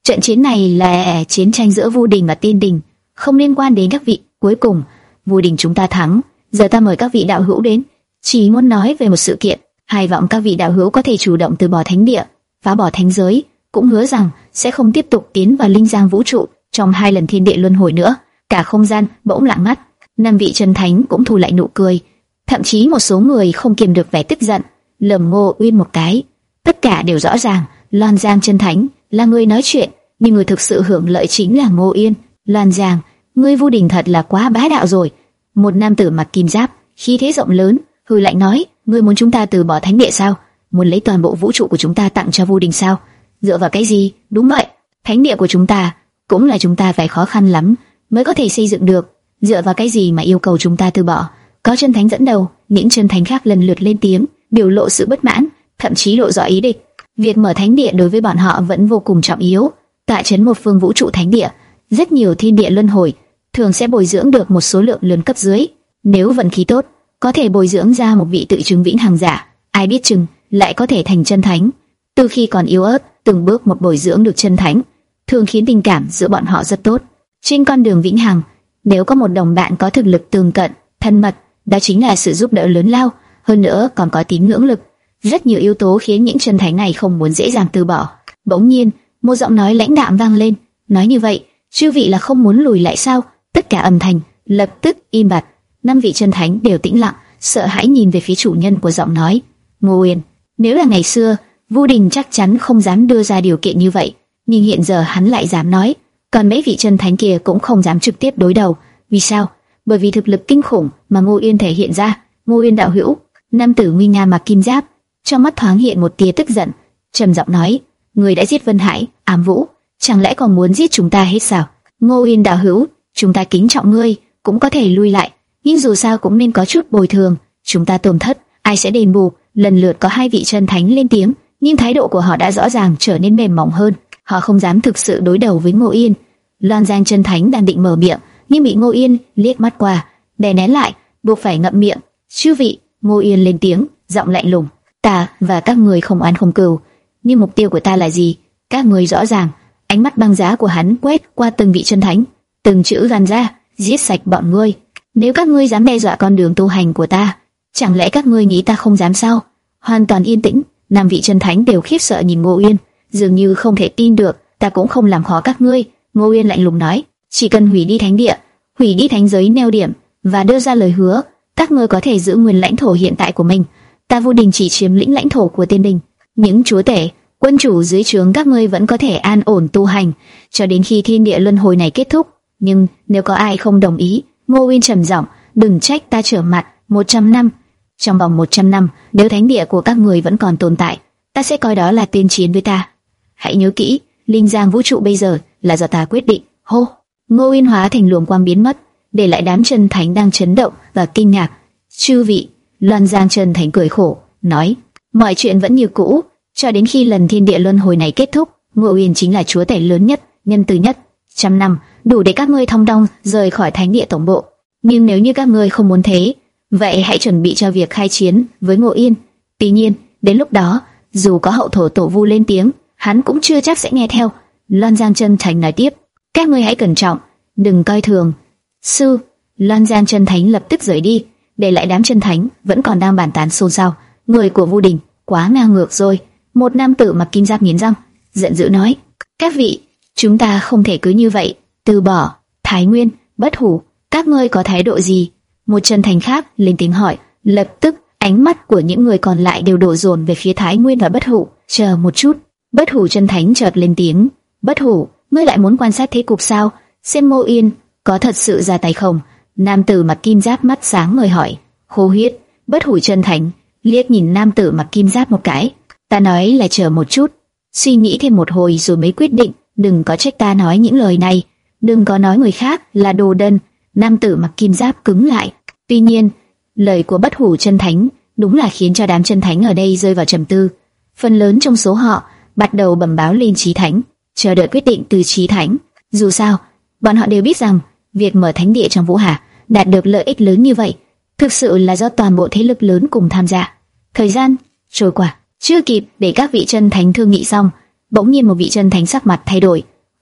Trận chiến này là chiến tranh giữa Vu Đình và Tiên Đình, không liên quan đến các vị. Cuối cùng, Vu Đình chúng ta thắng. Giờ ta mời các vị đạo hữu đến, chỉ muốn nói về một sự kiện. Hy vọng các vị đạo hữu có thể chủ động từ bỏ thánh địa, phá bỏ thánh giới, cũng hứa rằng sẽ không tiếp tục tiến vào linh giang vũ trụ trong hai lần thiên địa luân hồi nữa. Cả không gian bỗng lặng ngắt. Năm vị chân thánh cũng thu lại nụ cười, thậm chí một số người không kiềm được vẻ tức giận, lườm Ngô Uyên một cái. Tất cả đều rõ ràng, Loan Giang chân thánh là người nói chuyện, nhưng người thực sự hưởng lợi chính là Ngô Uyên. Loan Giang, ngươi Vu Đình thật là quá bá đạo rồi. Một nam tử mặc kim giáp, khí thế rộng lớn, hừ lạnh nói, ngươi muốn chúng ta từ bỏ thánh địa sao? Muốn lấy toàn bộ vũ trụ của chúng ta tặng cho Vu Đình sao? Dựa vào cái gì? Đúng vậy, thánh địa của chúng ta cũng là chúng ta phải khó khăn lắm mới có thể xây dựng được. Dựa vào cái gì mà yêu cầu chúng ta từ bỏ? Có chân thánh dẫn đầu, những chân thánh khác lần lượt lên tiếng, biểu lộ sự bất mãn, thậm chí lộ rõ ý địch. Việc mở thánh địa đối với bọn họ vẫn vô cùng trọng yếu. Tại trấn một phương vũ trụ thánh địa, rất nhiều thiên địa luân hồi thường sẽ bồi dưỡng được một số lượng lớn cấp dưới. Nếu vận khí tốt, có thể bồi dưỡng ra một vị tự chứng vĩnh hằng giả, ai biết chừng lại có thể thành chân thánh. Từ khi còn yếu ớt, từng bước một bồi dưỡng được chân thánh, thường khiến tình cảm giữa bọn họ rất tốt. Trên con đường vĩnh hằng, nếu có một đồng bạn có thực lực tương cận, thân mật, đó chính là sự giúp đỡ lớn lao. Hơn nữa còn có tín ngưỡng lực. Rất nhiều yếu tố khiến những chân thánh này không muốn dễ dàng từ bỏ. Bỗng nhiên, một giọng nói lãnh đạm vang lên. Nói như vậy, chư vị là không muốn lùi lại sao? Tất cả âm thanh lập tức im bặt. Năm vị chân thánh đều tĩnh lặng, sợ hãi nhìn về phía chủ nhân của giọng nói. Ngô Uyên. Nếu là ngày xưa, Vu Đình chắc chắn không dám đưa ra điều kiện như vậy, nhưng hiện giờ hắn lại dám nói. Còn mấy vị chân thánh kia cũng không dám trực tiếp đối đầu. Vì sao? Bởi vì thực lực kinh khủng mà Ngô Uyên thể hiện ra. Ngô Uyên đạo hữu, nam tử nguy nga mặc kim giáp, trong mắt thoáng hiện một tia tức giận, trầm giọng nói: người đã giết Vân Hải, Ám Vũ, chẳng lẽ còn muốn giết chúng ta hết sao? Ngô Uyên đạo hữu, chúng ta kính trọng ngươi, cũng có thể lui lại, nhưng dù sao cũng nên có chút bồi thường. Chúng ta tổn thất, ai sẽ đền bù? Lần lượt có hai vị chân thánh lên tiếng, nhưng thái độ của họ đã rõ ràng trở nên mềm mỏng hơn. Họ không dám thực sự đối đầu với Ngô Uyên. Loan Giang chân thánh đang định mở miệng, nhưng bị Ngô Uyên liếc mắt qua, đè nén lại, buộc phải ngậm miệng. Chư vị, Ngô Uyên lên tiếng, giọng lạnh lùng: ta và các người không oán không cừu, nhưng mục tiêu của ta là gì? Các người rõ ràng. Ánh mắt băng giá của hắn quét qua từng vị chân thánh, từng chữ gàn ra: giết sạch bọn ngươi. Nếu các ngươi dám đe dọa con đường tu hành của ta, chẳng lẽ các ngươi nghĩ ta không dám sao? Hoàn toàn yên tĩnh, năm vị chân thánh đều khiếp sợ nhìn Ngô Uyên, dường như không thể tin được. Ta cũng không làm khó các ngươi. Ngô Uyên lạnh lùng nói: chỉ cần hủy đi thánh địa, hủy đi thánh giới neo điểm và đưa ra lời hứa, các ngươi có thể giữ nguyên lãnh thổ hiện tại của mình. Ta Vu Đình chỉ chiếm lĩnh lãnh thổ của Tiên Đình. Những chúa tể, quân chủ dưới trướng các ngươi vẫn có thể an ổn tu hành cho đến khi thiên địa luân hồi này kết thúc. Nhưng nếu có ai không đồng ý, Ngô Uyên trầm giọng: đừng trách ta trở mặt. Một trăm năm, trong vòng một trăm năm, nếu thánh địa của các người vẫn còn tồn tại, ta sẽ coi đó là tuyên chiến với ta. Hãy nhớ kỹ, linh giang vũ trụ bây giờ là do ta quyết định. Hô! Ngô Uyên hóa thành luồng quang biến mất, để lại đám chân thánh đang chấn động và kinh ngạc. Chư vị, Loan Giang chân thánh cười khổ, nói: mọi chuyện vẫn như cũ, cho đến khi lần thiên địa luân hồi này kết thúc. Ngô Uyên chính là chúa tể lớn nhất, nhân từ nhất. Trăm năm đủ để các ngươi thong dong rời khỏi thánh địa tổng bộ. Nhưng nếu như các ngươi không muốn thế, vậy hãy chuẩn bị cho việc khai chiến với Ngô Uyên. Tuy nhiên, đến lúc đó, dù có hậu thổ tổ Vu lên tiếng, hắn cũng chưa chắc sẽ nghe theo. Loan Giang chân thánh nói tiếp: các ngươi hãy cẩn trọng, đừng coi thường. Sư, Loan Giang chân thánh lập tức rời đi, để lại đám chân thánh vẫn còn đang bàn tán xôn xao. Người của Vu Đình quá ngang ngược rồi. Một nam tử mặc kim giáp nghiến răng, giận dữ nói: các vị, chúng ta không thể cứ như vậy từ bỏ. Thái Nguyên, Bất Hủ, các ngươi có thái độ gì? Một chân thánh khác lên tiếng hỏi. Lập tức ánh mắt của những người còn lại đều đổ dồn về phía Thái Nguyên và Bất Hủ. Chờ một chút. Bất Hủ chân thánh chợt lên tiếng: Bất Hủ, ngươi lại muốn quan sát thế cục sao? Xem Ngô Uyên có thật sự ra tay không? Nam tử mặc kim giáp mắt sáng ngời hỏi. Khô huyết. Bất Hủ chân thánh liếc nhìn nam tử mặc kim giáp một cái. Ta nói là chờ một chút, suy nghĩ thêm một hồi rồi mới quyết định. Đừng có trách ta nói những lời này, đừng có nói người khác là đồ đần. Nam tử mặc kim giáp cứng lại. Tuy nhiên, lời của Bất Hủ chân thánh đúng là khiến cho đám chân thánh ở đây rơi vào trầm tư. Phần lớn trong số họ bắt đầu bẩm báo lên Chí Thánh, chờ đợi quyết định từ Chí Thánh. Dù sao, bọn họ đều biết rằng việc mở thánh địa trong Vũ Hà đạt được lợi ích lớn như vậy, thực sự là do toàn bộ thế lực lớn cùng tham gia. Thời gian trôi qua, chưa kịp để các vị chân thánh thương nghị xong, bỗng nhiên một vị chân thánh sắc mặt thay đổi,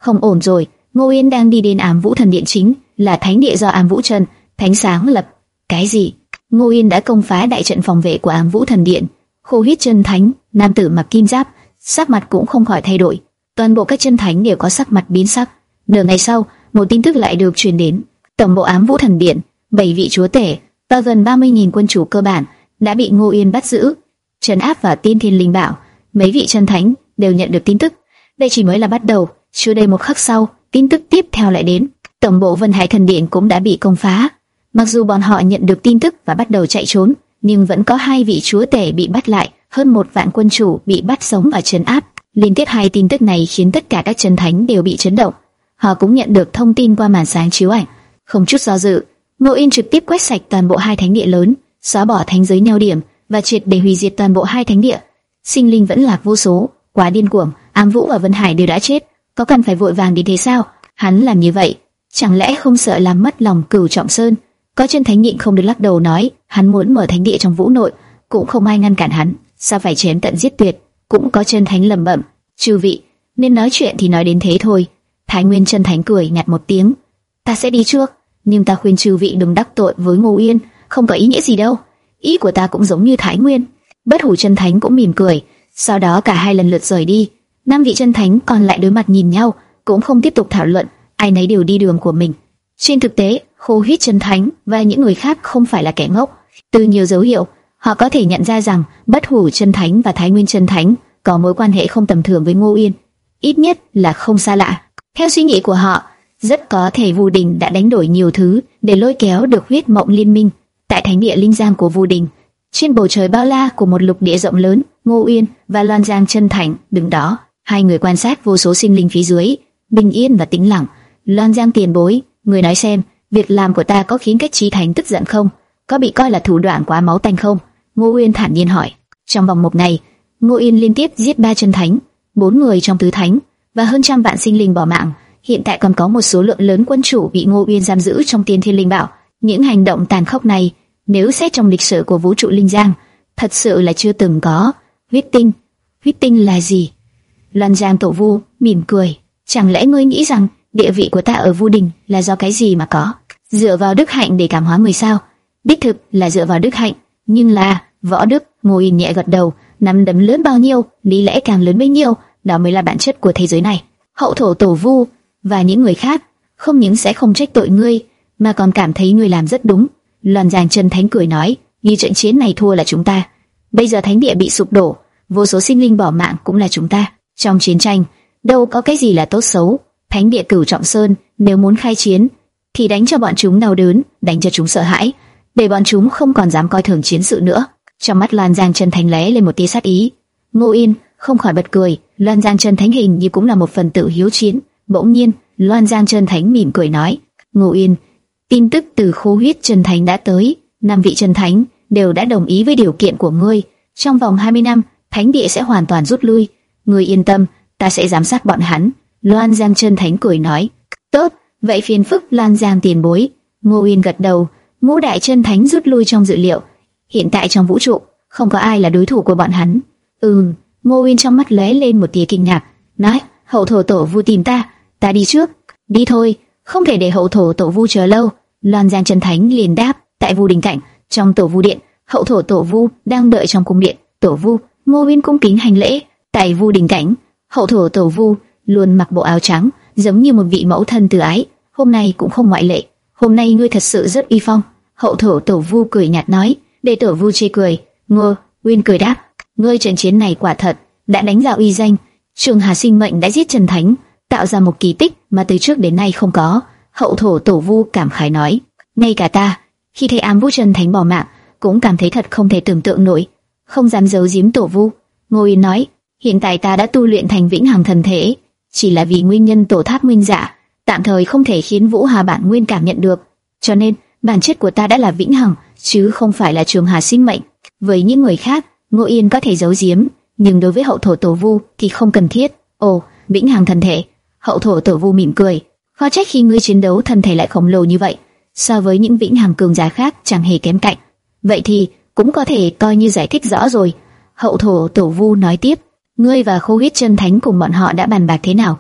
Không ổn rồi. Ngô Yên đang đi đến Ám Vũ Thần Điện, chính là thánh địa do Ám Vũ Trần Thánh sáng lập. Cái gì? Ngô Yên đã công phá đại trận phòng vệ của Ám Vũ Thần Điện. Khô Huyết Chân Thánh, nam tử mặc kim giáp, sắc mặt cũng không khỏi thay đổi. Toàn bộ các chân thánh đều có sắc mặt biến sắc. Nửa ngày sau, một tin tức lại được truyền đến. Tổng bộ Ám Vũ Thần Điện, bảy vị chúa tể và gần ba mươi nghìn quân chủ cơ bản đã bị Ngô Yên bắt giữ, trấn áp vào Tiên Thiên Linh Bảo. Mấy vị chân thánh đều nhận được tin tức. Đây chỉ mới là bắt đầu. Chưa đầy một khắc sau, tin tức tiếp theo lại đến. Tổng bộ Vân Hải Thần Điện cũng đã bị công phá. Mặc dù bọn họ nhận được tin tức và bắt đầu chạy trốn, nhưng vẫn có hai vị chúa tể bị bắt lại, hơn một vạn quân chủ bị bắt sống và trấn áp. Liên tiếp hai tin tức này khiến tất cả các chân thánh đều bị chấn động. Họ cũng nhận được thông tin qua màn sáng chiếu ảnh. Không chút do dự, Ngô Yên trực tiếp quét sạch toàn bộ hai thánh địa lớn, xóa bỏ thánh giới neo điểm và triệt để hủy diệt toàn bộ hai thánh địa. Sinh linh vẫn lạc vô số, quá điên cuồng. Ám Vũ và Vân Hải đều đã chết, có cần phải vội vàng đến thế sao? Hắn làm như vậy, chẳng lẽ không sợ làm mất lòng Cửu Trọng Sơn? Có chân thánh nhịn không được lắc đầu nói, hắn muốn mở thánh địa trong Vũ Nội, cũng không ai ngăn cản hắn, sao phải chém tận giết tuyệt? Cũng có chân thánh lẩm bẩm, chư vị, nên nói chuyện thì nói đến thế thôi. Thái Nguyên chân thánh cười nhạt một tiếng, ta sẽ đi trước, nhưng ta khuyên chư vị đừng đắc tội với Ngô Yên, không có ý nghĩa gì đâu. Ý của ta cũng giống như Thái Nguyên. Bất Hủ chân thánh cũng mỉm cười, sau đó cả hai lần lượt rời đi. Năm vị chân thánh còn lại đối mặt nhìn nhau, cũng không tiếp tục thảo luận, ai nấy đều đi đường của mình. Trên thực tế, Khô Huyết chân thánh và những người khác không phải là kẻ ngốc. Từ nhiều dấu hiệu, họ có thể nhận ra rằng Bất Hủ chân thánh và Thái Nguyên chân thánh có mối quan hệ không tầm thường với Ngô Yên, ít nhất là không xa lạ. Theo suy nghĩ của họ, rất có thể Vu Đình đã đánh đổi nhiều thứ để lôi kéo được huyết mộng liên minh. Tại thánh địa linh giang của Vu Đình, trên bầu trời bao la của một lục địa rộng lớn, Ngô Yên và Loan Giang chân thánh đứng đó. Hai người quan sát vô số sinh linh phía dưới, bình yên và tĩnh lặng. Loan Giang tiền bối, người nói xem, việc làm của ta có khiến các chí thánh tức giận không? Có bị coi là thủ đoạn quá máu tanh không? Ngô Yên thản nhiên hỏi. Trong vòng một ngày, Ngô Yên liên tiếp giết ba chân thánh, bốn người trong tứ thánh và hơn trăm vạn sinh linh bỏ mạng. Hiện tại còn có một số lượng lớn quân chủ bị Ngô Yên giam giữ trong Tiên Thiên Linh Bảo. Những hành động tàn khốc này, nếu xét trong lịch sử của vũ trụ linh giang, thật sự là chưa từng có. Huyết tinh, huyết tinh là gì? Loan Giang tổ Vu mỉm cười, chẳng lẽ ngươi nghĩ rằng địa vị của ta ở Vu Đình là do cái gì mà có? Dựa vào đức hạnh để cảm hóa người sao? Đích thực là dựa vào đức hạnh, nhưng là võ đức. Ngô Yên nhẹ gật đầu, nắm đấm lớn bao nhiêu, lý lẽ càng lớn bấy nhiêu, đó mới là bản chất của thế giới này. Hậu thổ tổ Vu và những người khác không những sẽ không trách tội ngươi, mà còn cảm thấy ngươi làm rất đúng. Loan Giang chân thánh cười nói, như trận chiến này thua là chúng ta, bây giờ thánh địa bị sụp đổ, vô số sinh linh bỏ mạng cũng là chúng ta. Trong chiến tranh, đâu có cái gì là tốt xấu. Thánh địa Cửu Trọng Sơn nếu muốn khai chiến, thì đánh cho bọn chúng đau đớn, đánh cho chúng sợ hãi, để bọn chúng không còn dám coi thường chiến sự nữa. Trong mắt Loan Giang chân thánh lóe lên một tia sát ý. Ngô Yên không khỏi bật cười, Loan Giang chân thánh hình như cũng là một phần tử hiếu chiến. Bỗng nhiên, Loan Giang chân thánh mỉm cười nói, Ngô Yên, tin tức từ Khô Huyết chân thánh đã tới, năm vị chân thánh đều đã đồng ý với điều kiện của ngươi. Trong vòng hai mươi năm, thánh địa sẽ hoàn toàn rút lui. Ngươi yên tâm, ta sẽ giám sát bọn hắn. Loan Giang chân thánh cười nói, tốt, vậy phiền phức Loan Giang tiền bối. Ngô Yên gật đầu, ngũ đại chân thánh rút lui trong dự liệu. Hiện tại trong vũ trụ, không có ai là đối thủ của bọn hắn. Ừm, Ngô Yên trong mắt lóe lên một tia kinh ngạc, nói, hậu thổ tổ Vu tìm ta, ta đi trước. Đi thôi, không thể để hậu thổ tổ Vu chờ lâu. Loan Giang chân thánh liền đáp. Tại Vu Đình cảnh, trong tổ Vu điện, hậu thổ tổ Vu đang đợi trong cung điện. Tổ Vu, Ngô Yên cung kính hành lễ. Tại Vu Đình cảnh, hậu thổ tổ Vu luôn mặc bộ áo trắng, giống như một vị mẫu thân từ ái. Hôm nay cũng không ngoại lệ. Hôm nay ngươi thật sự rất uy phong. Hậu thổ tổ Vu cười nhạt nói. Để tổ Vu chê cười. Ngô Uyên cười đáp, ngươi trận chiến này quả thật đã đánh ra uy danh. Trường Hà sinh mệnh đã giết Trần Thánh, tạo ra một kỳ tích mà từ trước đến nay không có. Hậu thổ tổ Vu cảm khái nói, ngay cả ta khi thấy Ám Vũ Trần Thánh bỏ mạng cũng cảm thấy thật không thể tưởng tượng nổi. Không dám giấu giếm tổ Vu, Ngô Yên nói, hiện tại ta đã tu luyện thành Vĩnh Hằng thần thể, chỉ là vì nguyên nhân tổ tháp nguyên giả tạm thời không thể khiến Vũ Hà bản nguyên cảm nhận được, cho nên bản chất của ta đã là Vĩnh Hằng, chứ không phải là Trường Hà sinh mệnh. Với những người khác, Ngô Yên có thể giấu giếm, nhưng đối với hậu thổ tổ Vu thì không cần thiết. Ồ, Vĩnh Hằng thần thể. Hậu thổ tổ Vu mỉm cười, khó trách khi ngươi chiến đấu thân thể lại khổng lồ như vậy, so với những Vĩnh Hằng cường giả khác chẳng hề kém cạnh. Vậy thì cũng có thể coi như giải thích rõ rồi. Hậu thổ tổ Vu nói tiếp, ngươi và Khô Huyết chân thánh cùng bọn họ đã bàn bạc thế nào?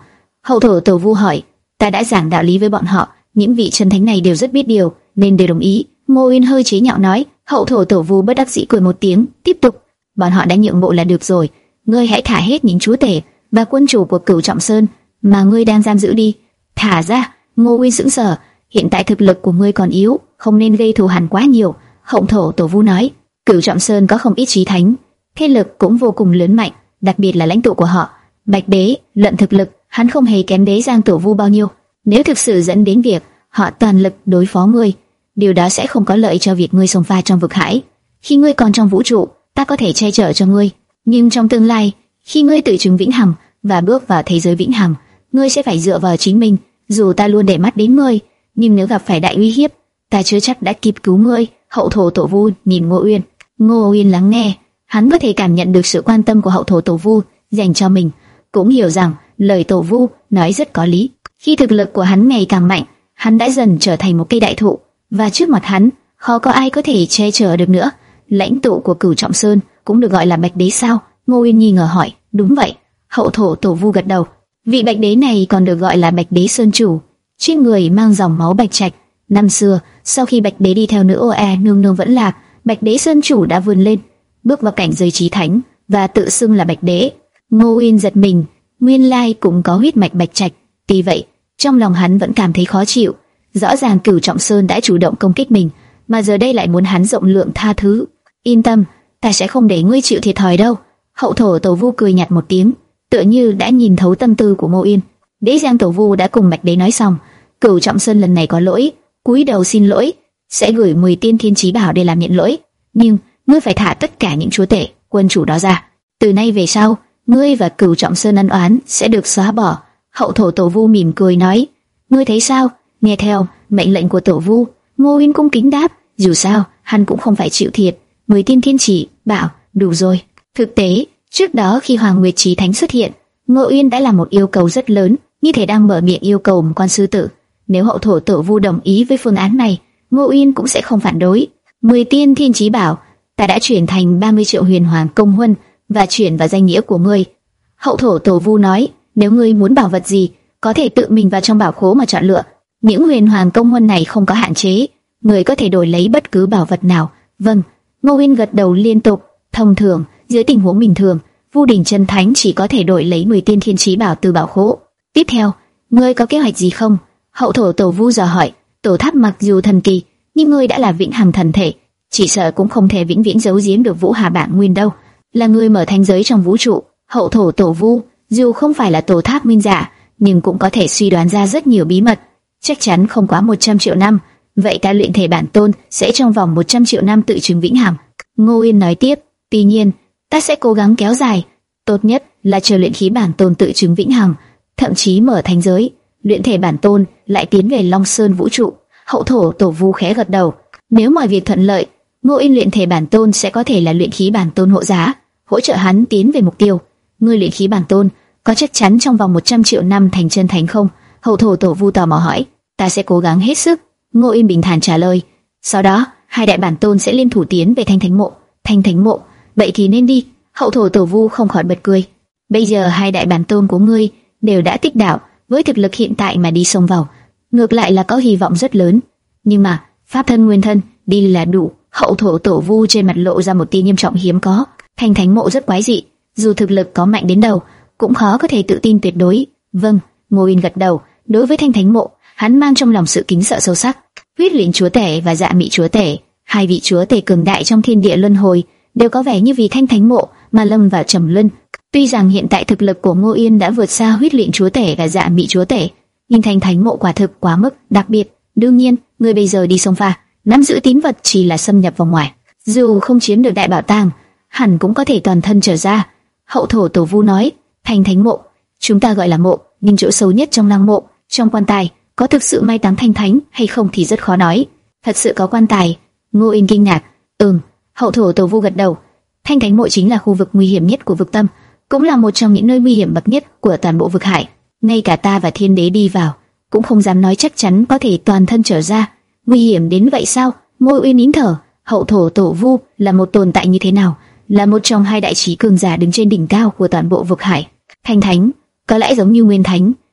Hậu thổ tổ vu hỏi. Ta đã giảng đạo lý với bọn họ, những vị chân thánh này đều rất biết điều, nên đều đồng ý. Ngô Uyên hơi chế nhạo nói. Hậu thổ tổ vu bất đắc dĩ cười một tiếng, tiếp tục. Bọn họ đã nhượng bộ là được rồi. Ngươi hãy thả hết những chúa tể và quân chủ của Cửu Trọng Sơn mà ngươi đang giam giữ đi. Thả ra. Ngô Uyên sững sờ. Hiện tại thực lực của ngươi còn yếu, không nên gây thù hằn quá nhiều. Hậu thổ tổ vu nói. Cửu Trọng Sơn có không ít chí thánh, thế lực cũng vô cùng lớn mạnh, đặc biệt là lãnh tụ của họ Bạch Đế. Luận thực lực, hắn không hề kém Đế Giang tổ vu bao nhiêu. Nếu thực sự dẫn đến việc họ toàn lực đối phó ngươi, điều đó sẽ không có lợi cho việc ngươi xông pha trong vực hải. Khi ngươi còn trong vũ trụ, ta có thể che chở cho ngươi, nhưng trong tương lai, khi ngươi tự chứng vĩnh hằng và bước vào thế giới vĩnh hằng, ngươi sẽ phải dựa vào chính mình. Dù ta luôn để mắt đến ngươi, nhưng nếu gặp phải đại uy hiếp, ta chưa chắc đã kịp cứu ngươi. Hậu thổ tổ vu nhìn Ngô Uyên. Ngô Uyên lắng nghe, hắn có thể cảm nhận được sự quan tâm của hậu thổ tổ vu dành cho mình, cũng hiểu rằng lời tổ vu nói rất có lý. Khi thực lực của hắn ngày càng mạnh, hắn đã dần trở thành một cây đại thụ, và trước mặt hắn, khó có ai có thể che chở được nữa. Lãnh tụ của Cửu Trọng Sơn cũng được gọi là Bạch Đế sao? Ngô Uyên nghi ngờ hỏi. Đúng vậy. Hậu thổ tổ vu gật đầu. Vị Bạch Đế này còn được gọi là Bạch Đế Sơn Chủ, trên người mang dòng máu bạch trạch. Năm xưa, sau khi Bạch Đế đi theo nữ ô e nương nương vẫn lạc, Bạch Đế Sơn Chủ đã vươn lên, bước vào cảnh giới chí thánh và tự xưng là Bạch Đế. Ngô Uyên giật mình, nguyên lai cũng có huyết mạch bạch trạch. Tuy vậy, trong lòng hắn vẫn cảm thấy khó chịu. Rõ ràng Cửu Trọng Sơn đã chủ động công kích mình, mà giờ đây lại muốn hắn rộng lượng tha thứ. Yên tâm, ta sẽ không để ngươi chịu thiệt thòi đâu. Hậu thổ tổ vu cười nhạt một tiếng, tựa như đã nhìn thấu tâm tư của Ngô Uyên. Đế Giang tổ vu đã cùng Bạch Đế nói xong, Cửu Trọng Sơn lần này có lỗi, cúi đầu xin lỗi, sẽ gửi mười tiên thiên chí bảo để làm nhận lỗi. Nhưng ngươi phải thả tất cả những chúa tể, quân chủ đó ra. Từ nay về sau, ngươi và Cửu Trọng Sơn ân oán sẽ được xóa bỏ. Hậu thổ tổ vu mỉm cười nói. Ngươi thấy sao? Nghe theo mệnh lệnh của tổ vu. Ngô Uyên cung kính đáp. Dù sao, hắn cũng không phải chịu thiệt. Mười tiên thiên chỉ bảo đủ rồi. Thực tế, trước đó khi Hoàng Nguyệt Chí Thánh xuất hiện, Ngô Uyên đã làm một yêu cầu rất lớn, như thể đang mở miệng yêu cầu một con sư tử. Nếu hậu thổ tổ vu đồng ý với phương án này, Ngô Uyên cũng sẽ không phản đối. Mười tiên thiên chí bảo, ta đã chuyển thành ba mươi triệu huyền hoàng công huân và chuyển vào danh nghĩa của ngươi. Hậu thổ tổ vu nói. Nếu ngươi muốn bảo vật gì, có thể tự mình vào trong bảo khố mà chọn lựa. Những huyền hoàng công huân này không có hạn chế, người có thể đổi lấy bất cứ bảo vật nào. Vâng. Ngô Uyên gật đầu liên tục. Thông thường, dưới tình huống bình thường, Vu Đỉnh Chân Thánh chỉ có thể đổi lấy mười tiên thiên chí bảo từ bảo khố. Tiếp theo, ngươi có kế hoạch gì không? Hậu thổ tổ vu dò hỏi. Tổ tháp mặc dù thần kỳ, nhưng ngươi đã là vĩnh hằng thần thể, chỉ sợ cũng không thể vĩnh viễn giấu giếm được Vũ Hà Bản Nguyên đâu. Là ngươi mở thanh giới trong vũ trụ. Hậu thổ tổ vu dù không phải là tổ tháp minh giả, nhưng cũng có thể suy đoán ra rất nhiều bí mật. Chắc chắn không quá một trăm triệu năm. Vậy ta luyện thể bản tôn sẽ trong vòng một trăm triệu năm tự chứng vĩnh hằng. Ngô Uyên nói tiếp. Tuy nhiên, ta sẽ cố gắng kéo dài. Tốt nhất là chờ luyện khí bản tôn tự chứng vĩnh hằng, thậm chí mở thanh giới, luyện thể bản tôn lại tiến về Long Sơn vũ trụ. Hậu thổ tổ vu khẽ gật đầu. Nếu mọi việc thuận lợi, Ngô Uyên luyện thể bản tôn sẽ có thể là luyện khí bản tôn hộ giá, hỗ trợ hắn tiến về mục tiêu. Ngươi luyện khí bản tôn có chắc chắn trong vòng một trăm triệu năm thành chân thánh không? Hậu thổ tổ vu tò mò hỏi. Ta sẽ cố gắng hết sức. Ngô Uyên bình thản trả lời. Sau đó, hai đại bản tôn sẽ liên thủ tiến về Thanh Thánh Mộ. Thanh Thánh Mộ, vậy thì nên đi. Hậu thổ tổ vu không khỏi bật cười. Bây giờ hai đại bản tôn của ngươi đều đã tích đạo, với thực lực hiện tại mà đi xông vào, ngược lại là có hy vọng rất lớn. Nhưng mà pháp thân nguyên thân đi là đủ. Hậu thổ tổ vu trên mặt lộ ra một tia nghiêm trọng hiếm có. Thanh Thánh Mộ rất quái dị, dù thực lực có mạnh đến đâu, cũng khó có thể tự tin tuyệt đối. Vâng. Ngô Uyên gật đầu. Đối với Thanh Thánh Mộ, hắn mang trong lòng sự kính sợ sâu sắc. Huyết Lĩnh chúa tể và Dạ Mị chúa tể, hai vị chúa tể cường đại trong thiên địa luân hồi, đều có vẻ như vì Thanh Thánh Mộ mà lâm vào trầm luân. Tuy rằng hiện tại thực lực của Ngô Uyên đã vượt xa Huyết Lĩnh chúa tể và Dạ Mị chúa tể, nhưng Thanh Thánh Mộ quả thực quá mức đặc biệt. Đương nhiên, người bây giờ đi sông pha, nắm giữ tín vật chỉ là xâm nhập vào ngoài, dù không chiếm được đại bảo tàng, hẳn cũng có thể toàn thân trở ra. Hậu thổ tổ vu nói. Thanh Thánh Mộ, chúng ta gọi là mộ, nhưng chỗ sâu nhất trong lăng mộ, trong quan tài, có thực sự mai táng thanh thánh hay không thì rất khó nói. Thật sự có quan tài? Ngô Uyên kinh ngạc. Ừm. Hậu thổ tổ vu gật đầu. Thanh Thánh Mộ chính là khu vực nguy hiểm nhất của vực tâm, cũng là một trong những nơi nguy hiểm bậc nhất của toàn bộ vực hải. Ngay cả ta và Thiên Đế đi vào, cũng không dám nói chắc chắn có thể toàn thân trở ra. Nguy hiểm đến vậy sao? Ngô Uyên nín thở. Hậu thổ tổ vu là một tồn tại như thế nào? Là một trong hai đại trí cường giả đứng trên đỉnh cao của toàn bộ vực hải. Thanh Thánh có lẽ giống như Nguyên Thánh,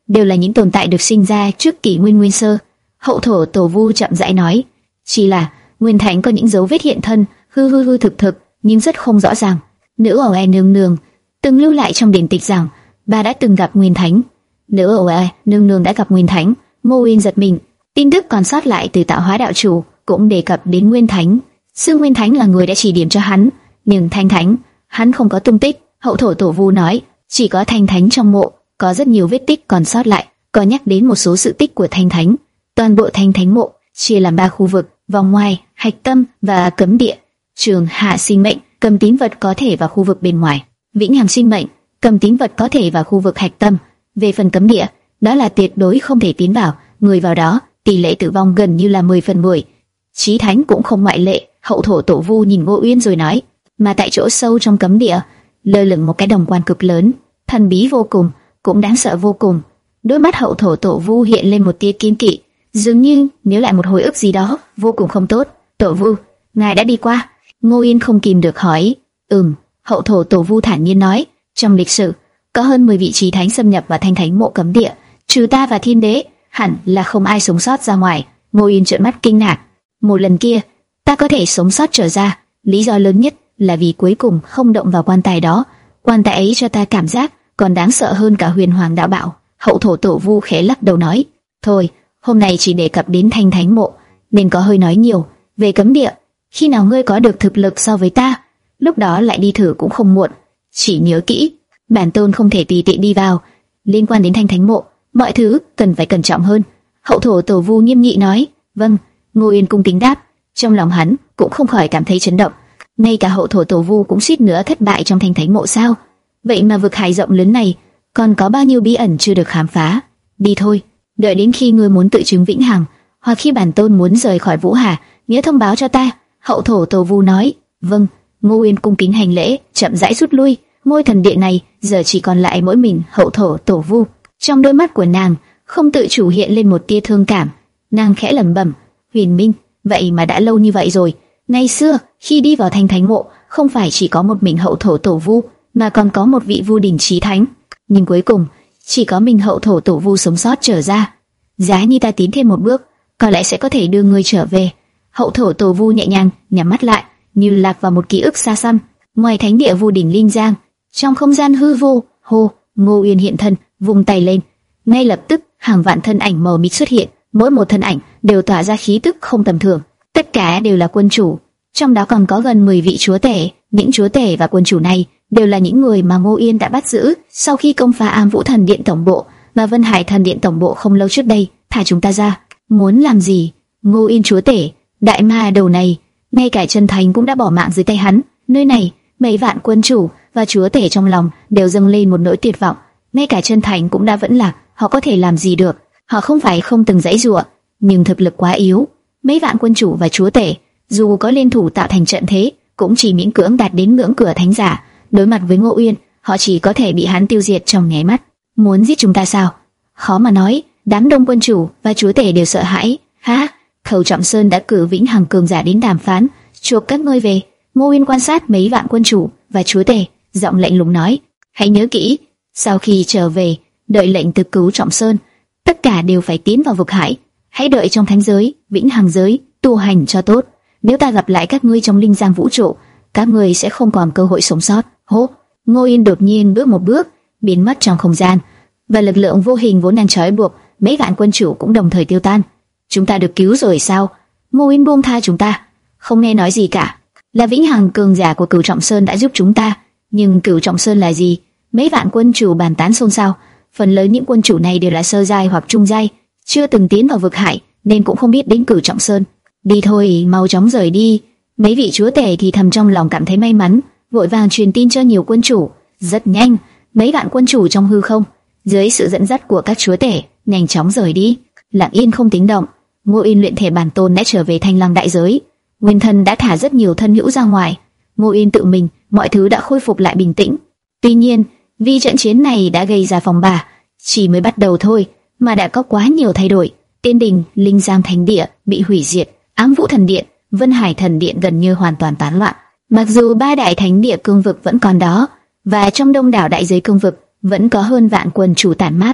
đều là những tồn tại được sinh ra trước kỷ nguyên nguyên sơ. Hậu thổ tổ vu chậm rãi nói, chỉ là nguyên thánh có những dấu vết hiện thân, hư hư hư thực thực, nhưng rất không rõ ràng. Nữ ẩu e nương nương từng lưu lại trong điển tịch rằng bà đã từng gặp nguyên thánh. Nữ ẩu e nương nương đã gặp nguyên thánh. Ngô Uyên giật mình. Tin tức còn sót lại từ tạo hóa đạo chủ cũng đề cập đến nguyên thánh. Sư Nguyên Thánh là người đã chỉ điểm cho hắn, nhưng Thanh Thánh hắn không có tung tích. Hậu thổ tổ vu nói, chỉ có Thanh Thánh trong mộ, có rất nhiều vết tích còn sót lại, có nhắc đến một số sự tích của Thanh Thánh. Toàn bộ Thanh Thánh mộ chia làm ba khu vực: vòng ngoài, hạch tâm và cấm địa. Trường hạ sinh mệnh, cầm tín vật có thể vào khu vực bên ngoài; vĩnh hằng sinh mệnh, cầm tín vật có thể vào khu vực hạch tâm. Về phần cấm địa, đó là tuyệt đối không thể tiến vào, người vào đó tỷ lệ tử vong gần như là mười phần mười. Chí Thánh cũng không ngoại lệ. Hậu thổ tổ vu nhìn Ngô Uyên rồi nói, mà tại chỗ sâu trong cấm địa lơ lửng một cái đồng quan cực lớn, thần bí vô cùng, cũng đáng sợ vô cùng. Đôi mắt hậu thổ tổ vu hiện lên một tia kiên kỵ, dường như nhớ lại một hồi ức gì đó vô cùng không tốt. Tổ vu, ngài đã đi qua? Ngô Uyên không kìm được hỏi. Ừm. Hậu thổ tổ vu thản nhiên nói, trong lịch sử có hơn mười vị chí thánh xâm nhập vào Thanh Thánh mộ cấm địa, trừ ta và Thiên Đế, hẳn là không ai sống sót ra ngoài. Ngô Uyên trợn mắt kinh ngạc. Một lần kia ta có thể sống sót trở ra, lý do lớn nhất là vì cuối cùng không động vào quan tài đó. Quan tài ấy cho ta cảm giác còn đáng sợ hơn cả huyền hoàng đạo bảo. Hậu thổ tổ vu khẽ lắc đầu nói, thôi, hôm nay chỉ đề cập đến Thanh Thánh mộ nên có hơi nói nhiều. Về cấm địa, khi nào ngươi có được thực lực so với ta, lúc đó lại đi thử cũng không muộn. Chỉ nhớ kỹ, bản tôn không thể tùy tiện đi vào. Liên quan đến Thanh Thánh mộ, mọi thứ cần phải cẩn trọng hơn. Hậu thổ tổ vu nghiêm nghị nói. Vâng. Ngô Uyên cung kính đáp. Trong lòng hắn cũng không khỏi cảm thấy chấn động. Ngay cả hậu thổ tổ vu cũng suýt nữa thất bại trong Thanh Thánh mộ sao? Vậy mà vực hải rộng lớn này còn có bao nhiêu bí ẩn chưa được khám phá. Đi thôi, đợi đến khi ngươi muốn tự chứng vĩnh hằng, hoặc khi bản tôn muốn rời khỏi Vũ Hà, nhớ thông báo cho ta. Hậu thổ tổ vu nói. Vâng. Ngô Uyên cung kính hành lễ, chậm rãi rút lui. Ngôi thần điện này giờ chỉ còn lại mỗi mình hậu thổ tổ vu. Trong đôi mắt của nàng không tự chủ hiện lên một tia thương cảm. Nàng khẽ lẩm bẩm, Huyền Minh, vậy mà đã lâu như vậy rồi. Ngày xưa khi đi vào Thanh Thánh mộ, không phải chỉ có một mình hậu thổ tổ vu, mà còn có một vị vu đỉnh chí thánh. Nhưng cuối cùng chỉ có mình hậu thổ tổ vu sống sót trở ra. Giá như ta tiến thêm một bước, có lẽ sẽ có thể đưa ngươi trở về. Hậu thổ tổ vu nhẹ nhàng nhắm mắt lại, như lạc vào một ký ức xa xăm. Ngoài thánh địa vu đỉnh Linh Giang, trong không gian hư vô, hô, Ngô Uyên hiện thân, vung tay lên, ngay lập tức hàng vạn thân ảnh mờ mịt xuất hiện. Mỗi một thân ảnh đều tỏa ra khí tức không tầm thường, tất cả đều là quân chủ, trong đó còn có gần mười vị chúa tể. Những chúa tể và quân chủ này đều là những người mà Ngô Uyên đã bắt giữ sau khi công phá Am Vũ Thần Điện tổng bộ và Vân Hải Thần Điện tổng bộ không lâu trước đây. Thả chúng ta ra. Muốn làm gì? Ngô Uyên chúa tể, đại ma đầu này, ngay cả chân thành cũng đã bỏ mạng dưới tay hắn. Nơi này, mấy vạn quân chủ và chúa tể trong lòng đều dâng lên một nỗi tuyệt vọng. Ngay cả chân thành cũng đã vẫn lạc, họ có thể làm gì được? Họ không phải không từng giãy giụa, nhưng thực lực quá yếu. Mấy vạn quân chủ và chúa tể, dù có liên thủ tạo thành trận thế, cũng chỉ miễn cưỡng đạt đến ngưỡng cửa thánh giả. Đối mặt với Ngô Uyên, họ chỉ có thể bị hắn tiêu diệt trong nháy mắt. Muốn giết chúng ta sao? Khó mà nói. Đám đông quân chủ và chúa tể đều sợ hãi. Hả? Khâu Trọng Sơn đã cử vĩnh hằng cường giả đến đàm phán, chuộc các ngươi về. Ngô Uyên quan sát mấy vạn quân chủ và chúa tể, giọng lạnh lùng nói: hãy nhớ kỹ, sau khi trở về, đợi lệnh từ Cứu Trọng Sơn, tất cả đều phải tiến vào vực hải. Hãy đợi trong thánh giới, vĩnh hằng giới, tu hành cho tốt. Nếu ta gặp lại các ngươi trong linh giang vũ trụ, các ngươi sẽ không còn cơ hội sống sót. Hô! Ngô Uyên đột nhiên bước một bước, biến mất trong không gian, và lực lượng vô hình vốn đang trói buộc mấy vạn quân chủ cũng đồng thời tiêu tan. Chúng ta được cứu rồi sao? Ngô Uyên buông tha chúng ta? Không nghe nói gì cả. Là vĩnh hằng cường giả của Cửu Trọng Sơn đã giúp chúng ta, nhưng Cửu Trọng Sơn là gì? Mấy vạn quân chủ bàn tán xôn xao. Phần lớn những quân chủ này đều là sơ giai hoặc trung giai, chưa từng tiến vào vực hải, nên cũng không biết đến Cửu Trọng Sơn. Đi thôi, mau chóng rời đi. Mấy vị chúa tể thì thầm trong lòng cảm thấy may mắn, vội vàng truyền tin cho nhiều quân chủ. Rất nhanh, mấy vạn quân chủ trong hư không, dưới sự dẫn dắt của các chúa tể, nhanh chóng rời đi. Lặng yên không tiếng động, Ngô Uyên luyện thể bản tôn đã trở về Thanh Lăng đại giới. Nguyên thân đã thả rất nhiều thân hữu ra ngoài. Ngô Uyên tự mình, mọi thứ đã khôi phục lại bình tĩnh. Tuy nhiên, vì trận chiến này đã gây ra phòng bà, chỉ mới bắt đầu thôi mà đã có quá nhiều thay đổi. Tiên Đình, Linh Giang Thánh Địa bị hủy diệt, Ám Vũ Thần Điện, Vân Hải Thần Điện gần như hoàn toàn tán loạn. Mặc dù ba đại thánh địa cương vực vẫn còn đó, và trong đông đảo đại giới cương vực vẫn có hơn vạn quân chủ tản mát,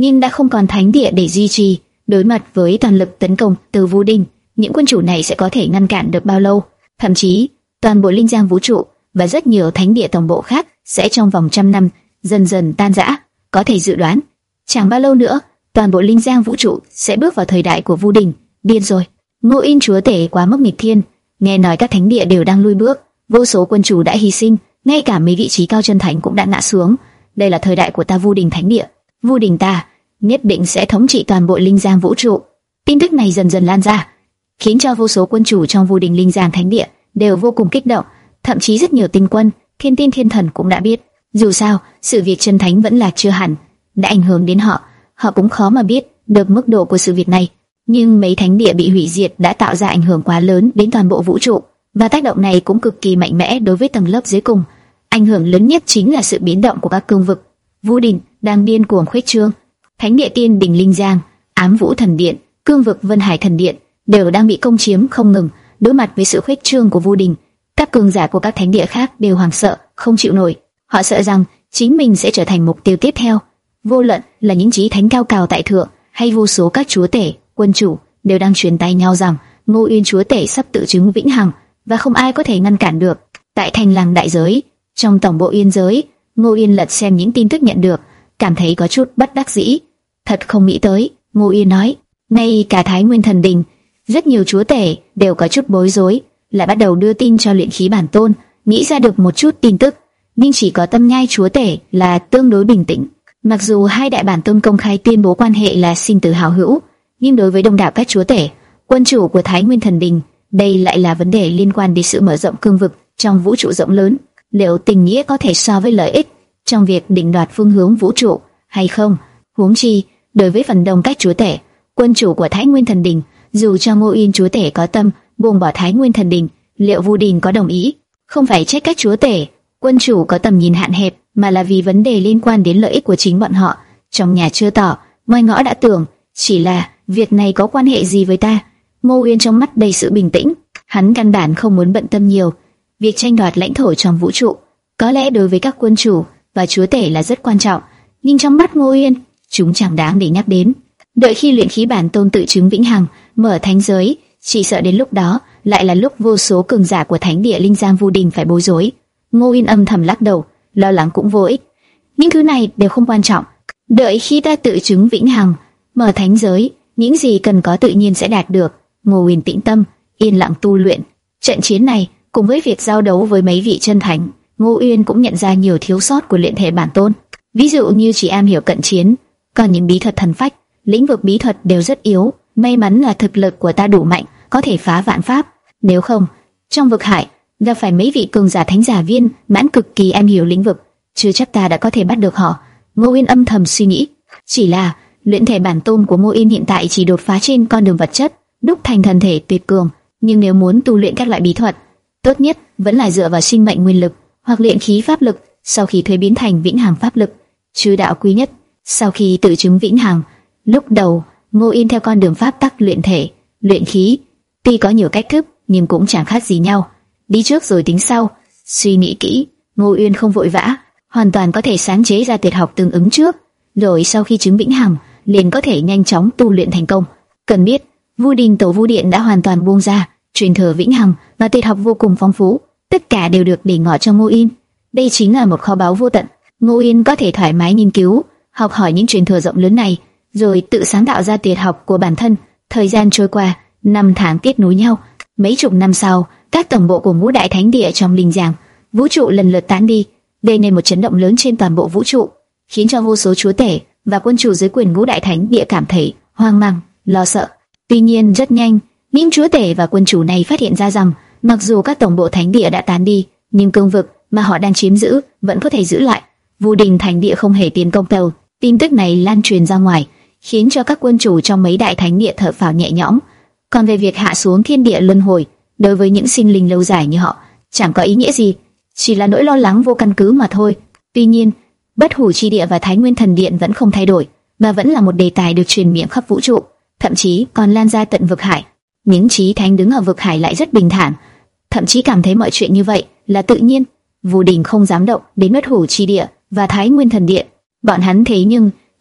nhưng đã không còn thánh địa để duy trì. Đối mặt với toàn lực tấn công từ Vu Đình, những quân chủ này sẽ có thể ngăn cản được bao lâu? Thậm chí, toàn bộ Linh Giang vũ trụ và rất nhiều thánh địa tổng bộ khác sẽ trong vòng trăm năm dần dần tan rã. Có thể dự đoán, chẳng bao lâu nữa, toàn bộ Linh Giang vũ trụ sẽ bước vào thời đại của Vu Đình. Điên rồi! Ngô Yên chúa tể quá mức nghịch thiên. Nghe nói các thánh địa đều đang lui bước, vô số quân chủ đã hy sinh, ngay cả mấy vị trí cao chân thánh cũng đã ngã xuống. Đây là thời đại của ta Vu Đình thánh địa. Vu Đình ta nhất định sẽ thống trị toàn bộ Linh Giang vũ trụ. Tin tức này dần dần lan ra, khiến cho vô số quân chủ trong Vu Đình Linh Giang thánh địa đều vô cùng kích động. Thậm chí rất nhiều tinh quân, thiên tiên thiên thần cũng đã biết. Dù sao, sự việc chân thánh vẫn là chưa hẳn đã ảnh hưởng đến họ, họ cũng khó mà biết được mức độ của sự việc này. Nhưng mấy thánh địa bị hủy diệt đã tạo ra ảnh hưởng quá lớn đến toàn bộ vũ trụ, và tác động này cũng cực kỳ mạnh mẽ đối với tầng lớp dưới cùng. Ảnh hưởng lớn nhất chính là sự biến động của các cương vực. Vu Đình đang điên cuồng khuếch trương. Thánh địa Tiên Đình Linh Giang, Ám Vũ Thần Điện, cương vực Vân Hải Thần Điện đều đang bị công chiếm không ngừng. Đối mặt với sự khuếch trương của Vu Đình, các cường giả của các thánh địa khác đều hoảng sợ, không chịu nổi. Họ sợ rằng chính mình sẽ trở thành mục tiêu tiếp theo. Vô luận là những chí thánh cao cao tại thượng hay vô số các chúa tể, quân chủ đều đang truyền tay nhau rằng Ngô Uyên chúa tể sắp tự chứng vĩnh hằng và không ai có thể ngăn cản được. Tại thành làng đại giới, trong tổng bộ Yên giới, Ngô Uyên lật xem những tin tức nhận được, cảm thấy có chút bất đắc dĩ. Thật không nghĩ tới, Ngô Uyên nói, ngay cả Thái Nguyên Thần Đình, rất nhiều chúa tể đều có chút bối rối, lại bắt đầu đưa tin cho luyện khí bản tôn, nghĩ ra được một chút tin tức, nhưng chỉ có Tâm Nhai chúa tể là tương đối bình tĩnh. Mặc dù hai đại bản tôn công khai tuyên bố quan hệ là sinh tử hảo hữu, nhưng đối với đông đảo các chúa tể, quân chủ của Thái Nguyên Thần Đình, đây lại là vấn đề liên quan đến sự mở rộng cương vực trong vũ trụ rộng lớn. Liệu tình nghĩa có thể so với lợi ích trong việc định đoạt phương hướng vũ trụ hay không? Huống chi, đối với phần đông các chúa tể, quân chủ của Thái Nguyên Thần Đình, dù cho Ngô Uyên chúa tể có tâm buông bỏ Thái Nguyên Thần Đình, liệu Vu Đình có đồng ý? Không phải trách các chúa tể, quân chủ có tầm nhìn hạn hẹp, mà là vì vấn đề liên quan đến lợi ích của chính bọn họ. Trong nhà chưa tỏ, ngoài ngõ đã tưởng, chỉ là việc này có quan hệ gì với ta? Ngô Uyên trong mắt đầy sự bình tĩnh, hắn căn bản không muốn bận tâm nhiều. Việc tranh đoạt lãnh thổ trong vũ trụ, có lẽ đối với các quân chủ và chúa tể là rất quan trọng, nhưng trong mắt Ngô Uyên, chúng chẳng đáng để nhắc đến. Đợi khi luyện khí bản tôn tự chứng vĩnh hằng, mở thánh giới, chỉ sợ đến lúc đó lại là lúc vô số cường giả của thánh địa Linh Giang Vu Đình phải bối rối. Ngô Uyên âm thầm lắc đầu, lo lắng cũng vô ích. Những thứ này đều không quan trọng. Đợi khi ta tự chứng vĩnh hằng, mở thánh giới, những gì cần có tự nhiên sẽ đạt được. Ngô Uyên tĩnh tâm, yên lặng tu luyện. Trận chiến này, cùng với việc giao đấu với mấy vị chân thánh, Ngô Uyên cũng nhận ra nhiều thiếu sót của luyện thể bản tôn. Ví dụ như chỉ am hiểu cận chiến, còn những bí thuật thần phách, lĩnh vực bí thuật đều rất yếu. May mắn là thực lực của ta đủ mạnh, có thể phá vạn pháp. Nếu không, trong vực hải gặp phải mấy vị cường giả thánh giả viên mãn cực kỳ am hiểu lĩnh vực, chưa chắc ta đã có thể bắt được họ. Ngô Uyên âm thầm suy nghĩ. Chỉ là luyện thể bản tôn của Ngô Uyên hiện tại chỉ đột phá trên con đường vật chất, đúc thành thần thể tuyệt cường. Nhưng nếu muốn tu luyện các loại bí thuật, tốt nhất vẫn là dựa vào sinh mệnh nguyên lực hoặc luyện khí pháp lực, sau khi thuế biến thành vĩnh hằng pháp lực. Chư đạo quý nhất, sau khi tự chứng vĩnh hằng, lúc đầu Ngô Uyên theo con đường pháp tắc luyện thể, luyện khí, tuy có nhiều cách thức nhưng cũng chẳng khác gì nhau. Đi trước rồi tính sau, suy nghĩ kỹ, Ngô Uyên không vội vã, hoàn toàn có thể sáng chế ra tuyệt học tương ứng trước, rồi sau khi chứng vĩnh hằng, liền có thể nhanh chóng tu luyện thành công. Cần biết, Vu Đình Tổ Vu Điện đã hoàn toàn buông ra, truyền thừa vĩnh hằng và tuyệt học vô cùng phong phú, tất cả đều được để ngỏ cho Ngô Uyên. Đây chính là một kho báu vô tận. Ngô Uyên có thể thoải mái nghiên cứu, học hỏi những truyền thừa rộng lớn này, rồi tự sáng tạo ra tuyệt học của bản thân. Thời gian trôi qua, năm tháng tiếp nối nhau. Mấy chục năm sau, các tổng bộ của ngũ đại thánh địa trong Linh Giang vũ trụ lần lượt tán đi, gây nên một chấn động lớn trên toàn bộ vũ trụ, khiến cho vô số chúa tể và quân chủ dưới quyền ngũ đại thánh địa cảm thấy hoang mang, lo sợ. Tuy nhiên rất nhanh, những chúa tể và quân chủ này phát hiện ra rằng, mặc dù các tổng bộ thánh địa đã tán đi, nhưng cương vực mà họ đang chiếm giữ vẫn có thể giữ lại. Vu Đình thánh địa không hề tiến công tàu. Tin tức này lan truyền ra ngoài, khiến cho các quân chủ trong mấy đại thánh địa thở phào nhẹ nhõm. Còn về việc hạ xuống thiên địa luân hồi, đối với những sinh linh lâu dài như họ, chẳng có ý nghĩa gì, chỉ là nỗi lo lắng vô căn cứ mà thôi. Tuy nhiên, Bất Hủ Chi Địa và Thái Nguyên Thần Điện vẫn không thay đổi, mà vẫn là một đề tài được truyền miệng khắp vũ trụ, thậm chí còn lan ra tận vực hải. Những chí thánh đứng ở vực hải lại rất bình thản, thậm chí cảm thấy mọi chuyện như vậy là tự nhiên. Vu Đình không dám động đến Bất Hủ Chi Địa và Thái Nguyên Thần Điện. Bọn hắn thế nhưng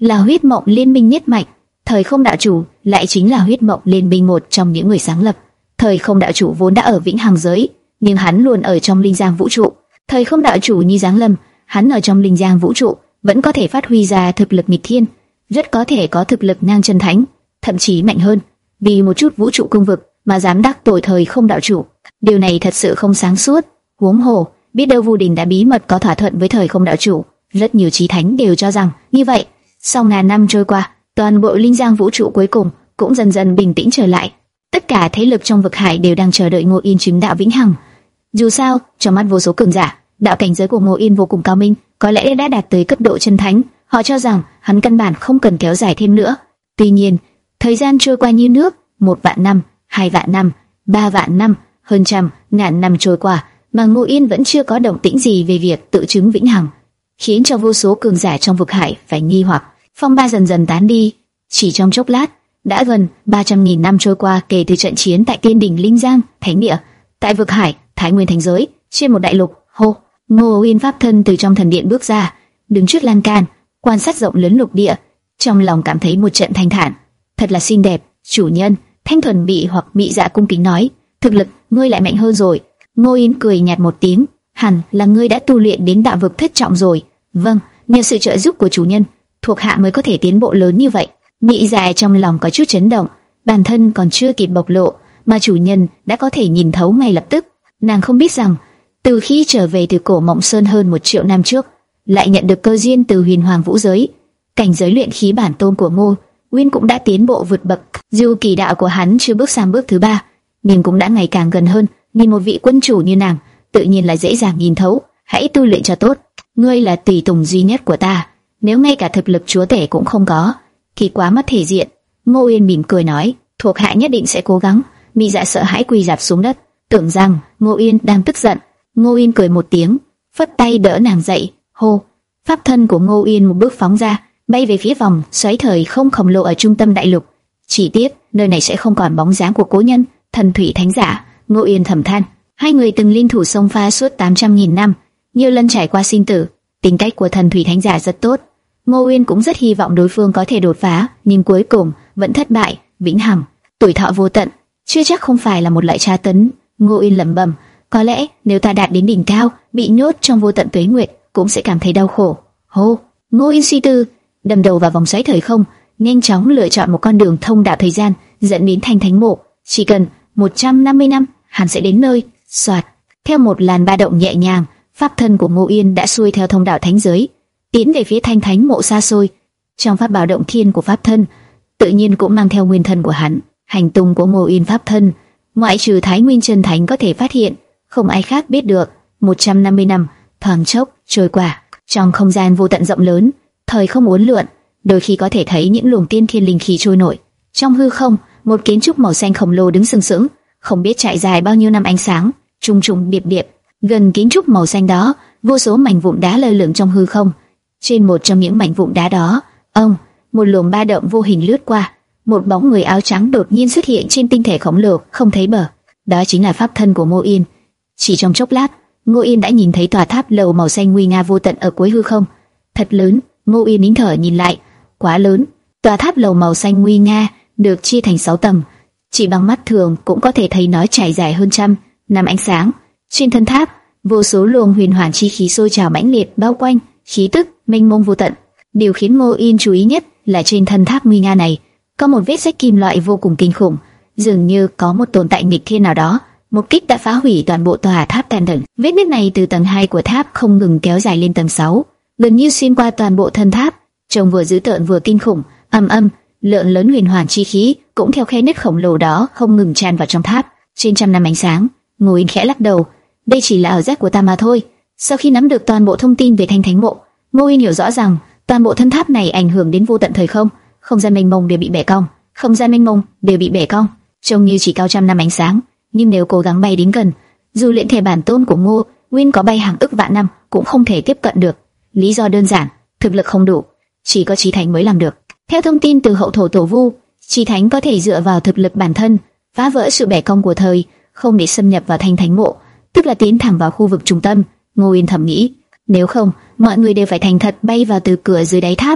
là huyết mộng liên minh nhất mạch. Thời không đạo chủ lại chính là huyết mộng liên minh một trong những người sáng lập. Thời không đạo chủ vốn đã ở vĩnh hằng giới, nhưng hắn luôn ở trong linh giang vũ trụ. Thời không đạo chủ như giáng lâm, hắn ở trong linh giang vũ trụ vẫn có thể phát huy ra thực lực nghịch thiên, rất có thể có thực lực ngang chân thánh, thậm chí mạnh hơn. Vì một chút vũ trụ cương vực mà dám đắc tội thời không đạo chủ, điều này thật sự không sáng suốt. Huống hồ, biết đâu Vu Đình đã bí mật có thỏa thuận với thời không đạo chủ. Rất nhiều chí thánh đều cho rằng như vậy. Sau ngàn năm trôi qua, toàn bộ linh giang vũ trụ cuối cùng cũng dần dần bình tĩnh trở lại. Tất cả thế lực trong vực hải đều đang chờ đợi Ngô Yên chứng đạo vĩnh hằng. Dù sao, trong mắt vô số cường giả, đạo cảnh giới của Ngô Yên vô cùng cao minh, có lẽ đã đạt tới cấp độ chân thánh. Họ cho rằng hắn căn bản không cần kéo dài thêm nữa. Tuy nhiên, thời gian trôi qua như nước, một vạn năm, hai vạn năm, ba vạn năm, hơn trăm, ngàn năm trôi qua, mà Ngô Yên vẫn chưa có động tĩnh gì về việc tự chứng vĩnh hằng, khiến cho vô số cường giả trong vực hải phải nghi hoặc. Phong ba dần dần tán đi, chỉ trong chốc lát, đã gần ba trăm nghìn năm trôi qua kể từ trận chiến tại Tiên đỉnh Linh Giang, Thánh địa, tại vực hải, Thái Nguyên Thánh giới, trên một đại lục. Hô, Ngô Yên pháp thân từ trong thần điện bước ra, đứng trước lan can, quan sát rộng lớn lục địa, trong lòng cảm thấy một trận thanh thản. Thật là xinh đẹp, chủ nhân. Thanh thuần bị hoặc mị dạ cung kính nói, thực lực ngươi lại mạnh hơn rồi. Ngô Yên cười nhạt một tiếng, hẳn là ngươi đã tu luyện đến đạo vực thất trọng rồi. Vâng, nhờ sự trợ giúp của chủ nhân, thuộc hạ mới có thể tiến bộ lớn như vậy. Mị dạ trong lòng có chút chấn động, bản thân còn chưa kịp bộc lộ, mà chủ nhân đã có thể nhìn thấu ngay lập tức. Nàng không biết rằng, từ khi trở về từ cổ Mộng Sơn hơn một triệu năm trước, lại nhận được cơ duyên từ huyền hoàng vũ giới, cảnh giới luyện khí bản tôn của Ngô Uyên cũng đã tiến bộ vượt bậc. Dù kỳ đạo của hắn chưa bước sang bước thứ ba, nhưng cũng đã ngày càng gần hơn. Nhìn một vị quân chủ như nàng, tự nhiên là dễ dàng nhìn thấu. Hãy tu luyện cho tốt. Ngươi là tùy tùng duy nhất của ta, nếu ngay cả thực lực chúa tể cũng không có, thì quá mất thể diện. Ngô Uyên mỉm cười nói, thuộc hạ nhất định sẽ cố gắng. Mị dạ sợ hãi quỳ rạp xuống đất, tưởng rằng Ngô Uyên đang tức giận. Ngô Uyên cười một tiếng, phất tay đỡ nàng dậy. Hô, pháp thân của Ngô Uyên một bước phóng ra, bay về phía vòng xoáy thời không khổng lồ ở trung tâm đại lục. Chỉ tiếc nơi này sẽ không còn bóng dáng của cố nhân Thần Thủy Thánh giả. Ngô Uyên thầm than, hai người từng liên thủ xông pha suốt tám trăm nghìn năm, nhiều lần trải qua sinh tử. Tính cách của Thần Thủy Thánh giả rất tốt, Ngô Uyên cũng rất hy vọng đối phương có thể đột phá, nhưng cuối cùng vẫn thất bại. Vĩnh hằng, tuổi thọ vô tận, chưa chắc không phải là một loại tra tấn. Ngô Uyên lẩm bẩm, có lẽ nếu ta đạt đến đỉnh cao, bị nhốt trong vô tận tuế nguyệt, cũng sẽ cảm thấy đau khổ. Hô, Ngô Uyên suy tư, đâm đầu vào vòng xoáy thời không, nhanh chóng lựa chọn một con đường thông đạo thời gian dẫn đến Thanh Thánh mộ. Chỉ cần một trăm năm mươi năm, hắn sẽ đến nơi. Soạt, theo một làn ba động nhẹ nhàng, pháp thân của Ngô Uyên đã xuôi theo thông đạo thánh giới, tiến về phía Thanh Thánh mộ xa xôi. Trong pháp bảo động thiên của pháp thân, tự nhiên cũng mang theo nguyên thân của hắn. Hành tung của Ngô Uyên pháp thân, ngoại trừ Thái Nguyên chân thánh có thể phát hiện, không ai khác biết được. một trăm năm mươi năm thoáng chốc trôi qua, trong không gian vô tận rộng lớn, thời không uốn lượn, đôi khi có thể thấy những luồng tiên thiên linh khí trôi nổi. Trong hư không, một kiến trúc màu xanh khổng lồ đứng sừng sững, không biết trải dài bao nhiêu năm ánh sáng, trùng trùng điệp điệp. Gần kiến trúc màu xanh đó, vô số mảnh vụn đá lơ lửng trong hư không. Trên một trong những mảnh vụn đá đó, ông, một luồng ba động vô hình lướt qua, một bóng người áo trắng đột nhiên xuất hiện trên tinh thể khổng lồ không thấy bờ. Đó chính là pháp thân của Ngô Yên. Chỉ trong chốc lát, Ngô Yên đã nhìn thấy tòa tháp lầu màu xanh nguy nga vô tận ở cuối hư không. Thật lớn. Ngô Yên nín thở nhìn lại, quá lớn. Tòa tháp lầu màu xanh nguy nga được chia thành sáu tầng, chỉ bằng mắt thường cũng có thể thấy nó trải dài hơn trăm năm ánh sáng. Trên thân tháp, vô số luồng huyền hoàn chi khí sôi trào mãnh liệt bao quanh, khí tức mênh mông vô tận. Điều khiến Ngô Yên chú ý nhất là trên thân tháp nguy nga này có một vết rách kim loại vô cùng kinh khủng, dường như có một tồn tại nghịch thiên nào đó một kích đã phá hủy toàn bộ tòa tháp tan tầng. Vết nứt này từ tầng hai của tháp không ngừng kéo dài lên tầng sáu, gần như xuyên qua toàn bộ thân tháp, trông vừa dữ tợn vừa kinh khủng. Ầm ầm, lượng lớn huyền hoàn chi khí cũng theo khe nứt khổng lồ đó không ngừng tràn vào trong tháp. Trên trăm năm ánh sáng, Ngô Yên khẽ lắc đầu, đây chỉ là ảo giác của ta mà thôi. Sau khi nắm được toàn bộ thông tin về Thanh Thánh mộ, Ngô Yên hiểu rõ rằng toàn bộ thân tháp này ảnh hưởng đến vô tận thời không, không gian mênh mông đều bị bẻ cong, không gian mênh mông đều bị bẻ cong, trông như chỉ cao trăm năm ánh sáng, nhưng nếu cố gắng bay đến gần, dù luyện thể bản tôn của Ngô Uyên có bay hàng ức vạn năm cũng không thể tiếp cận được. Lý do đơn giản, thực lực không đủ, chỉ có chí thánh mới làm được. Theo thông tin từ hậu thổ tổ vu, chí thánh có thể dựa vào thực lực bản thân phá vỡ sự bẻ cong của thời không để xâm nhập vào Thanh Thánh mộ, tức là tiến thẳng vào khu vực trung tâm. Ngô Uyên thầm nghĩ, nếu không, mọi người đều phải thành thật bay vào từ cửa dưới đáy tháp,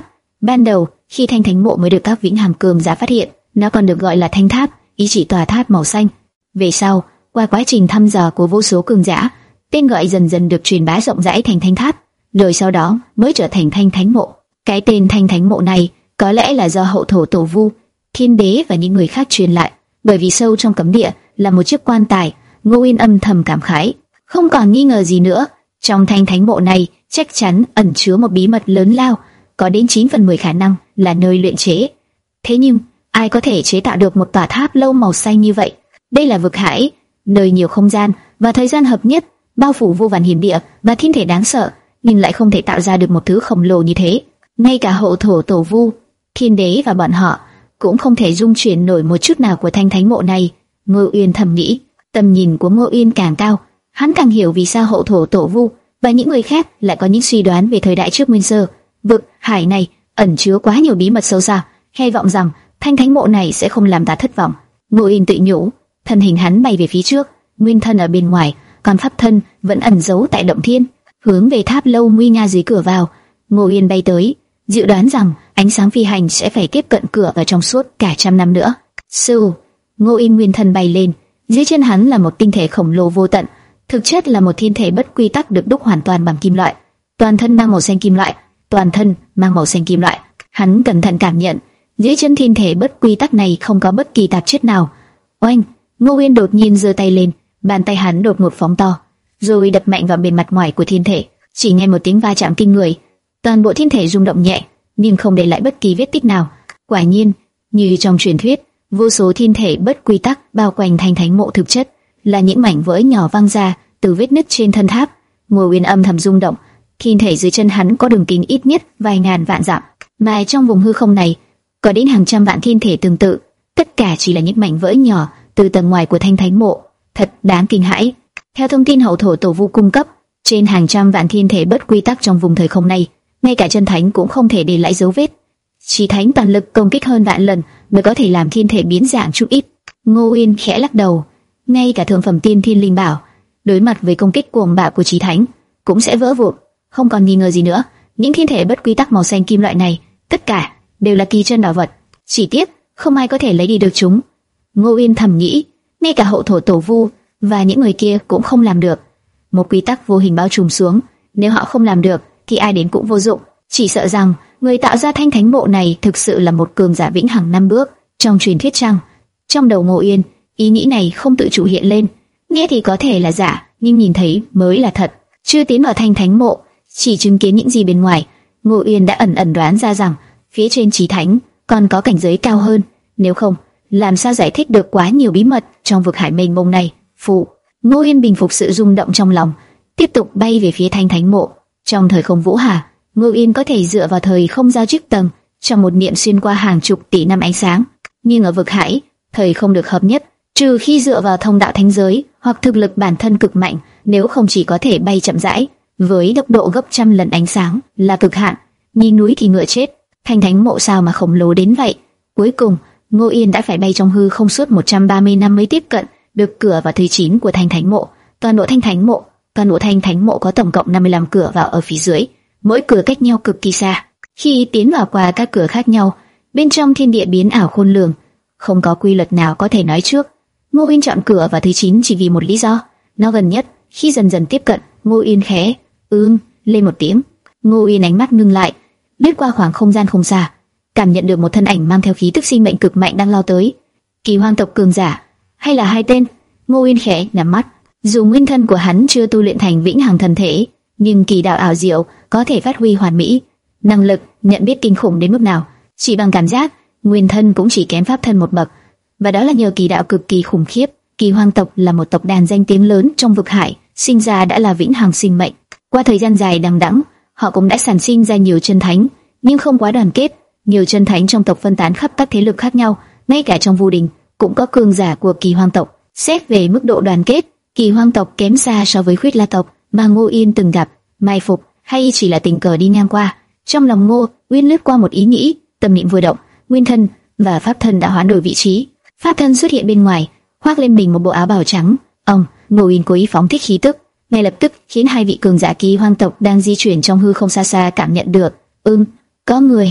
Ban đầu, khi Thanh Thánh Mộ mới được các vĩnh hằng cường giả phát hiện, nó còn được gọi là Thanh Tháp, ý chỉ tòa tháp màu xanh. Về sau, qua quá trình thăm dò của vô số cường giả, tên gọi dần dần được truyền bá rộng rãi thành Thanh Tháp, rồi sau đó mới trở thành Thanh Thánh Mộ. Cái tên Thanh Thánh Mộ này có lẽ là do hậu thổ Tổ Vu, Thiên Đế và những người khác truyền lại, bởi vì sâu trong cấm địa là một chiếc quan tài. Ngô Uyên âm thầm cảm khái, không còn nghi ngờ gì nữa, trong Thanh Thánh Mộ này chắc chắn ẩn chứa một bí mật lớn lao, có đến chín phần mười khả năng là nơi luyện chế. Thế nhưng, ai có thể chế tạo được một tòa tháp lâu màu xanh như vậy? Đây là vực hải, nơi nhiều không gian và thời gian hợp nhất, bao phủ vô vàn hiểm địa và thiên thể đáng sợ, nhưng lại không thể tạo ra được một thứ khổng lồ như thế. Ngay cả hậu thổ Tổ Vu, Thiên Đế và bọn họ cũng không thể dung chuyển nổi một chút nào của Thanh Thánh Mộ này. Ngô Uyên thầm nghĩ, tầm nhìn của Ngô Uyên càng cao, hắn càng hiểu vì sao hậu thổ Tổ Vu và những người khác lại có những suy đoán về thời đại trước Nguyên Sơ. Vực hải này ẩn chứa quá nhiều bí mật sâu xa, hy vọng rằng Thanh Thánh Mộ này sẽ không làm ta thất vọng. Ngô Uyên tự nhủ, thân hình hắn bay về phía trước, nguyên thân ở bên ngoài, còn pháp thân vẫn ẩn giấu tại động thiên, hướng về tháp lâu nguy nga dưới cửa vào. Ngô Uyên bay tới, dự đoán rằng ánh sáng phi hành sẽ phải tiếp cận cửa vào trong suốt cả trăm năm nữa. Sư, Ngô Uyên nguyên thân bay lên, dưới chân hắn là một tinh thể khổng lồ vô tận, thực chất là một thiên thể bất quy tắc được đúc hoàn toàn bằng kim loại, toàn thân mang màu xanh kim loại, toàn thân mang màu xanh kim loại. Hắn cẩn thận cảm nhận, dưới chân thiên thể bất quy tắc này không có bất kỳ tạp chất nào. Oanh! Ngô Uyên đột nhiên giơ tay lên, bàn tay hắn đột ngột phóng to, rồi đập mạnh vào bề mặt ngoài của thiên thể. Chỉ nghe một tiếng va chạm kinh người, toàn bộ thiên thể rung động nhẹ, nhưng không để lại bất kỳ vết tích nào. Quả nhiên, như trong truyền thuyết, vô số thiên thể bất quy tắc bao quanh Thanh Thánh Mộ thực chất là những mảnh vỡ nhỏ văng ra từ vết nứt trên thân tháp. Ngô Uyên âm thầm rung động, thiên thể dưới chân hắn có đường kính ít nhất vài ngàn vạn dặm, mà trong vùng hư không này có đến hàng trăm vạn thiên thể tương tự, tất cả chỉ là những mảnh vỡ nhỏ từ tầng ngoài của Thanh Thánh Mộ, thật đáng kinh hãi. Theo thông tin hậu thổ Tổ Vu cung cấp, trên hàng trăm vạn thiên thể bất quy tắc trong vùng thời không này, ngay cả chân thánh cũng không thể để lại dấu vết. Chỉ thánh toàn lực công kích hơn vạn lần mới có thể làm thiên thể biến dạng chút ít. Ngô Uyên khẽ lắc đầu, ngay cả thượng phẩm tiên thiên linh bảo đối mặt với công kích cuồng bạo của chí thánh cũng sẽ vỡ vụn. Không còn nghi ngờ gì nữa, những thiên thể bất quy tắc màu xanh kim loại này tất cả đều là kỳ chân bảo vật, chỉ tiếc không ai có thể lấy đi được chúng. Ngô Uyên thầm nghĩ, ngay cả hậu thổ Tổ Vu và những người kia cũng không làm được. Một quy tắc vô hình bao trùm xuống, nếu họ không làm được thì ai đến cũng vô dụng. Chỉ sợ rằng người tạo ra Thanh Thánh Mộ này thực sự là một cường giả vĩnh hằng năm bước trong truyền thuyết chăng? Trong đầu Ngô Uyên, ý nghĩ này không tự chủ hiện lên. Nghe thì có thể là giả, nhưng nhìn thấy mới là thật. Chưa tiến vào Thanh Thánh Mộ, chỉ chứng kiến những gì bên ngoài, Ngô Uyên đã ẩn ẩn đoán ra rằng phía trên chí thánh còn có cảnh giới cao hơn. Nếu không, làm sao giải thích được quá nhiều bí mật trong vực hải mênh mông này? Phụ. Ngô Uyên bình phục sự rung động trong lòng, tiếp tục bay về phía Thanh Thánh Mộ. Trong thời không vũ hà, Ngô Uyên có thể dựa vào thời không giao trích tầng trong một niệm xuyên qua hàng chục tỷ năm ánh sáng. Nhưng ở vực hải, thời không được hợp nhất, trừ khi dựa vào thông đạo thánh giới hoặc thực lực bản thân cực mạnh, nếu không chỉ có thể bay chậm rãi với tốc độ gấp trăm lần ánh sáng là cực hạn. Nhìn núi thì ngựa chết, Thanh Thánh Mộ sao mà khổng lồ đến vậy? Cuối cùng, Ngô Uyên đã phải bay trong hư không suốt một trăm ba mươi năm mới tiếp cận được cửa vào thứ chín của Thanh Thánh Mộ. Toàn bộ Thanh Thánh Mộ, toàn bộ Thanh Thánh Mộ có tổng cộng năm mươi lăm cửa vào ở phía dưới, mỗi cửa cách nhau cực kỳ xa. Khi tiến vào qua các cửa khác nhau, bên trong thiên địa biến ảo khôn lường, không có quy luật nào có thể nói trước. Ngô Uyên chọn cửa vào thứ chín chỉ vì một lý do, nó gần nhất. Khi dần dần tiếp cận, Ngô Uyên khẽ ưm lên một tiếng. Ngô Uyên ánh mắt ngưng lại, lướt qua khoảng không gian không xa, cảm nhận được một thân ảnh mang theo khí tức sinh mệnh cực mạnh đang lao tới. Kỳ Hoang tộc cường giả, hay là hai tên? Ngô Uyên khẽ nhắm mắt. Dù nguyên thân của hắn chưa tu luyện thành vĩnh hằng thần thể, nhưng kỳ đạo ảo diệu có thể phát huy hoàn mỹ, năng lực nhận biết kinh khủng đến mức nào, chỉ bằng cảm giác, nguyên thân cũng chỉ kém pháp thân một bậc, và đó là nhờ kỳ đạo cực kỳ khủng khiếp. Kỳ Hoang tộc là một tộc đàn danh tiếng lớn trong vực hải, sinh ra đã là vĩnh hằng sinh mệnh. Qua thời gian dài đằng đẵng, họ cũng đã sản sinh ra nhiều chân thánh, nhưng không quá đoàn kết. Nhiều chân thánh trong tộc phân tán khắp các thế lực khác nhau, ngay cả trong Vu Đình cũng có cường giả của Kỳ Hoang tộc. Xét về mức độ đoàn kết, Kỳ Hoang tộc kém xa so với Khuyết La tộc mà Ngô Uyên từng gặp, mai phục hay chỉ là tình cờ đi ngang qua. Trong lòng Ngô Uyên lướt qua một ý nghĩ, tâm niệm vừa động, nguyên thân và pháp thân đã hoán đổi vị trí. Pháp thân xuất hiện bên ngoài, khoác lên mình một bộ áo bào trắng. Ông Ngô Uyên cố ý phóng thích khí tức, ngay lập tức khiến hai vị cường giả Kỳ Hoang tộc đang di chuyển trong hư không xa xa cảm nhận được. Ừm, có người.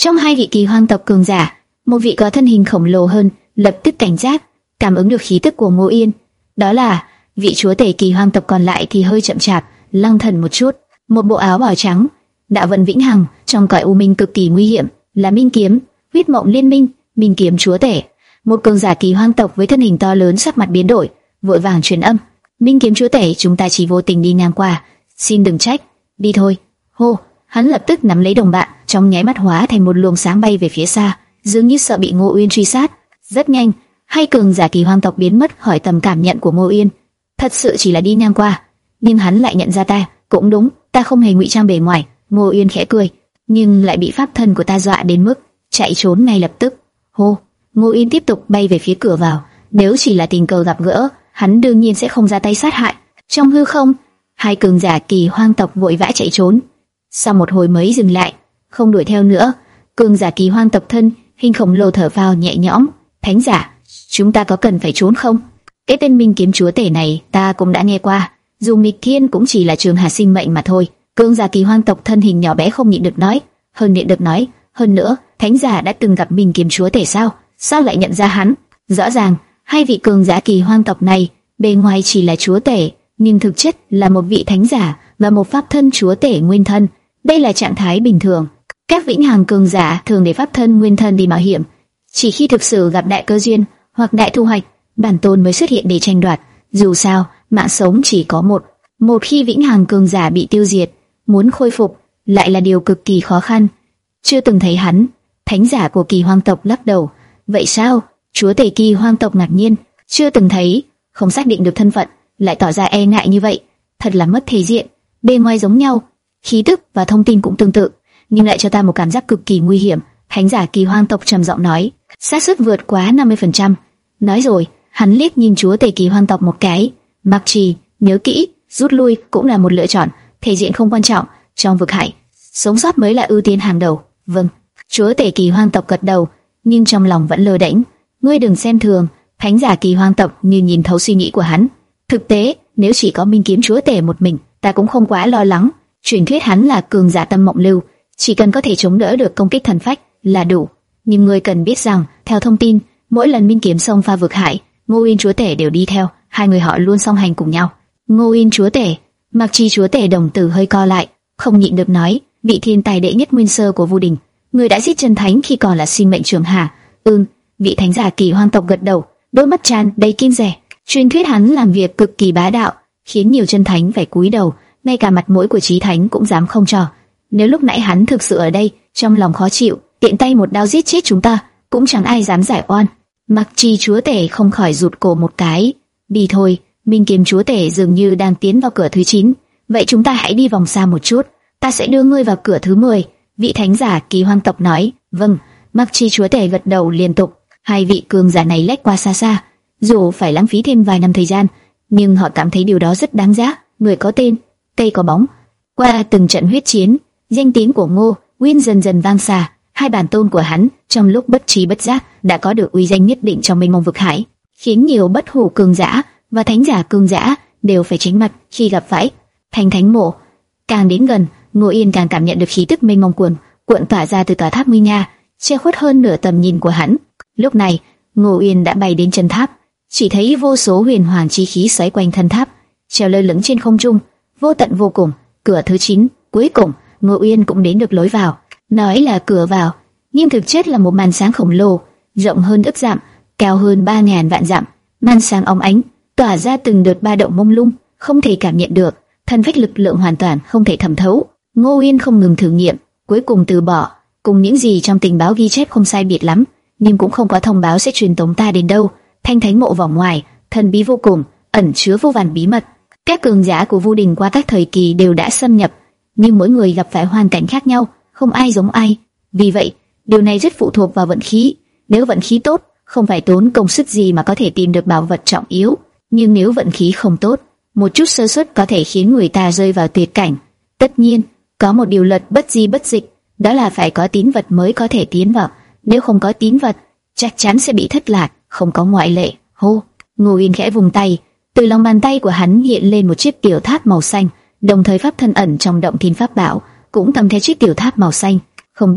Trong hai vị kỳ hoang tộc cường giả, một vị có thân hình khổng lồ hơn, lập tức cảnh giác, cảm ứng được khí tức của Ngô Yên. Đó là vị chúa tể kỳ hoang tộc, còn lại thì hơi chậm chạp, lăng thần một chút, một bộ áo bào trắng, đạo vận vĩnh hằng, trong cõi u minh cực kỳ nguy hiểm, là Minh Kiếm, huyết mộng liên minh, Minh Kiếm chúa tể. Một cường giả kỳ hoang tộc với thân hình to lớn sắc mặt biến đổi, vội vàng truyền âm: Minh Kiếm chúa tể, chúng ta chỉ vô tình đi ngang qua, xin đừng trách, đi thôi. Hô, hắn lập tức nắm lấy đồng bạn, trong nháy mắt hóa thành một luồng sáng bay về phía xa, dường như sợ bị Ngô Uyên truy sát. Rất nhanh, hai cường giả kỳ hoang tộc biến mất khỏi tầm cảm nhận của Ngô Uyên. Thật sự chỉ là đi ngang qua, nhưng hắn lại nhận ra ta. Cũng đúng, ta không hề ngụy trang bề ngoài. Ngô Uyên khẽ cười, nhưng lại bị pháp thân của ta dọa đến mức chạy trốn ngay lập tức. Hô, Ngô Uyên tiếp tục bay về phía cửa vào. Nếu chỉ là tình cờ gặp gỡ, hắn đương nhiên sẽ không ra tay sát hại. Trong hư không, hai cường giả kỳ hoang tộc vội vã chạy trốn. Sau một hồi mới dừng lại, không đuổi theo nữa. Cường giả kỳ hoang tộc thân hình khổng lồ thở phào nhẹ nhõm. Thánh giả, chúng ta có cần phải trốn không? Cái tên Minh Kiếm chúa tể này ta cũng đã nghe qua, dù nghịch thiên cũng chỉ là trường hà sinh mệnh mà thôi. Cường giả kỳ hoang tộc thân hình nhỏ bé không nhịn được nói, hơn nhịn được nói, hơn nữa, thánh giả đã từng gặp Minh Kiếm chúa tể sao? Sao lại nhận ra hắn? Rõ ràng, hai vị cường giả kỳ hoang tộc này bề ngoài chỉ là chúa tể, nhưng thực chất là một vị thánh giả và một pháp thân chúa tể nguyên thân. Đây là trạng thái bình thường. Các vĩnh hằng cường giả thường để pháp thân nguyên thân đi mạo hiểm, chỉ khi thực sự gặp đại cơ duyên hoặc đại thu hoạch, bản tôn mới xuất hiện để tranh đoạt. Dù sao, mạng sống chỉ có một. Một khi vĩnh hằng cường giả bị tiêu diệt, muốn khôi phục lại là điều cực kỳ khó khăn. Chưa từng thấy hắn. Thánh giả của kỳ hoang tộc lắc đầu. Vậy sao? Chúa tể kỳ hoang tộc ngạc nhiên. Chưa từng thấy, không xác định được thân phận, lại tỏ ra e ngại như vậy, thật là mất thể diện. Bề ngoài giống nhau, khí tức và thông tin cũng tương tự, nhưng lại cho ta một cảm giác cực kỳ nguy hiểm. Thánh giả kỳ hoang tộc trầm giọng nói, xác suất vượt quá năm mươi phần trăm. Nói rồi, hắn liếc nhìn chúa tể kỳ hoang tộc một cái. Mặc trì, nhớ kỹ, rút lui cũng là một lựa chọn, thể diện không quan trọng, trong vực hải, sống sót mới là ưu tiên hàng đầu. Vâng. Chúa tể kỳ hoang tộc gật đầu, nhưng trong lòng vẫn lơ đễnh. Ngươi đừng xem thường. Thánh giả kỳ hoang tộc như nhìn thấu suy nghĩ của hắn. Thực tế, nếu chỉ có Minh Kiếm chúa tể một mình, ta cũng không quá lo lắng. Truyền thuyết hắn là cường giả tâm mộng lưu, chỉ cần có thể chống đỡ được công kích thần phách là đủ. Nhưng ngươi cần biết rằng, theo thông tin, mỗi lần Minh Kiếm xông pha vực hải, Ngô Uyên chúa tể đều đi theo, hai người họ luôn song hành cùng nhau. Ngô Uyên chúa tể, Mặc Chi chúa tể đồng tử hơi co lại, không nhịn được nói, vị thiên tài đệ nhất nguyên sơ của Vu Đình, người đã giết chân thánh khi còn là sinh mệnh trường hà. Ừm, vị thánh giả kỳ hoang tộc gật đầu, đôi mắt tràn đầy kim rẻ. Truyền thuyết hắn làm việc cực kỳ bá đạo, khiến nhiều chân thánh phải cúi đầu, ngay cả mặt mũi của chí thánh cũng dám không cho. Nếu lúc nãy hắn thực sự ở đây, trong lòng khó chịu, tiện tay một đao giết chết chúng ta, cũng chẳng ai dám giải oan. Mặc Chi chúa tể không khỏi rụt cổ một cái. Đi thôi, Minh Kiếm chúa tể dường như đang tiến vào cửa thứ chín. Vậy chúng ta hãy đi vòng xa một chút, ta sẽ đưa ngươi vào cửa thứ mười. Vị thánh giả kỳ hoang tộc nói. Vâng. Mặc Chi chúa tể gật đầu liên tục. Hai vị cường giả này lách qua xa xa, dù phải lãng phí thêm vài năm thời gian, nhưng họ cảm thấy điều đó rất đáng giá. Người có tên, cây có bóng. Qua từng trận huyết chiến, danh tiếng của Ngô Uyên dần dần vang xa. Hai bản tôn của hắn trong lúc bất trí bất giác đã có được uy danh nhất định trong mênh mông vực hải, khiến nhiều bất hủ cường giả và thánh giả cường giả đều phải tránh mặt khi gặp phải. Thành thánh mộ càng đến gần, Ngô Yên càng cảm nhận được khí tức mênh mông cuồn cuộn tỏa ra từ tòa tháp nguy nga, che khuất hơn nửa tầm nhìn của hắn. Lúc này, Ngô Uyên đã bay đến chân tháp, chỉ thấy vô số huyền hoàng chi khí xoáy quanh thân tháp, treo lơ lửng trên không trung, vô tận vô cùng. Cửa thứ chín, cuối cùng, Ngô Uyên cũng đến được lối vào. Nói là cửa vào, nhưng thực chất là một màn sáng khổng lồ, rộng hơn ức dặm, cao hơn ba ngàn vạn dặm. Màn sáng óng ánh, tỏa ra từng đợt ba động mông lung, không thể cảm nhận được, thân phách lực lượng hoàn toàn không thể thẩm thấu. Ngô Uyên không ngừng thử nghiệm, cuối cùng từ bỏ. Cùng những gì trong tình báo ghi chép không sai biệt lắm, nhưng cũng không có thông báo sẽ truyền tống ta đến đâu. Thanh thánh mộ vòng ngoài, thần bí vô cùng, ẩn chứa vô vàn bí mật. Các cường giả của Vu Đình qua các thời kỳ đều đã xâm nhập, nhưng mỗi người gặp phải hoàn cảnh khác nhau, không ai giống ai. Vì vậy, điều này rất phụ thuộc vào vận khí. Nếu vận khí tốt, không phải tốn công sức gì mà có thể tìm được bảo vật trọng yếu. Nhưng nếu vận khí không tốt, một chút sơ suất có thể khiến người ta rơi vào tuyệt cảnh. Tất nhiên, có một điều luật bất di bất dịch, đó là phải có tín vật mới có thể tiến vào. Nếu không có tín vật, chắc chắn sẽ bị thất lạc, không có ngoại lệ. Hô, Ngô Uyên khẽ vùng tay, từ lòng bàn tay của hắn hiện lên một chiếc tiểu tháp màu xanh, đồng thời pháp thân ẩn trong động thiên pháp bảo cũng cầm theo chiếc tiểu tháp màu xanh. Không biết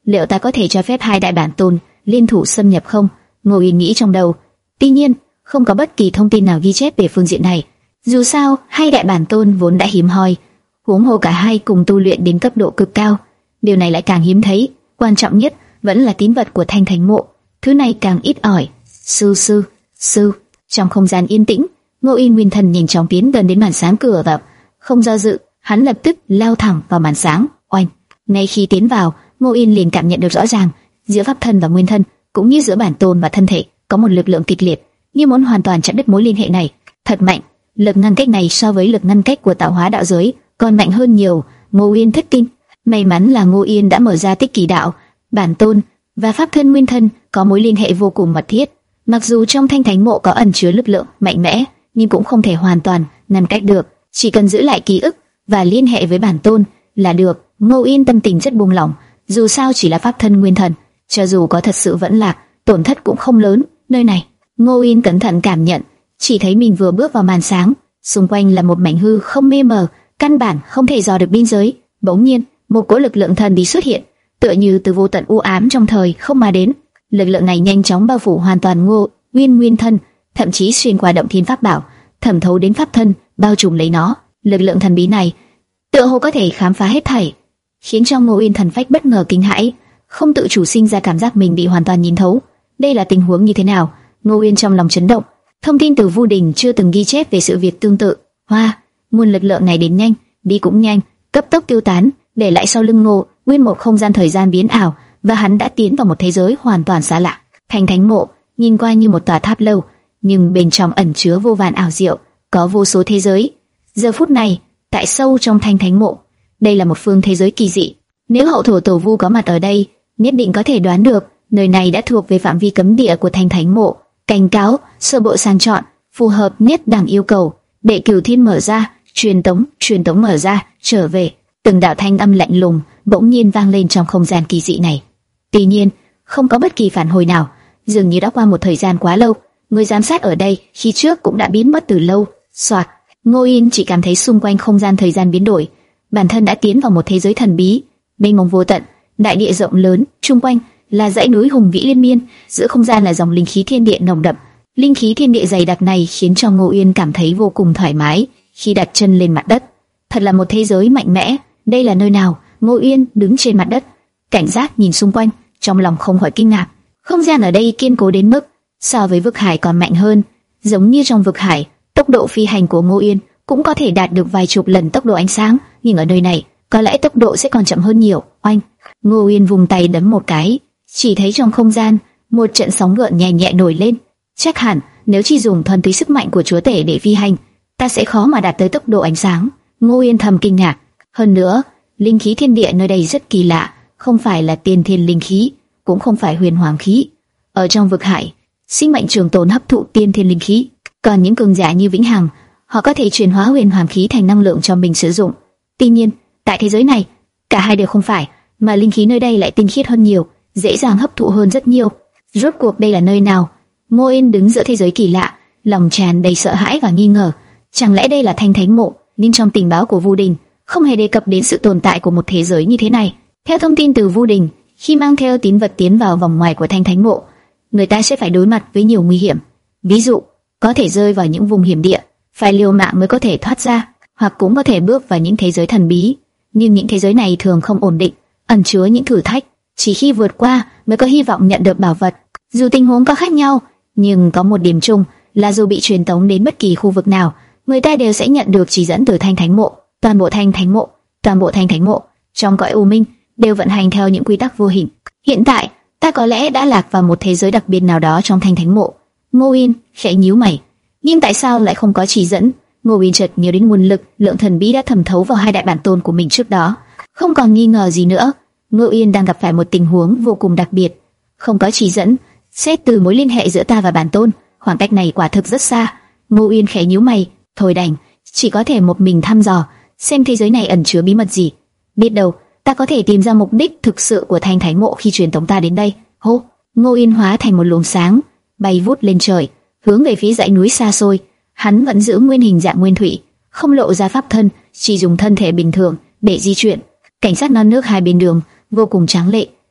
liệu ta có thể cho phép hai đại bản tôn liên thủ xâm nhập không? Ngô Yên nghĩ trong đầu. Tuy nhiên, không có bất kỳ thông tin nào ghi chép về phương diện này. Dù sao, hai đại bản tôn vốn đã hiếm hoi, huống hồ cả hai cùng tu luyện đến cấp độ cực cao, điều này lại càng hiếm thấy. Quan trọng nhất vẫn là tín vật của Thanh Thánh Mộ, thứ này càng ít ỏi. Sư sư sư. Trong không gian yên tĩnh, Ngô Yên nguyên thần nhanh chóng tiến gần đến màn sáng cửa vào, không do dự, hắn lập tức lao thẳng vào màn sáng. Oanh! Ngay khi tiến vào, Ngô Yên liền cảm nhận được rõ ràng, giữa pháp thân và nguyên thân, cũng như giữa bản tôn và thân thể, có một lực lượng kịch liệt, như muốn hoàn toàn chặt đứt mối liên hệ này. Thật mạnh, lực ngăn cách này so với lực ngăn cách của tạo hóa đạo giới còn mạnh hơn nhiều. Ngô Yên thất kinh. May mắn là Ngô Yên đã mở ra Tích Kỳ đạo, bản tôn và pháp thân nguyên thân có mối liên hệ vô cùng mật thiết. Mặc dù trong Thanh Thánh Mộ có ẩn chứa lực lượng mạnh mẽ, nhưng cũng không thể hoàn toàn ngăn cách được. Chỉ cần giữ lại ký ức và liên hệ với bản tôn là được. Ngô Yên tâm tình rất buông lỏng. Dù sao chỉ là pháp thân nguyên thần, cho dù có thật sự vẫn lạc, tổn thất cũng không lớn. Nơi này, Ngô Yên cẩn thận cảm nhận, chỉ thấy mình vừa bước vào màn sáng, xung quanh là một mảnh hư không mê mờ, căn bản không thể dò được biên giới. Bỗng nhiên, một cỗ lực lượng thần bí xuất hiện, tựa như từ vô tận u ám trong thời không mà đến. Lực lượng này nhanh chóng bao phủ hoàn toàn Ngô Nguyên nguyên thân, thậm chí xuyên qua động thiên pháp bảo, thẩm thấu đến pháp thân, bao trùm lấy nó. Lực lượng thần bí này tựa hồ có thể khám phá hết thảy, khiến cho Ngô Yên thần phách bất ngờ kinh hãi, không tự chủ sinh ra cảm giác mình bị hoàn toàn nhìn thấu. Đây là tình huống như thế nào? Ngô Yên trong lòng chấn động. Thông tin từ Vu Đình chưa từng ghi chép về sự việc tương tự. Hoa, nguồn lực lượng này đến nhanh, đi cũng nhanh, cấp tốc tiêu tán, để lại sau lưng Ngô Nguyên một không gian thời gian biến ảo, và hắn đã tiến vào một thế giới hoàn toàn xa lạ. Thanh Thánh Mộ nhìn qua như một tòa tháp lâu, nhưng bên trong ẩn chứa vô vàn ảo diệu, có vô số thế giới. Giờ phút này, tại sâu trong Thanh Thánh Mộ, đây là một phương thế giới kỳ dị. Nếu hậu thổ tổ Vu có mặt ở đây, nhất định có thể đoán được nơi này đã thuộc về phạm vi cấm địa của Thanh Thánh Mộ. Cảnh cáo, sơ bộ sàng chọn, phù hợp nhất đẳng yêu cầu. Đệ Cửu Thiên mở ra, truyền tống, truyền tống mở ra, trở về. Từng đạo thanh âm lạnh lùng bỗng nhiên vang lên trong không gian kỳ dị này. Tuy nhiên, không có bất kỳ phản hồi nào, dường như đã qua một thời gian quá lâu. Người giám sát ở đây khi trước cũng đã biến mất từ lâu. Soạt, Ngô Yên chỉ cảm thấy xung quanh không gian thời gian biến đổi, bản thân đã tiến vào một thế giới thần bí, mênh mông vô tận, đại địa rộng lớn, chung quanh là dãy núi hùng vĩ liên miên, giữa không gian là dòng linh khí thiên địa nồng đậm. Linh khí thiên địa dày đặc này khiến cho Ngô Yên cảm thấy vô cùng thoải mái khi đặt chân lên mặt đất. Thật là một thế giới mạnh mẽ. Đây là nơi nào? Ngô Yên đứng trên mặt đất, cảnh giác nhìn xung quanh, trong lòng không khỏi kinh ngạc. Không gian ở đây kiên cố đến mức so với vực hải còn mạnh hơn. Giống như trong vực hải, tốc độ phi hành của Ngô Yên cũng có thể đạt được vài chục lần tốc độ ánh sáng, nhưng ở nơi này có lẽ tốc độ sẽ còn chậm hơn nhiều. Oanh! Ngô Yên vùng tay đấm một cái, chỉ thấy trong không gian một trận sóng gợn nhẹ nhẹ nổi lên. Chắc hẳn nếu chỉ dùng thuần túy sức mạnh của chúa tể để phi hành, ta sẽ khó mà đạt tới tốc độ ánh sáng. Ngô Yên thầm kinh ngạc. Hơn nữa, linh khí thiên địa nơi đây rất kỳ lạ, không phải là tiên thiên linh khí, cũng không phải huyền hoàng khí. Ở trong vực hải, sinh mệnh trường tồn hấp thụ tiên thiên linh khí, còn những cường giả như Vĩnh Hằng, họ có thể chuyển hóa huyền hoàng khí thành năng lượng cho mình sử dụng. Tuy nhiên, tại thế giới này, cả hai đều không phải, mà linh khí nơi đây lại tinh khiết hơn nhiều, dễ dàng hấp thụ hơn rất nhiều. Rốt cuộc đây là nơi nào? Ngô Yên đứng giữa thế giới kỳ lạ, lòng tràn đầy sợ hãi và nghi ngờ. Chẳng lẽ đây là Thanh Thánh Mộ? Nhưng trong tình báo của Vu Đình không hề đề cập đến sự tồn tại của một thế giới như thế này. Theo thông tin từ Vu Đình, khi mang theo tín vật tiến vào vòng ngoài của Thanh Thánh Mộ, người ta sẽ phải đối mặt với nhiều nguy hiểm. Ví dụ, có thể rơi vào những vùng hiểm địa, phải liều mạng mới có thể thoát ra, hoặc cũng có thể bước vào những thế giới thần bí. Nhưng những thế giới này thường không ổn định, ẩn chứa những thử thách, chỉ khi vượt qua mới có hy vọng nhận được bảo vật. Dù tình huống có khác nhau, nhưng có một điểm chung là dù bị truyền tống đến bất kỳ khu vực nào, người ta đều sẽ nhận được chỉ dẫn từ Thanh Thánh Mộ. Toàn bộ Thanh Thánh Mộ, toàn bộ Thanh Thánh Mộ trong cõi u minh đều vận hành theo những quy tắc vô hình. Hiện tại, ta có lẽ đã lạc vào một thế giới đặc biệt nào đó trong Thanh Thánh Mộ. Ngô Yên khẽ nhíu mày, nhưng tại sao lại không có chỉ dẫn? Ngô Yên chợt nhớ đến nguồn lực lượng thần bí đã thẩm thấu vào hai đại bản tôn của mình trước đó, không còn nghi ngờ gì nữa. Ngô Yên đang gặp phải một tình huống vô cùng đặc biệt, không có chỉ dẫn. Xét từ mối liên hệ giữa ta và bản tôn, khoảng cách này quả thực rất xa. Ngô Yên khẽ nhíu mày, thôi đành, chỉ có thể một mình thăm dò, xem thế giới này ẩn chứa bí mật gì. Biết đâu ta có thể tìm ra mục đích thực sự của Thanh Thánh Mộ khi truyền tống ta đến đây. Hô! Ngô Yên hóa thành một luồng sáng, bay vút lên trời, hướng về phía dãy núi xa xôi. Hắn vẫn giữ nguyên hình dạng nguyên thủy, không lộ ra pháp thân, chỉ dùng thân thể bình thường để di chuyển. Cảnh sát non nước hai bên đường vô cùng tráng lệ,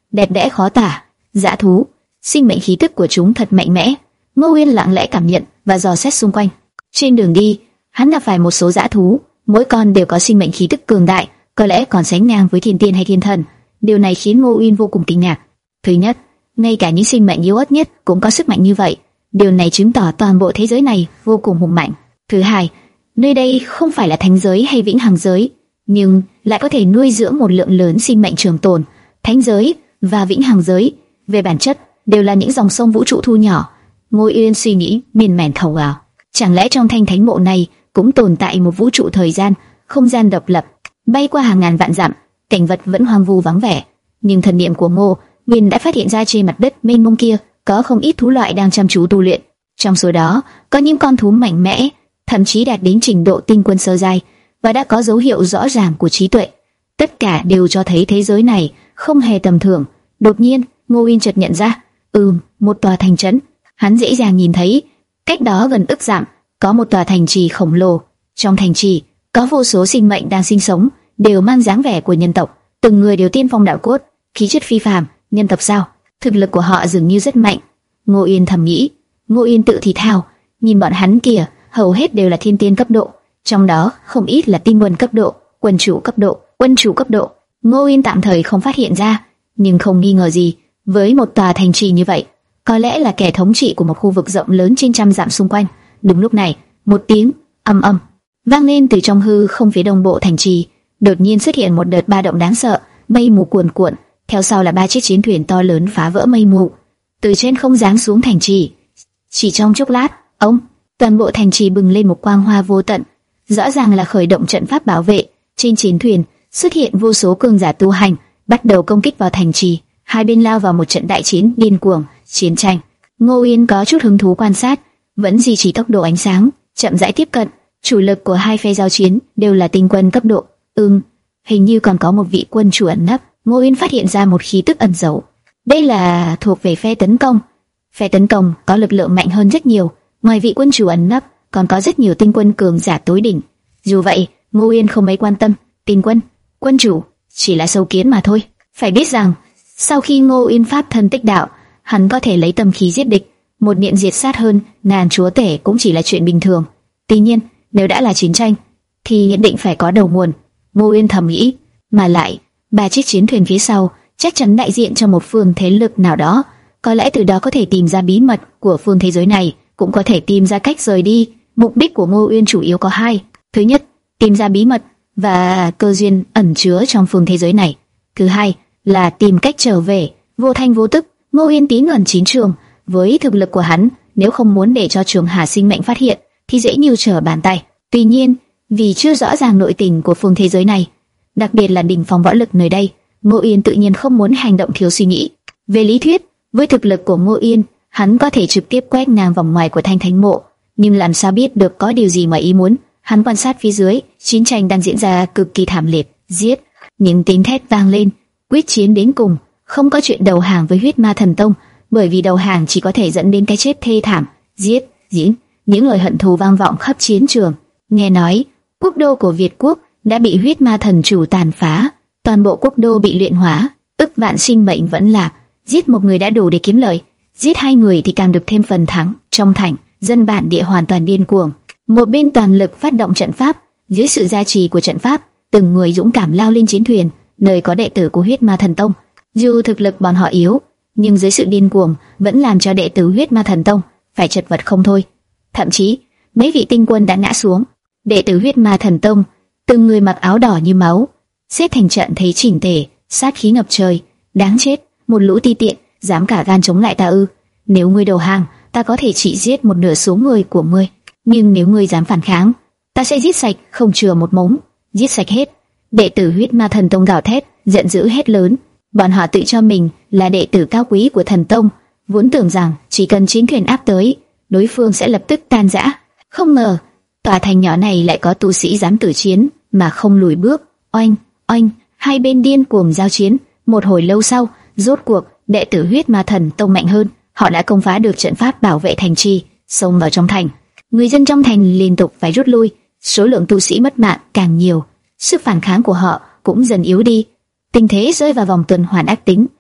đẹp đẽ khó tả. Dã thú, sinh mệnh khí tức của chúng thật mạnh mẽ. Ngô Uyên lặng lẽ cảm nhận và dò xét xung quanh. Trên đường đi, hắn gặp phải một số dã thú, mỗi con đều có sinh mệnh khí tức cường đại, có lẽ còn sánh ngang với thiên tiên hay thiên thần. Điều này khiến Ngô Uyên vô cùng kinh ngạc. Thứ nhất, ngay cả những sinh mệnh yếu ớt nhất cũng có sức mạnh như vậy. Điều này chứng tỏ toàn bộ thế giới này vô cùng hùng mạnh. Thứ hai, nơi đây không phải là thánh giới hay vĩnh hằng giới, nhưng lại có thể nuôi dưỡng một lượng lớn sinh mệnh trường tồn. Thánh giới và vĩnh hằng giới về bản chất đều là những dòng sông vũ trụ thu nhỏ. Ngô Uyên suy nghĩ miên man thầu ảo. Chẳng lẽ trong thanh thánh mộ này cũng tồn tại một vũ trụ thời gian, không gian độc lập, bay qua hàng ngàn vạn dặm, cảnh vật vẫn hoang vu vắng vẻ. Nhưng thần niệm của Ngô Uyên đã phát hiện ra trên mặt đất mênh mông kia có không ít thú loại đang chăm chú tu luyện. Trong số đó có những con thú mạnh mẽ, thậm chí đạt đến trình độ tinh quân sơ giai và đã có dấu hiệu rõ ràng của trí tuệ. Tất cả đều cho thấy thế giới này không hề tầm thường. Đột nhiên, Ngô Uyên chợt nhận ra, ừm, một tòa thành trấn. Hắn dễ dàng nhìn thấy, cách đó gần ức dặm có một tòa thành trì khổng lồ. Trong thành trì có vô số sinh mệnh đang sinh sống, đều mang dáng vẻ của nhân tộc, từng người đều tiên phong đạo cốt, khí chất phi phàm. Nhân tộc sao? Thực lực của họ dường như rất mạnh. Ngô Uyên thầm nghĩ. Ngô Uyên tự thì thào, nhìn bọn hắn kìa, hầu hết đều là thiên tiên cấp độ, trong đó không ít là tinh quân cấp độ, quân chủ cấp độ, quân chủ cấp độ. Ngô Uyên tạm thời không phát hiện ra, nhưng không nghi ngờ gì, với một tòa thành trì như vậy, có lẽ là kẻ thống trị của một khu vực rộng lớn trên trăm dặm xung quanh. Đúng lúc này, một tiếng ầm ầm vang lên từ trong hư không phía đông bộ thành trì. Đột nhiên xuất hiện một đợt ba động đáng sợ, mây mù cuồn cuộn, theo sau là ba chiếc chiến thuyền to lớn phá vỡ mây mù, từ trên không giáng xuống thành trì. Chỉ trong chốc lát, ông, toàn bộ thành trì bừng lên một quang hoa vô tận, rõ ràng là khởi động trận pháp bảo vệ. Trên chiến thuyền xuất hiện vô số cường giả tu hành, bắt đầu công kích vào thành trì. Hai bên lao vào một trận đại chiến điên cuồng, chiến tranh. Ngô Uyên có chút hứng thú quan sát, vẫn duy trì tốc độ ánh sáng, chậm rãi tiếp cận. Chủ lực của hai phe giao chiến đều là tinh quân cấp độ. Ừm, hình như còn có một vị quân chủ ẩn nấp. Ngô Uyên phát hiện ra một khí tức ẩn giấu. Đây là thuộc về phe tấn công. Phe tấn công có lực lượng mạnh hơn rất nhiều. Ngoài vị quân chủ ẩn nấp, còn có rất nhiều tinh quân cường giả tối đỉnh. Dù vậy, Ngô Uyên không mấy quan tâm. Tinh quân, quân chủ chỉ là sâu kiến mà thôi. Phải biết rằng, sau khi Ngô Uyên pháp thân tích đạo, hắn có thể lấy tâm khí giết địch, một niệm diệt sát hơn ngàn chúa tể cũng chỉ là chuyện bình thường. Tuy nhiên, nếu đã là chiến tranh, thì nhất định phải có đầu nguồn. Ngô Uyên thầm nghĩ, mà lại ba chiếc chiến thuyền phía sau chắc chắn đại diện cho một phương thế lực nào đó, có lẽ từ đó có thể tìm ra bí mật của phương thế giới này, cũng có thể tìm ra cách rời đi. Mục đích của Ngô Uyên chủ yếu có hai: thứ nhất, tìm ra bí mật và cơ duyên ẩn chứa trong phương thế giới này; thứ hai là tìm cách trở về. Vô thanh vô tức, Ngô Uyên tín ẩn chiến trường. Với thực lực của hắn, nếu không muốn để cho Trường Hà sinh mệnh phát hiện, thì dễ như trở bàn tay. Tuy nhiên, vì chưa rõ ràng nội tình của phương thế giới này, đặc biệt là đỉnh phong võ lực nơi đây, Ngô Uyên tự nhiên không muốn hành động thiếu suy nghĩ. Về lý thuyết, với thực lực của Ngô Uyên, hắn có thể trực tiếp quét ngang vòng ngoài của Thanh Thánh Mộ, nhưng làm sao biết được có điều gì ngoài ý muốn. Hắn quan sát phía dưới, chiến tranh đang diễn ra cực kỳ thảm liệt. Giết! Những tiếng thét vang lên, quyết chiến đến cùng, không có chuyện đầu hàng với Huyết Ma Thần Tông, bởi vì đầu hàng chỉ có thể dẫn đến cái chết thê thảm. Giết! Diễn! Những lời hận thù vang vọng khắp chiến trường. Nghe nói, quốc đô của Việt quốc đã bị Huyết Ma Thần chủ tàn phá, toàn bộ quốc đô bị luyện hóa, ức vạn sinh mệnh vẫn lạc. Giết một người đã đủ để kiếm lợi, giết hai người thì càng được thêm phần thắng. Trong thành, dân bản địa hoàn toàn điên cuồng. Một bên toàn lực phát động trận pháp, dưới sự gia trì của trận pháp, từng người dũng cảm lao lên chiến thuyền, nơi có đệ tử của Huyết Ma Thần Tông. Dù thực lực bọn họ yếu, nhưng dưới sự điên cuồng vẫn làm cho đệ tử Huyết Ma Thần Tông phải chật vật không thôi. Thậm chí, mấy vị tinh quân đã ngã xuống. Đệ tử Huyết Ma Thần Tông, từng người mặc áo đỏ như máu, xếp thành trận thấy chỉnh tề, sát khí ngập trời. Đáng chết, một lũ ti tiện, dám cả gan chống lại ta ư? Nếu ngươi đầu hàng, ta có thể chỉ giết một nửa số người của ngươi, nhưng nếu ngươi dám phản kháng, ta sẽ giết sạch, không chừa một mống, giết sạch hết. Đệ tử Huyết Ma Thần Tông gào thét, giận dữ hét lớn. Bọn họ tự cho mình là đệ tử cao quý của thần tông, vốn tưởng rằng chỉ cần chiến thuyền áp tới, đối phương sẽ lập tức tan rã. Không ngờ, tòa thành nhỏ này lại có tu sĩ dám tử chiến mà không lùi bước. Oanh, oanh, hai bên điên cuồng giao chiến. Một hồi lâu sau, rốt cuộc đệ tử Huyết Ma Thần Tông mạnh hơn, họ đã công phá được trận pháp bảo vệ thành trì, xông vào trong thành. Người dân trong thành liên tục phải rút lui, số lượng tu sĩ mất mạng càng nhiều, sức phản kháng của họ cũng dần yếu đi. Tình thế rơi vào vòng tuần hoàn ác tính,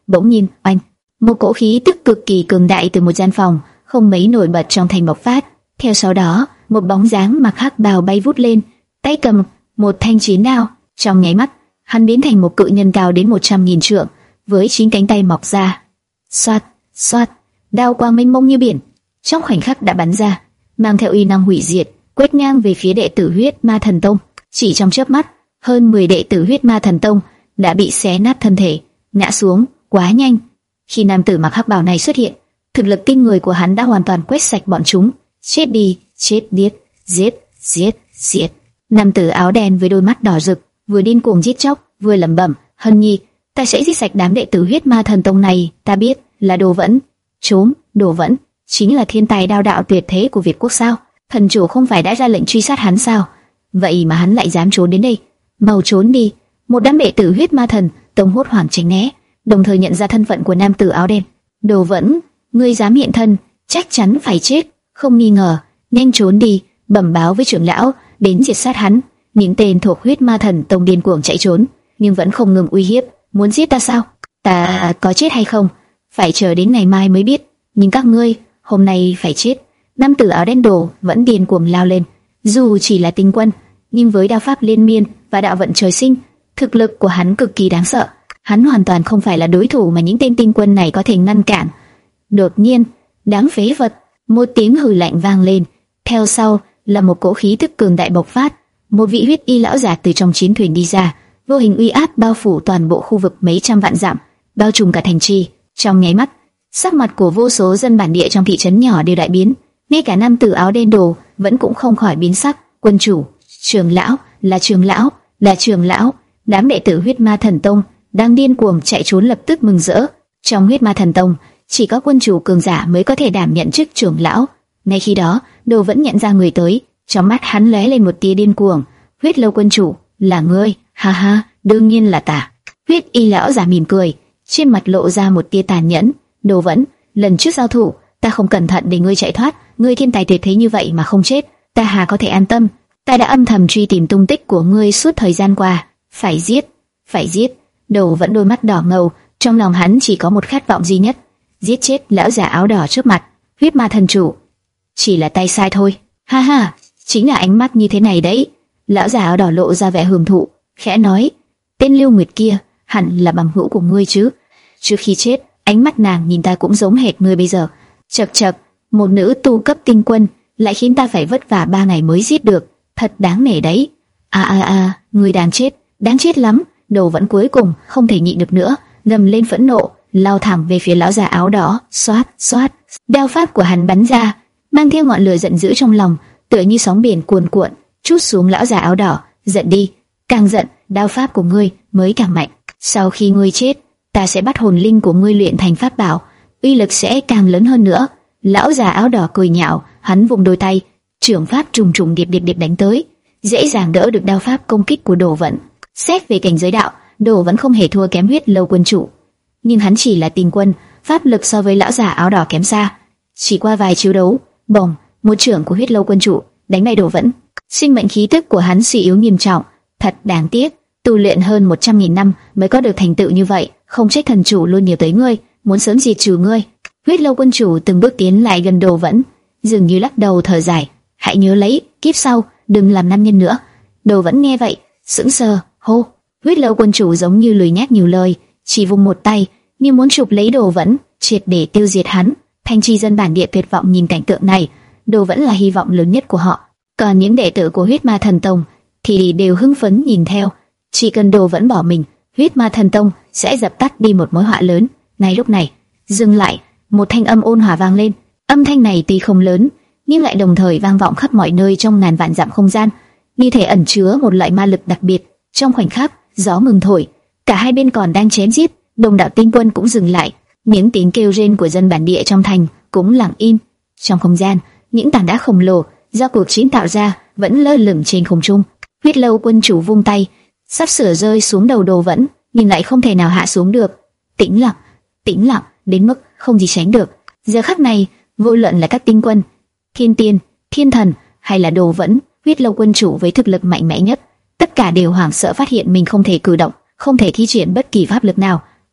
Bỗng nhiên, oanh, một cỗ khí tức cực kỳ cường đại từ một gian phòng không mấy nổi bật trong thành bộc phát. Theo sau đó, một bóng dáng mặc hắc bào bay vút lên, tay cầm một thanh chiến đao. Trong nháy mắt, hắn biến thành một cự nhân cao đến một trăm nghìn trượng, với chín cánh tay mọc ra. Xoát, xoát, đao quang mênh mông như biển, trong khoảnh khắc đã bắn ra, mang theo uy năng hủy diệt, quét ngang về phía đệ tử Huyết Ma Thần Tông. Chỉ trong chớp mắt, hơn mười đệ tử Huyết Ma Thần Tông đã bị xé nát thân thể, ngã xuống quá nhanh. Khi nam tử mặc hắc bào này xuất hiện, thực lực kinh người của hắn đã hoàn toàn quét sạch bọn chúng. Chết đi, chết điếc, giết, giết, giết. Nam tử áo đen với đôi mắt đỏ rực, vừa điên cuồng giết chóc, vừa lẩm bẩm, Hân Nhi, ta sẽ giết sạch đám đệ tử Huyết Ma Thần Tông này. Ta biết là Đồ Vẫn. Trốn, Đồ Vẫn chính là thiên tài đao đạo tuyệt thế của Việt Quốc sao? Thần chủ không phải đã ra lệnh truy sát hắn sao? Vậy mà hắn lại dám trốn đến đây. Mau trốn đi! Một đám đệ tử Huyết Ma Thần Tông hốt hoảng tránh né, đồng thời nhận ra thân phận của nam tử áo đen. Đồ Vẫn, ngươi dám hiện thân, chắc chắn phải chết, không nghi ngờ. Nhanh trốn đi, bẩm báo với trưởng lão đến diệt sát hắn. Những tên thuộc Huyết Ma Thần Tông điên cuồng chạy trốn, nhưng vẫn không ngừng uy hiếp, muốn giết ta sao? Ta có chết hay không, phải chờ đến ngày mai mới biết. Nhưng các ngươi hôm nay phải chết. Nam tử áo đen Đồ vẫn điên cuồng lao lên. Dù chỉ là tinh quân, nhưng với đao pháp liên miên và đạo vận trời sinh, thực lực của hắn cực kỳ đáng sợ. Hắn hoàn toàn không phải là đối thủ mà những tên tinh quân này có thể ngăn cản. Đột nhiên, đáng phế vật, một tiếng hừ lạnh vang lên, theo sau là một cỗ khí tức cường đại bộc phát. Một vị huyết y lão giả từ trong chiến thuyền đi ra, vô hình uy áp bao phủ toàn bộ khu vực mấy trăm vạn dặm, bao trùm cả thành trì. Trong nháy mắt, sắc mặt của vô số dân bản địa trong thị trấn nhỏ đều đại biến, ngay cả nam tử áo đen Đồ vẫn cũng không khỏi biến sắc. Quân chủ, trưởng lão, là trưởng lão, là trưởng lão. Đám đệ tử Huyết Ma Thần Tông đang điên cuồng chạy trốn lập tức mừng rỡ. Trong Huyết Ma Thần Tông, chỉ có quân chủ cường giả mới có thể đảm nhận chức trưởng lão. Ngay khi đó, Đồ vẫn nhận ra người tới, trong mắt hắn lóe lên một tia điên cuồng. Huyết Lâu quân chủ, là ngươi? Ha ha, đương nhiên là ta. Huyết y lão giả mỉm cười, trên mặt lộ ra một tia tàn nhẫn. Đồ Vẫn, lần trước giao thủ, ta không cẩn thận để ngươi chạy thoát, ngươi thiên tài tuyệt thế như vậy mà không chết, ta hà có thể an tâm? Ta đã âm thầm truy tìm tung tích của ngươi suốt thời gian qua, phải giết, phải giết. Đồ Vẫn đôi mắt đỏ ngầu, trong lòng hắn chỉ có một khát vọng duy nhất, giết chết lão giả áo đỏ trước mặt. Huyết Ma thần chủ, chỉ là tay sai thôi. Ha ha, chính là ánh mắt như thế này đấy. Lão giả áo đỏ lộ ra vẻ hưởng thụ, khẽ nói, tên Lưu Nguyệt kia hẳn là bằng hữu của ngươi chứ? Trước khi chết, ánh mắt nàng nhìn ta cũng giống hệt ngươi bây giờ. Chậc chậc, một nữ tu cấp tinh quân lại khiến ta phải vất vả ba ngày mới giết được, thật đáng nể đấy. A a a, ngươi đáng chết, đáng chết lắm. Đồ Vẫn cuối cùng không thể nhịn được nữa, gầm lên phẫn nộ, lao thẳng về phía lão già áo đỏ. Xoát xoát, đao pháp của hắn bắn ra, mang theo ngọn lửa giận dữ trong lòng, tựa như sóng biển cuồn cuộn, trút xuống lão già áo đỏ. Giận đi, càng giận, đao pháp của ngươi mới càng mạnh. Sau khi ngươi chết, ta sẽ bắt hồn linh của ngươi luyện thành pháp bảo, uy lực sẽ càng lớn hơn nữa. Lão già áo đỏ cười nhạo, hắn vùng đôi tay, trưởng pháp trùng trùng điệp điệp điệp đánh tới, dễ dàng đỡ được đao pháp công kích của Đồ Vẫn. Xét về cảnh giới đạo, Đồ Vẫn không hề thua kém Huyết Lâu quân chủ, nhưng hắn chỉ là tinh quân, pháp lực so với lão già áo đỏ kém xa. Chỉ qua vài chiêu đấu, bồng, một trưởng của Huyết Lâu quân chủ đánh bay Đồ Vẫn. Sinh mệnh khí tức của hắn suy yếu nghiêm trọng, thật đáng tiếc. Tu luyện hơn một trăm nghìn năm mới có được thành tựu như vậy, không trách thần chủ luôn nhớ tới ngươi, muốn sớm diệt trừ ngươi. Huyết Lâu quân chủ từng bước tiến lại gần Đồ Vẫn, dường như lắc đầu thở dài, hãy nhớ lấy, kiếp sau đừng làm nam nhân nữa. Đồ Vẫn nghe vậy, sững sờ, hô. Huyết Lâu quân chủ giống như lười nhác nhiều lời, chỉ vung một tay, như muốn chụp lấy Đồ Vẫn, triệt để tiêu diệt hắn. Thanh tri dân bản địa tuyệt vọng nhìn cảnh tượng này, Đồ Vẫn là hy vọng lớn nhất của họ, còn những đệ tử của Huyết Ma Thần Tông thì đều hưng phấn nhìn theo. Chỉ cần Đồ Vẫn bỏ mình, Huyết Ma Thần Tông sẽ dập tắt đi một mối họa lớn. Ngay lúc này, dừng lại, một thanh âm ôn hòa vang lên. Âm thanh này tuy không lớn, nhưng lại đồng thời vang vọng khắp mọi nơi trong ngàn vạn dặm không gian, như thể ẩn chứa một loại ma lực đặc biệt. Trong khoảnh khắc, gió ngừng thổi, cả hai bên còn đang chém giết, đồng đạo tinh quân cũng dừng lại. Những tiếng kêu rên của dân bản địa trong thành cũng lặng im. Trong không gian, những tảng đá khổng lồ do cuộc chiến tạo ra vẫn lơ lửng trên không trung. Huyết Lâu quân chủ vung tay, sắp sửa rơi xuống đầu Đồ Vẫn, nhưng lại không thể nào hạ xuống được. Tĩnh lặng, tĩnh lặng đến mức không gì sánh được. Giờ khắc này, vô luận là các tinh quân, thiên tiên, thiên thần hay là Đồ Vẫn, Huyết Lâu quân chủ với thực lực mạnh mẽ nhất, tất cả đều hoảng sợ phát hiện mình không thể cử động, không thể thi triển bất kỳ pháp lực nào.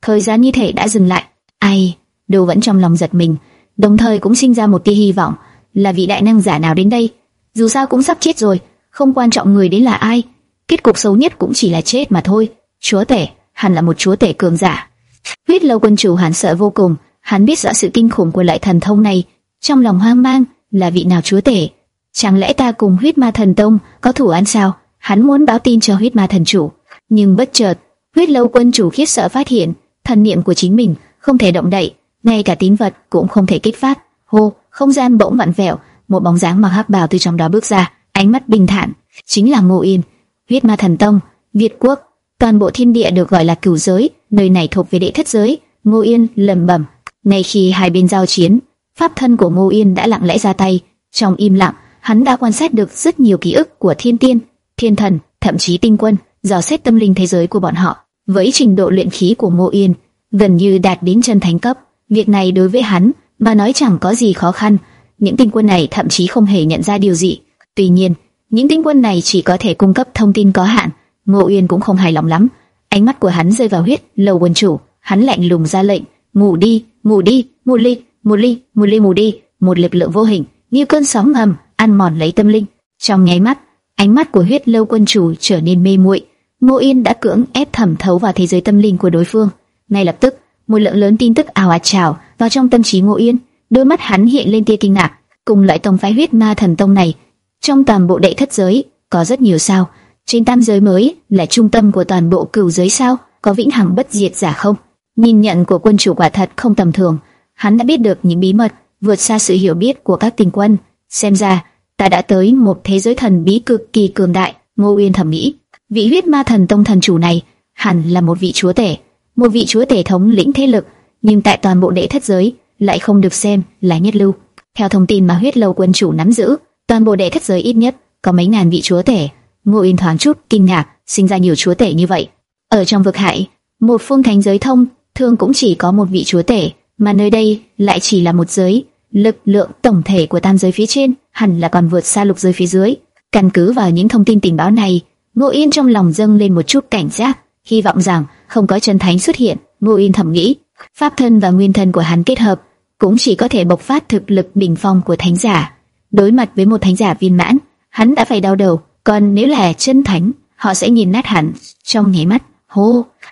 thời gian như thể đã dừng lại. Ai, Đồ vẫn trong lòng giật mình, đồng thời cũng sinh ra một tia hy vọng, là vị đại năng giả nào đến đây. Dù sao cũng sắp chết rồi, không quan trọng người đến là ai, kết cục xấu nhất cũng chỉ là chết mà thôi. Chúa tể, hẳn là một chúa tể cường giả. Huyết Lâu quân chủ hắn sợ vô cùng, hắn biết rõ sự kinh khủng của loại thần thông này, trong lòng hoang mang, là vị nào chúa tể? Chẳng lẽ ta cùng Huyết Ma Thần Tông có thủ án sao? Hắn muốn báo tin cho Huyết Ma Thần chủ, nhưng bất chợt, Huyết Lâu quân chủ khiếp sợ phát hiện, thần niệm của chính mình không thể động đậy, ngay cả tín vật cũng không thể kích phát. Hô, không gian bỗng vặn vẹo, một bóng dáng mặc hắc bào từ trong đó bước ra, ánh mắt bình thản, chính là Ngô Yên. Huyết Ma Thần Tông, Việt Quốc, toàn bộ thiên địa được gọi là cửu giới, nơi này thuộc về đệ thất giới. Ngô Yên lẩm bẩm. Ngay khi hai bên giao chiến, pháp thân của Ngô Yên đã lặng lẽ ra tay. Trong im lặng, hắn đã quan sát được rất nhiều ký ức của thiên tiên, thiên thần, thậm chí tinh quân, dò xét tâm linh thế giới của bọn họ. Với trình độ luyện khí của Ngô Yên gần như đạt đến chân thánh cấp, việc này đối với hắn mà nói chẳng có gì khó khăn. Những tinh quân này thậm chí không hề nhận ra điều gì. Tuy nhiên, những tinh quân này chỉ có thể cung cấp thông tin có hạn. Ngô Yên cũng không hài lòng lắm. Ánh mắt của hắn rơi vào Huyết Lâu quân chủ, hắn lạnh lùng ra lệnh: ngủ đi, ngủ đi, một ly, một ly, một ly ngủ đi. Một lực lượng vô hình như cơn sóng ngầm ăn mòn lấy tâm linh. Trong nháy mắt, ánh mắt của Huyết Lâu quân chủ trở nên mê muội. Ngô Yên đã cưỡng ép thẩm thấu vào thế giới tâm linh của đối phương. Ngay lập tức, một lượng lớn tin tức ào ạt trào vào trong tâm trí Ngô Yên. Đôi mắt hắn hiện lên tia kinh ngạc. Cùng loại tông phái Huyết Ma Thần Tông này, trong toàn bộ đệ thất giới có rất nhiều sao? Trên tam giới mới là trung tâm của toàn bộ cửu giới sao? Có vĩnh hằng bất diệt giả không? Nhìn nhận của quân chủ quả thật không tầm thường. Hắn đã biết được những bí mật vượt xa sự hiểu biết của các tinh quân. Xem ra ta đã tới một thế giới thần bí cực kỳ cường đại. Ngô Uyên thầm nghĩ, vị Huyết Ma Thần Tông thần chủ này hẳn là một vị chúa tể, một vị chúa tể thống lĩnh thế lực, nhưng tại toàn bộ đệ thất giới lại không được xem là nhất lưu. Theo thông tin mà Huyết Lâu quân chủ nắm giữ, toàn bộ đệ thất giới ít nhất có mấy ngàn vị chúa tể. Ngô Uyên thoáng chút kinh ngạc, sinh ra nhiều chúa tể như vậy. Ở trong vực hải, một phương thánh giới thông thường cũng chỉ có một vị chúa tể, mà nơi đây lại chỉ là một giới. Lực lượng tổng thể của tam giới phía trên hẳn là còn vượt xa lục giới phía dưới. Căn cứ vào những thông tin tình báo này, Ngô Yên trong lòng dâng lên một chút cảnh giác, hy vọng rằng không có chân thánh xuất hiện. Ngô Yên thầm nghĩ, pháp thân và nguyên thân của hắn kết hợp cũng chỉ có thể bộc phát thực lực đỉnh phong của thánh giả. Đối mặt với một thánh giả viên mãn, hắn đã phải đau đầu, còn nếu là chân thánh, họ sẽ nhìn nát hẳn trong nháy mắt. Hô,